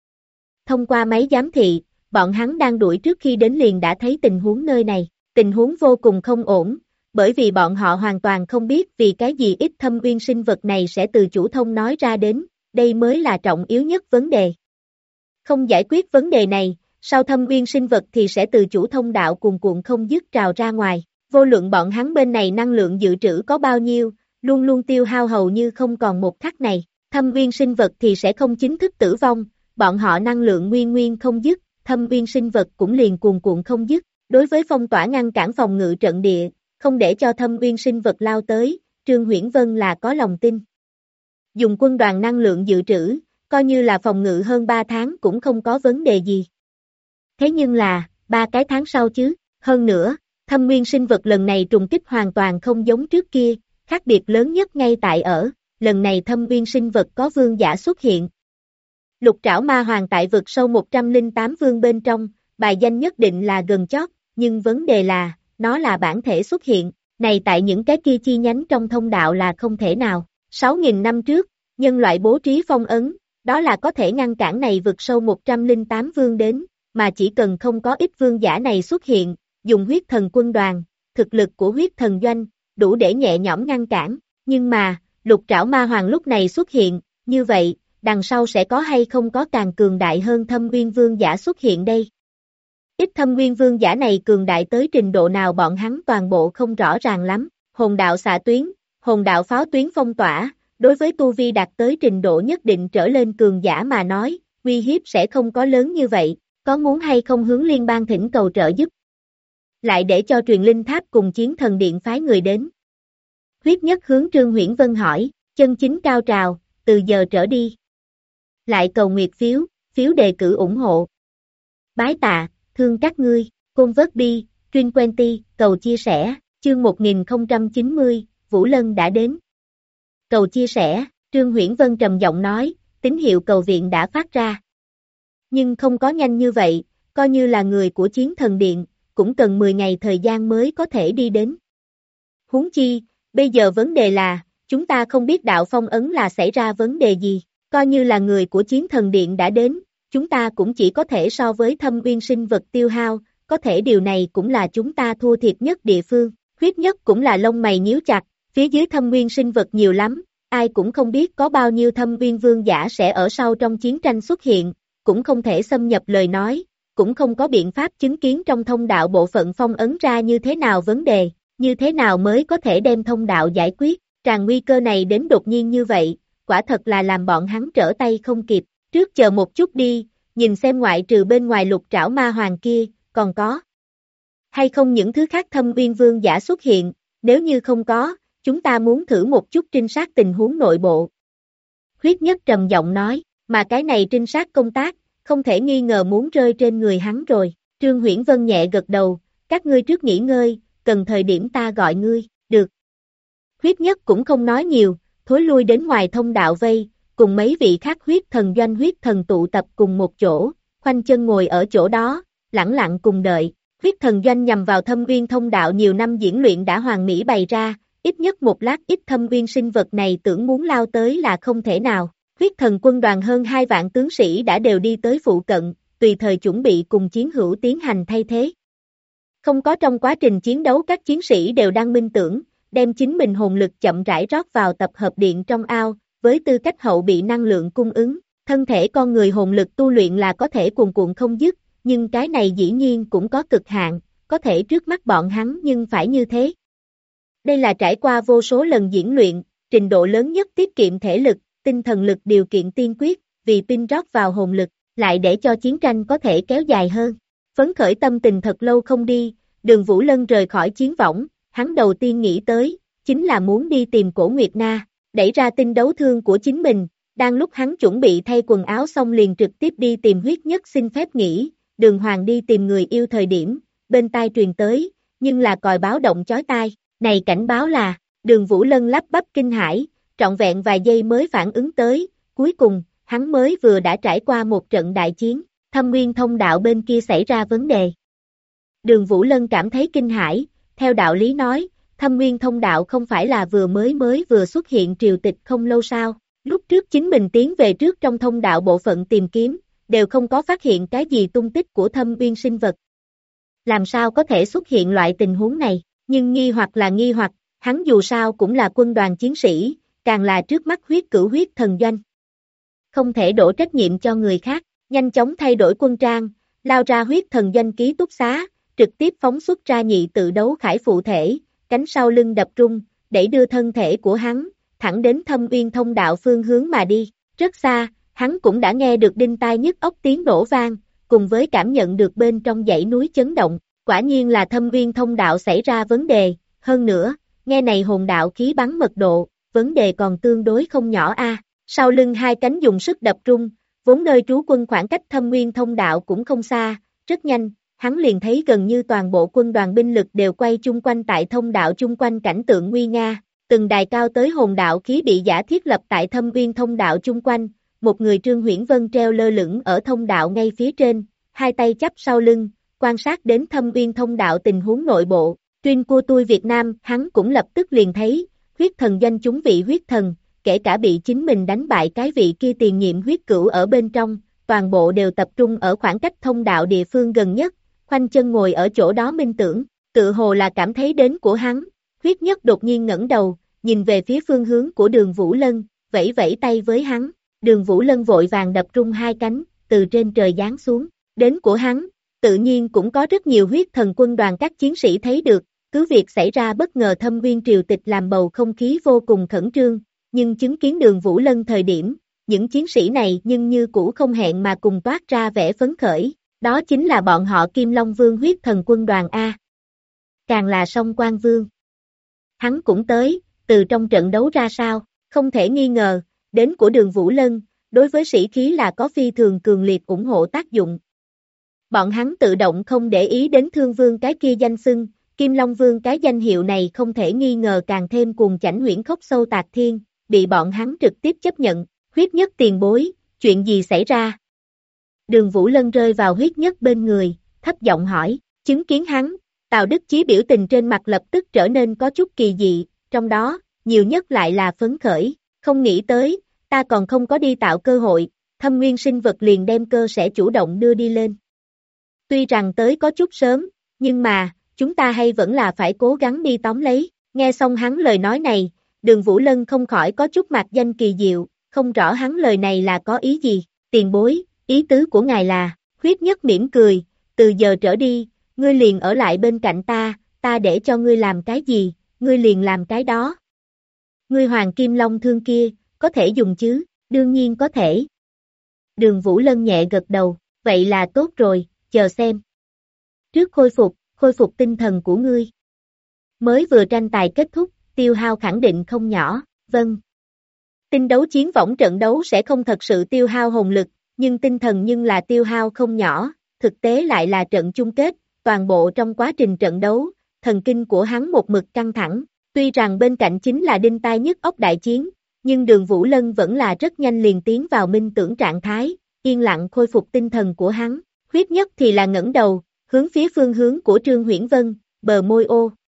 Thông qua máy giám thị, bọn hắn đang đuổi trước khi đến liền đã thấy tình huống nơi này. Tình huống vô cùng không ổn, bởi vì bọn họ hoàn toàn không biết vì cái gì ít thâm uyên sinh vật này sẽ từ chủ thông nói ra đến, đây mới là trọng yếu nhất vấn đề. Không giải quyết vấn đề này, sau thâm uyên sinh vật thì sẽ từ chủ thông đạo cuồn cuộn không dứt trào ra ngoài. Vô luận bọn hắn bên này năng lượng dự trữ có bao nhiêu, luôn luôn tiêu hao hầu như không còn một khắc này. Thâm uyên sinh vật thì sẽ không chính thức tử vong, bọn họ năng lượng nguyên nguyên không dứt, thâm uyên sinh vật cũng liền cuồn cuộn không dứt. Đối với phong tỏa ngăn cản phòng ngự trận địa, không để cho thâm uyên sinh vật lao tới, Trương Huyễn Vân là có lòng tin. Dùng quân đoàn năng lượng dự trữ, coi như là phòng ngự hơn 3 tháng cũng không có vấn đề gì. Thế nhưng là, 3 cái tháng sau chứ, hơn nữa, thâm uyên sinh vật lần này trùng kích hoàn toàn không giống trước kia, khác biệt lớn nhất ngay tại ở, lần này thâm uyên sinh vật có vương giả xuất hiện. Lục trảo ma hoàng tại vực sâu 108 vương bên trong, bài danh nhất định là gần chót, nhưng vấn đề là, nó là bản thể xuất hiện, này tại những cái kia chi nhánh trong thông đạo là không thể nào. 6.000 năm trước, nhân loại bố trí phong ấn, đó là có thể ngăn cản này vực sâu 108 vương đến, mà chỉ cần không có ít vương giả này xuất hiện, dùng huyết thần quân đoàn, thực lực của huyết thần doanh, đủ để nhẹ nhõm ngăn cản, nhưng mà, lục trảo ma hoàng lúc này xuất hiện, như vậy, đằng sau sẽ có hay không có càng cường đại hơn thâm uyên vương giả xuất hiện đây. Ít thâm uyên vương giả này cường đại tới trình độ nào bọn hắn toàn bộ không rõ ràng lắm, hồn đạo xạ tuyến, hồn đạo pháo tuyến phong tỏa, đối với tu vi đạt tới trình độ nhất định trở lên cường giả mà nói, uy hiếp sẽ không có lớn như vậy, có muốn hay không hướng liên bang thỉnh cầu trợ giúp. Lại để cho truyền linh tháp cùng chiến thần điện phái người đến. Huyết nhất hướng Trương Huyễn Vân hỏi, chân chính cao trào, từ giờ trở đi. Lại cầu nguyệt phiếu, phiếu đề cử ủng hộ. Bái tạ, thương các ngươi, Côn Vớt Bi, Truyền Quenty, cầu chia sẻ, chương 1090, Vũ Lân đã đến. Cầu chia sẻ, Trương Huyễn Vân trầm giọng nói, tín hiệu cầu viện đã phát ra. Nhưng không có nhanh như vậy, coi như là người của chiến thần điện, cũng cần 10 ngày thời gian mới có thể đi đến. Huống chi, bây giờ vấn đề là, chúng ta không biết đạo phong ấn là xảy ra vấn đề gì, coi như là người của chiến thần điện đã đến, chúng ta cũng chỉ có thể so với thâm uyên sinh vật tiêu hao, có thể điều này cũng là chúng ta thua thiệt nhất địa phương, huyết nhất cũng là lông mày nhíu chặt, phía dưới thâm uyên sinh vật nhiều lắm, ai cũng không biết có bao nhiêu thâm uyên vương giả sẽ ở sau trong chiến tranh xuất hiện, cũng không thể xâm nhập lời nói, cũng không có biện pháp chứng kiến trong thông đạo bộ phận phong ấn ra như thế nào vấn đề, như thế nào mới có thể đem thông đạo giải quyết, tràn nguy cơ này đến đột nhiên như vậy, quả thật là làm bọn hắn trở tay không kịp, trước chờ một chút đi, nhìn xem ngoại trừ bên ngoài lục trảo ma hoàng kia, còn có hay không những thứ khác thâm uyên vương giả xuất hiện, nếu như không có, chúng ta muốn thử một chút trinh sát tình huống nội bộ. Huyết nhất trầm giọng nói, mà cái này trinh sát công tác, không thể nghi ngờ muốn rơi trên người hắn rồi, Trương Huyễn Vân nhẹ gật đầu, các ngươi trước nghỉ ngơi, cần thời điểm ta gọi ngươi, được. Huyết nhất cũng không nói nhiều, thối lui đến ngoài thông đạo vây, cùng mấy vị khác huyết thần doanh huyết thần tụ tập cùng một chỗ, khoanh chân ngồi ở chỗ đó, lẳng lặng cùng đợi. Huyết thần doanh nhằm vào thâm uyên thông đạo nhiều năm diễn luyện đã hoàn mỹ bày ra, ít nhất một lát ít thâm uyên sinh vật này tưởng muốn lao tới là không thể nào. Huyết thần quân đoàn hơn 2 vạn tướng sĩ đã đều đi tới phụ cận, tùy thời chuẩn bị cùng chiến hữu tiến hành thay thế. Không có trong quá trình chiến đấu các chiến sĩ đều đang minh tưởng, đem chính mình hồn lực chậm rãi rót vào tập hợp điện trong ao, với tư cách hậu bị năng lượng cung ứng, thân thể con người hồn lực tu luyện là có thể cuồn cuộn không dứt, nhưng cái này dĩ nhiên cũng có cực hạn, có thể trước mắt bọn hắn nhưng phải như thế. Đây là trải qua vô số lần diễn luyện, trình độ lớn nhất tiết kiệm thể lực, tinh thần lực điều kiện tiên quyết, vì pin rót vào hồn lực, lại để cho chiến tranh có thể kéo dài hơn. Phấn khởi tâm tình thật lâu không đi, Đường Vũ Lân rời khỏi chiến võng, hắn đầu tiên nghĩ tới, chính là muốn đi tìm Cổ Nguyệt Na, đẩy ra tinh đấu thương của chính mình, đang lúc hắn chuẩn bị thay quần áo xong liền trực tiếp đi tìm huyết nhất xin phép nghỉ, Đường Hoàng đi tìm người yêu thời điểm, bên tai truyền tới, nhưng là còi báo động chói tai, này cảnh báo là, Đường Vũ Lân lắp bắp kinh hãi, trọn vẹn vài giây mới phản ứng tới, cuối cùng, hắn mới vừa đã trải qua một trận đại chiến, thâm nguyên thông đạo bên kia xảy ra vấn đề. Đường Vũ Lân cảm thấy kinh hãi, theo đạo lý nói, thâm nguyên thông đạo không phải là mới vừa xuất hiện triều tịch không lâu sao, lúc trước chính mình tiến về trước trong thông đạo bộ phận tìm kiếm, đều không có phát hiện cái gì tung tích của Thâm Uyên sinh vật. Làm sao có thể xuất hiện loại tình huống này, nhưng nghi hoặc là nghi hoặc, hắn dù sao cũng là quân đoàn chiến sĩ, càng là trước mắt huyết cửu huyết thần doanh. Không thể đổ trách nhiệm cho người khác, nhanh chóng thay đổi quân trang, lao ra huyết thần doanh ký túc xá, trực tiếp phóng xuất ra nhị tự đấu khải phụ thể, cánh sau lưng đập trung, đẩy đưa thân thể của hắn, thẳng đến Thâm Uyên thông đạo phương hướng mà đi. Rất xa, hắn cũng đã nghe được đinh tai nhức óc tiếng nổ vang, cùng với cảm nhận được bên trong dãy núi chấn động, quả nhiên là Thâm Uyên thông đạo xảy ra vấn đề, hơn nữa, nghe này hồn đạo khí bắn mật độ, vấn đề còn tương đối không nhỏ a. Sau lưng hai cánh dùng sức đập trung, vốn nơi trú quân khoảng cách Thâm Uyên thông đạo cũng không xa, rất nhanh, hắn liền thấy gần như toàn bộ quân đoàn binh lực đều quay chung quanh tại thông đạo chung quanh cảnh tượng nguy nga, từng đài cao tới hồn đạo khí bị giả thiết lập tại Thâm Uyên thông đạo chung quanh, một người Trương Huyễn Vân treo lơ lửng ở thông đạo ngay phía trên, hai tay chắp sau lưng, quan sát đến Thâm Uyên thông đạo tình huống nội bộ, Tuyên của tôi Việt Nam, hắn cũng lập tức liền thấy, huyết thần doanh chúng vị huyết thần, kể cả bị chính mình đánh bại cái vị kia tiền nhiệm huyết cửu ở bên trong, toàn bộ đều tập trung ở khoảng cách thông đạo địa phương gần nhất, khoanh chân ngồi ở chỗ đó minh tưởng, tự hồ là cảm thấy đến của hắn, huyết nhất đột nhiên ngẩng đầu, nhìn về phía phương hướng của Đường Vũ Lân, vẫy vẫy tay với hắn, Đường Vũ Lân vội vàng đập trung hai cánh, từ trên trời giáng xuống, đến của hắn, tự nhiên cũng có rất nhiều huyết thần quân đoàn các chiến sĩ thấy được, cứ việc xảy ra bất ngờ Thâm Uyên triều tịch làm bầu không khí vô cùng khẩn trương, nhưng chứng kiến Đường Vũ Lân thời điểm, những chiến sĩ này nhưng như cũ không hẹn mà cùng toát ra vẻ phấn khởi, đó chính là bọn họ Kim Long Vương huyết thần quân đoàn A. Càng là Song Quan Vương. Hắn cũng tới, từ trong trận đấu ra sao, không thể nghi ngờ, đến của Đường Vũ Lân, đối với sĩ khí là có phi thường cường liệt ủng hộ tác dụng. Bọn hắn tự động không để ý đến Thương Vương cái kia danh xưng, Kim Long Vương cái danh hiệu này không thể nghi ngờ càng thêm cuồng chảnh huyễn khốc sâu tạc thiên, bị bọn hắn trực tiếp chấp nhận, huyết nhất tiền bối, chuyện gì xảy ra? Đường Vũ Lân rơi vào huyết nhất bên người, thấp giọng hỏi, chứng kiến hắn, Tào Đức Chí biểu tình trên mặt lập tức trở nên có chút kỳ dị, trong đó, nhiều nhất lại là phấn khởi, không nghĩ tới, ta còn không có đi tạo cơ hội, Thâm Nguyên sinh vật liền đem cơ sẽ chủ động đưa đi lên. Tuy rằng tới có chút sớm, nhưng mà, chúng ta hay vẫn là phải cố gắng đi tóm lấy, nghe xong hắn lời nói này, Đường Vũ Lân không khỏi có chút mạc danh kỳ diệu, không rõ hắn lời này là có ý gì, tiền bối, ý tứ của ngài là, huyết nhất mỉm cười, từ giờ trở đi, ngươi liền ở lại bên cạnh ta để cho ngươi làm cái gì, ngươi liền làm cái đó. Ngươi Hoàng Kim Long thương kia, có thể dùng chứ, đương nhiên có thể. Đường Vũ Lân nhẹ gật đầu, vậy là tốt rồi, chờ xem. Trước khôi phục tinh thần của ngươi. Mới vừa tranh tài kết thúc, tiêu hao khẳng định không nhỏ, vâng. Tinh đấu chiến võng trận đấu sẽ không thật sự tiêu hao hồn lực, nhưng tinh thần nhưng là tiêu hao không nhỏ, thực tế lại là trận chung kết, toàn bộ trong quá trình trận đấu, thần kinh của hắn một mực căng thẳng, tuy rằng bên cạnh chính là đinh tai nhức óc đại chiến, nhưng Đường Vũ Lân vẫn là rất nhanh liền tiến vào minh tưởng trạng thái, yên lặng khôi phục tinh thần của hắn, huyết nhất thì là ngẩng đầu, hướng phía phương hướng của Trương Huyễn Vân, bờ môi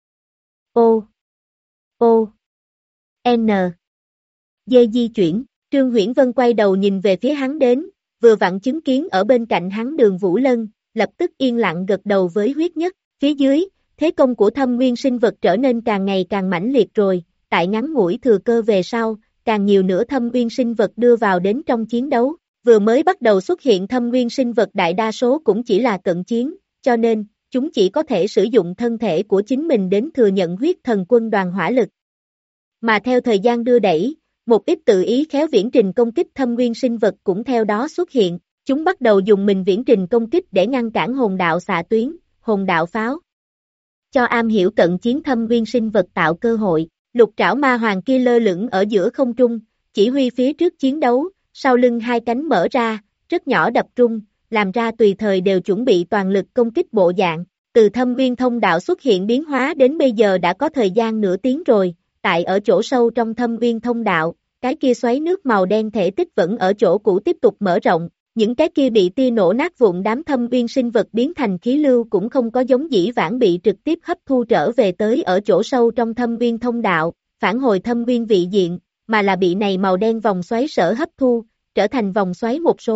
N. Dê di chuyển, Trương Huyễn Vân quay đầu nhìn về phía hắn đến, vừa vặn chứng kiến ở bên cạnh hắn Đường Vũ Lân, lập tức yên lặng gật đầu với huyết nhất, phía dưới, thế công của Thâm Nguyên sinh vật trở nên càng ngày càng mãnh liệt rồi, tại ngắn ngủi thừa cơ về sau, càng nhiều nữa Thâm Nguyên sinh vật đưa vào đến trong chiến đấu, vừa mới bắt đầu xuất hiện Thâm Nguyên sinh vật đại đa số cũng chỉ là cận chiến, cho nên, chúng chỉ có thể sử dụng thân thể của chính mình đến thừa nhận huyết thần quân đoàn hỏa lực. Mà theo thời gian đưa đẩy, một ít tự ý khéo viễn trình công kích Thâm Nguyên sinh vật cũng theo đó xuất hiện, chúng bắt đầu dùng mình viễn trình công kích để ngăn cản hồn đạo xạ tuyến, hồn đạo pháo. Cho am hiểu cận chiến Thâm Nguyên sinh vật tạo cơ hội, lục trảo ma hoàng kia lơ lửng ở giữa không trung, chỉ huy phía trước chiến đấu, sau lưng hai cánh mở ra, rất nhỏ đập trung, làm ra tùy thời đều chuẩn bị toàn lực công kích bộ dạng, từ Thâm Nguyên thông đạo xuất hiện biến hóa đến bây giờ đã có thời gian nửa tiếng rồi, tại ở chỗ sâu trong Thâm Nguyên thông đạo, cái kia xoáy nước màu đen thể tích vẫn ở chỗ cũ tiếp tục mở rộng, những cái kia bị tia nổ nát vụn đám Thâm Nguyên sinh vật biến thành khí lưu cũng không có giống dĩ vãng bị trực tiếp hấp thu trở về tới ở chỗ sâu trong Thâm Nguyên thông đạo, phản hồi Thâm Nguyên vị diện, mà là bị này màu đen vòng xoáy sở hấp thu, trở thành vòng xoáy một số,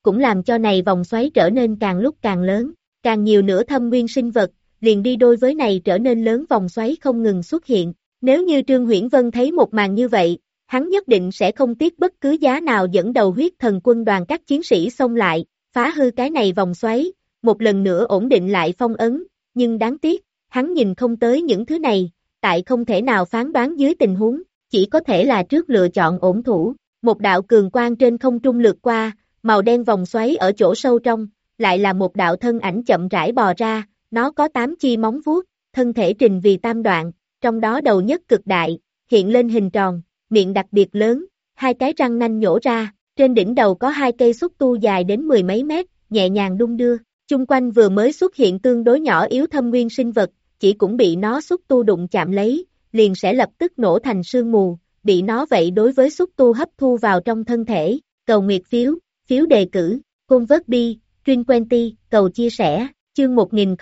cũng làm cho này vòng xoáy trở nên càng lúc càng lớn, càng nhiều nữa thâm nguyên sinh vật, liền đi đôi với này trở nên lớn vòng xoáy không ngừng xuất hiện. Nếu như Trương Huyễn Vân thấy một màn như vậy, hắn nhất định sẽ không tiếc bất cứ giá nào dẫn đầu huyết thần quân đoàn các chiến sĩ xông lại, phá hư cái này vòng xoáy, một lần nữa ổn định lại phong ấn, nhưng đáng tiếc, hắn nhìn không tới những thứ này, tại không thể nào phán đoán dưới tình huống, chỉ có thể là trước lựa chọn ổn thủ. Một đạo cường quang trên không trung lướt qua, màu đen vòng xoáy ở chỗ sâu trong, lại là một đạo thân ảnh chậm rãi bò ra, nó có 8 chi móng vuốt, thân thể trình vì tam đoạn, trong đó đầu nhất cực đại, hiện lên hình tròn, miệng đặc biệt lớn, hai cái răng nanh nhổ ra, trên đỉnh đầu có hai cây xúc tu dài đến mười mấy mét, nhẹ nhàng đung đưa, chung quanh vừa mới xuất hiện tương đối nhỏ yếu thâm nguyên sinh vật, chỉ cũng bị nó xúc tu đụng chạm lấy, liền sẽ lập tức nổ thành sương mù, bị nó vậy đối với xúc tu hấp thu vào trong thân thể. Cầu nguyệt phiếu, phiếu đề cử, convert bi, Trinh Quenty, cầu chia sẻ, chương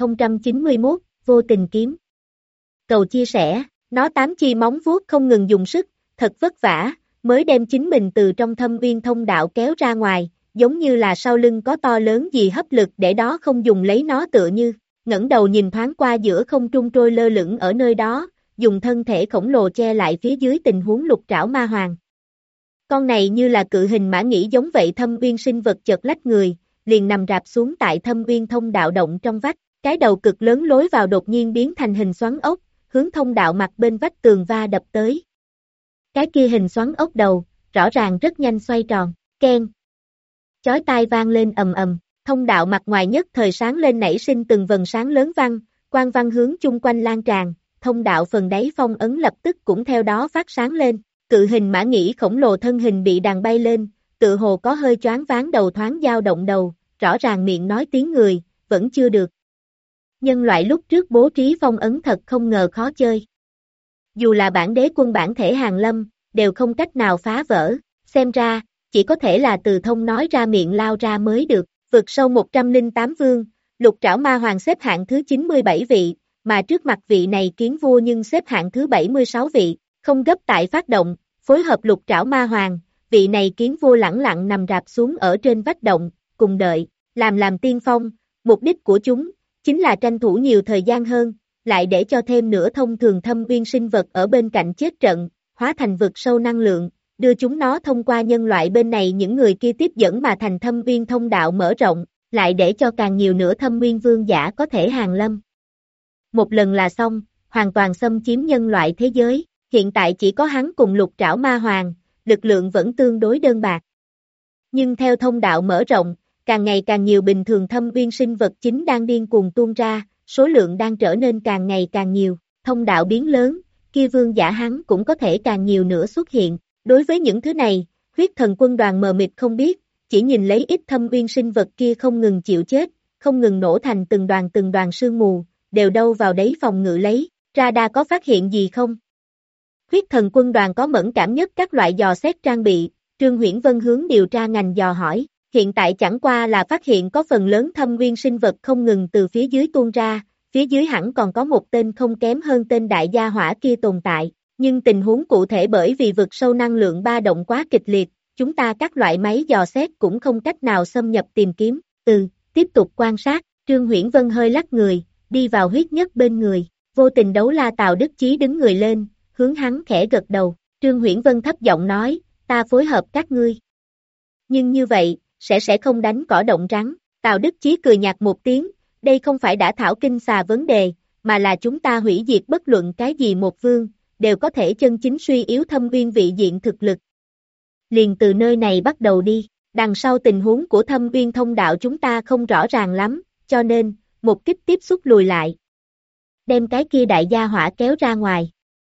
1091, vô tình kiếm. Cầu chia sẻ, nó 8 chi móng vuốt không ngừng dùng sức, thật vất vả, mới đem chính mình từ trong thâm uyên thông đạo kéo ra ngoài, giống như là sau lưng có to lớn gì hấp lực để đó không dùng lấy nó tựa như, ngẩng đầu nhìn thoáng qua giữa không trung trôi lơ lửng ở nơi đó, dùng thân thể khổng lồ che lại phía dưới tình huống lục trảo ma hoàng. Con này như là cự hình mã nhĩ giống vậy thâm uyên sinh vật chợt lách người, liền nằm rạp xuống tại thâm uyên thông đạo động trong vách, cái đầu cực lớn lối vào đột nhiên biến thành hình xoắn ốc, hướng thông đạo mặt bên vách tường va đập tới. Cái kia hình xoắn ốc đầu, rõ ràng rất nhanh xoay tròn, keng. Chói tai vang lên ầm ầm, thông đạo mặt ngoài nhất thời sáng lên nảy sinh từng vần sáng lớn văng, quang văn hướng chung quanh lan tràn, thông đạo phần đáy phong ấn lập tức cũng theo đó phát sáng lên, cự hình mã nhĩ khổng lồ thân hình bị đàn bay lên, tự hồ có hơi choáng váng đầu thoáng dao động đầu, rõ ràng miệng nói tiếng người, vẫn chưa được. Nhân loại lúc trước bố trí phong ấn thật không ngờ khó chơi. Dù là bản đế quân bản thể hàng lâm, đều không cách nào phá vỡ, xem ra, chỉ có thể là từ thông nói ra miệng lao ra mới được, vượt sâu 108 vương, lục trảo ma hoàng xếp hạng thứ 97 vị, mà trước mặt vị này kiến vua nhưng xếp hạng thứ 76 vị, không gấp tại phát động, phối hợp lục trảo ma hoàng, vị này kiến vua lẳng lặng nằm rạp xuống ở trên vách động, cùng đợi, làm tiên phong, mục đích của chúng, chính là tranh thủ nhiều thời gian hơn, lại để cho thêm nữa thông thường thâm uyên sinh vật ở bên cạnh chết trận, hóa thành vực sâu năng lượng, đưa chúng nó thông qua nhân loại bên này những người kia tiếp dẫn mà thành thâm uyên thông đạo mở rộng, lại để cho càng nhiều nữa thâm uyên vương giả có thể hàng lâm. Một lần là xong, hoàn toàn xâm chiếm nhân loại thế giới, hiện tại chỉ có hắn cùng lục trảo ma hoàng, lực lượng vẫn tương đối đơn bạc. Nhưng theo thông đạo mở rộng, càng ngày càng nhiều bình thường thâm uyên sinh vật chính đang điên cuồng tuôn ra, số lượng đang trở nên càng ngày càng nhiều, thông đạo biến lớn, kia vương giả hắn cũng có thể càng nhiều nữa xuất hiện. Đối với những thứ này, huyết thần quân đoàn mờ mịt không biết, chỉ nhìn lấy ít thâm uyên sinh vật kia không ngừng chịu chết, không ngừng nổ thành từng đoàn sương mù, đều đâu vào đấy phòng ngự lấy, radar có phát hiện gì không? Huyết thần quân đoàn có mẫn cảm nhất các loại dò xét trang bị, Trương Huyễn Vân hướng điều tra ngành dò hỏi, hiện tại chẳng qua là phát hiện có phần lớn thâm uyên sinh vật không ngừng từ phía dưới tuôn ra, phía dưới hẳn còn có một tên không kém hơn tên đại gia hỏa kia tồn tại. Nhưng tình huống cụ thể bởi vì vực sâu năng lượng ba động quá kịch liệt, chúng ta các loại máy dò xét cũng không cách nào xâm nhập tìm kiếm, tiếp tục quan sát, Trương Huyễn Vân hơi lắc người, đi vào huyết nhất bên người, vô tình đấu la Tào Đức Chí đứng người lên, hướng hắn khẽ gật đầu, Trương Huyễn Vân thấp giọng nói, ta phối hợp các ngươi. Nhưng như vậy, sẽ không đánh cỏ động rắn, Tào Đức Chí cười nhạt một tiếng, đây không phải đã thảo kinh xà vấn đề, mà là chúng ta hủy diệt bất luận cái gì một vương, đều có thể chân chính suy yếu thâm uyên vị diện thực lực. Liền từ nơi này bắt đầu đi, đằng sau tình huống của thâm uyên thông đạo chúng ta không rõ ràng lắm, cho nên, một kích tiếp xúc lùi lại. Đem cái kia đại gia hỏa kéo ra ngoài.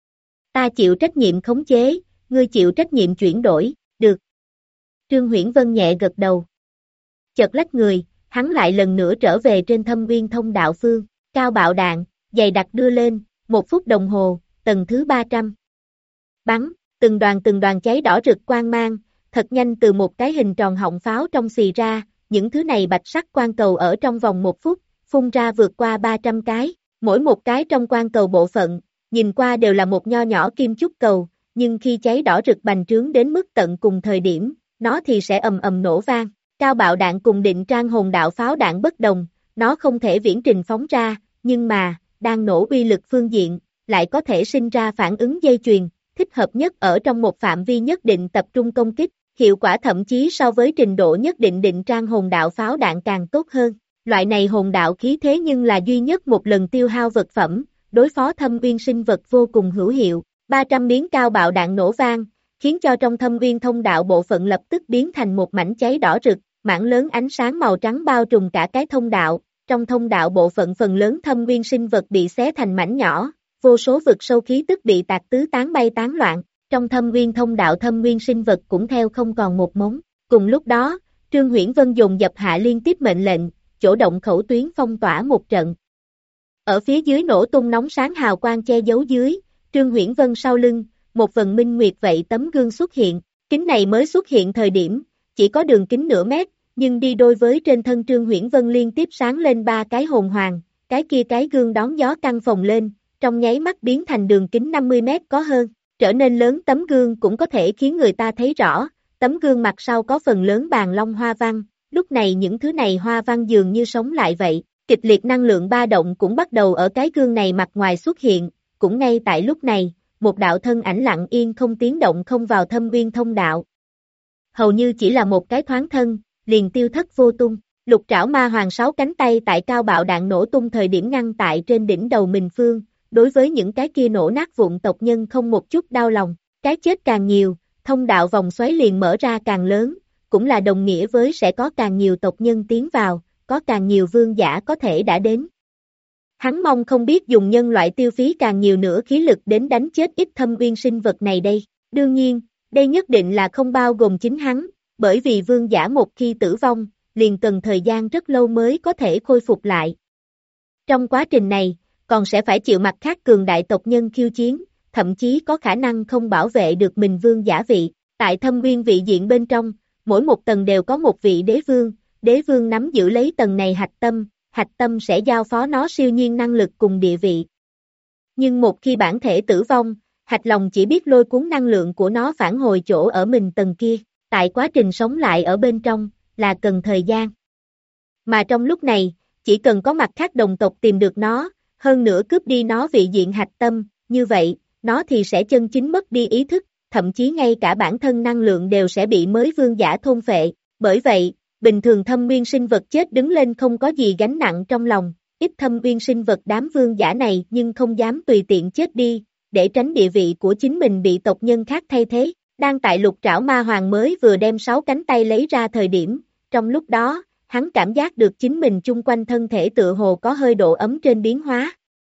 Ta chịu trách nhiệm khống chế, ngươi chịu trách nhiệm chuyển đổi, được. Trương Huyễn Vân nhẹ gật đầu. Chợt lách người, hắn lại lần nữa trở về trên thâm uyên thông đạo phương, cao bạo đạn, dày đặc đưa lên, 1 phút đồng hồ. Tầng thứ 300. Bắn, từng đoàn cháy đỏ rực quang mang, thật nhanh từ một cái hình tròn họng pháo trong xì ra, những thứ này bạch sắc quang cầu ở trong vòng 1 phút, phun ra vượt qua 300 cái, mỗi một cái trong quang cầu bộ phận, nhìn qua đều là một nho nhỏ kim chúc cầu, nhưng khi cháy đỏ rực bành trướng đến mức tận cùng thời điểm, nó thì sẽ ầm ầm nổ vang, Cao bạo đạn cùng định trang hồn đạo pháo đạn bất đồng, nó không thể viễn trình phóng ra, nhưng mà, đang nổ uy lực phương diện, lại có thể sinh ra phản ứng dây chuyền, thích hợp nhất ở trong một phạm vi nhất định tập trung công kích, hiệu quả thậm chí so với trình độ nhất định định trang hồn đạo pháo đạn càng tốt hơn. Loại này hồn đạo khí thế nhưng là duy nhất một lần tiêu hao vật phẩm, đối phó thâm uyên sinh vật vô cùng hữu hiệu. 300 miếng cao bạo đạn nổ vang, khiến cho trong thâm uyên thông đạo bộ phận lập tức biến thành một mảnh cháy đỏ rực, mảng lớn ánh sáng màu trắng bao trùm cả cái thông đạo. Trong thông đạo bộ phận phần lớn thâm uyên sinh vật bị xé thành mảnh nhỏ, vô số vực sâu khí tức bị tạc tứ tán bay tán loạn. Trong thâm uyên thông đạo thâm uyên sinh vật cũng theo không còn một mống. Cùng lúc đó, Trương Huyễn Vân dồn dập hạ liên tiếp mệnh lệnh, chỗ động khẩu tuyến phong tỏa một trận. Ở phía dưới nổ tung nóng sáng hào quang che giấu dưới, Trương Huyễn Vân sau lưng, một vần minh nguyệt vậy tấm gương xuất hiện. Kính này mới xuất hiện thời điểm, chỉ có đường kính nửa mét, nhưng đi đôi với trên thân Trương Huyễn Vân liên tiếp sáng lên 3 cái hồn hoàng, cái gương đón gió căng phồng lên, trong nháy mắt biến thành đường kính 50 mét có hơn. Trở nên lớn tấm gương cũng có thể khiến người ta thấy rõ, tấm gương mặt sau có phần lớn bàn long hoa văn, lúc này những thứ này hoa văn dường như sống lại vậy, kịch liệt năng lượng ba động cũng bắt đầu ở cái gương này mặt ngoài xuất hiện, cũng ngay tại lúc này, một đạo thân ảnh lặng yên không tiếng động không vào thâm uyên thông đạo. Hầu như chỉ là một cái thoáng thân, liền tiêu thất vô tung, lục trảo ma hoàng 6 cánh tay tại cao bạo đạn nổ tung thời điểm ngăn tại trên đỉnh đầu mình phương. Đối với những cái kia nổ nát vụn tộc nhân không một chút đau lòng, cái chết càng nhiều, thông đạo vòng xoáy liền mở ra càng lớn, cũng là đồng nghĩa với sẽ có càng nhiều tộc nhân tiến vào, có càng nhiều vương giả có thể đã đến. Hắn mong không biết dùng nhân loại tiêu phí càng nhiều nữa khí lực đến đánh chết ít thâm uyên sinh vật này đây. Đương nhiên, đây nhất định là không bao gồm chính hắn, bởi vì vương giả một khi tử vong, liền cần thời gian rất lâu mới có thể khôi phục lại. Trong quá trình này, còn sẽ phải chịu mặt khác cường đại tộc nhân khiêu chiến, thậm chí có khả năng không bảo vệ được mình vương giả vị. Tại thâm uyên vị diện bên trong, mỗi một tầng đều có một vị đế vương nắm giữ lấy tầng này hạch tâm sẽ giao phó nó siêu nhiên năng lực cùng địa vị. Nhưng một khi bản thể tử vong, hạch lòng chỉ biết lôi cuốn năng lượng của nó phản hồi chỗ ở mình tầng kia, tại quá trình sống lại ở bên trong, là cần thời gian. Mà trong lúc này, chỉ cần có mặt khác đồng tộc tìm được nó, hơn nữa cướp đi nó vị diện hạch tâm, như vậy, nó thì sẽ chân chính mất đi ý thức, thậm chí ngay cả bản thân năng lượng đều sẽ bị mới vương giả thôn phệ. Bởi vậy, bình thường thâm uyên sinh vật chết đứng lên không có gì gánh nặng trong lòng, ít thâm uyên sinh vật đám vương giả này nhưng không dám tùy tiện chết đi, để tránh địa vị của chính mình bị tộc nhân khác thay thế. Đang tại lục trảo ma hoàng mới vừa đem 6 cánh tay lấy ra thời điểm, trong lúc đó, hắn cảm giác được chính mình chung quanh thân thể tựa hồ có hơi độ ấm trên biến hóa.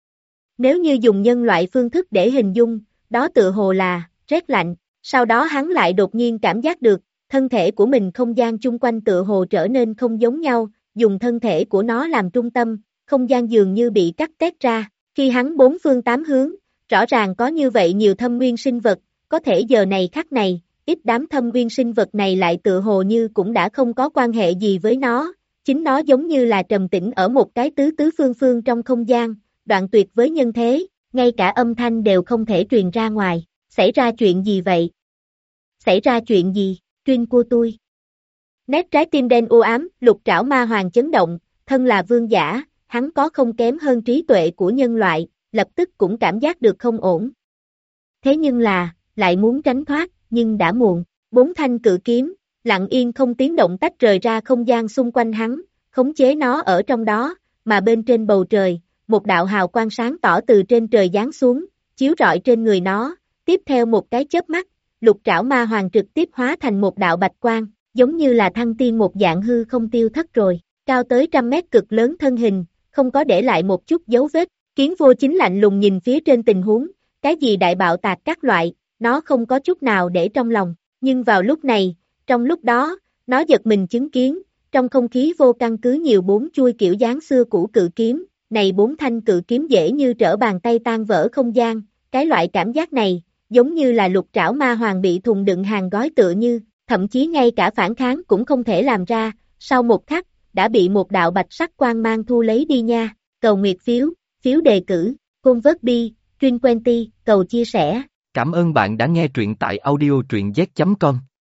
Nếu như dùng nhân loại phương thức để hình dung, đó tựa hồ là rét lạnh, sau đó hắn lại đột nhiên cảm giác được, thân thể của mình không gian chung quanh tựa hồ trở nên không giống nhau, dùng thân thể của nó làm trung tâm, không gian dường như bị cắt tét ra, khi hắn bốn phương tám hướng, rõ ràng có như vậy nhiều thâm uyên sinh vật, có thể giờ này khắc này, ít đám thâm uyên sinh vật này lại tựa hồ như cũng đã không có quan hệ gì với nó, chính nó giống như là trầm tĩnh ở một cái tứ phương phương trong không gian, đoạn tuyệt với nhân thế, ngay cả âm thanh đều không thể truyền ra ngoài, xảy ra chuyện gì vậy? Xảy ra chuyện gì, Trinh của tôi? Nét trái tim đen u ám, lục trảo ma hoàng chấn động, thân là vương giả, hắn có không kém hơn trí tuệ của nhân loại, lập tức cũng cảm giác được không ổn. Thế nhưng là, lại muốn tránh thoát, nhưng đã muộn, 4 thanh cự kiếm, lặng yên không tiếng động tách rời ra không gian xung quanh hắn, khống chế nó ở trong đó, mà bên trên bầu trời, một đạo hào quang sáng tỏ từ trên trời giáng xuống, chiếu rọi trên người nó, tiếp theo một cái chớp mắt, lục trảo ma hoàng trực tiếp hóa thành một đạo bạch quang, giống như là thăng tiên một dạng hư không tiêu thất rồi, cao tới 100 mét cực lớn thân hình, không có để lại một chút dấu vết, Kiến Vô Chính lạnh lùng nhìn phía trên tình huống, cái gì đại bạo tạc các loại, nó không có chút nào để trong lòng, nhưng vào lúc này, trong lúc đó, nó giật mình chứng kiến, trong không khí vô căn cứ nhiều 4 chuôi kiểu dáng xưa cũ cự kiếm, này 4 thanh cự kiếm dễ như trở bàn tay tan vỡ không gian, cái loại cảm giác này, giống như là lục trảo ma hoàng bị thùng đựng hàng gói tựa như, thậm chí ngay cả phản kháng cũng không thể làm ra, sau một khắc, đã bị một đạo bạch sắc quang mang thu lấy đi nha, cầu nguyệt phiếu đề cử, convert Truyền Quenty, cầu chia sẻ. Cảm ơn bạn đã nghe truyện tại audio truyện z.com.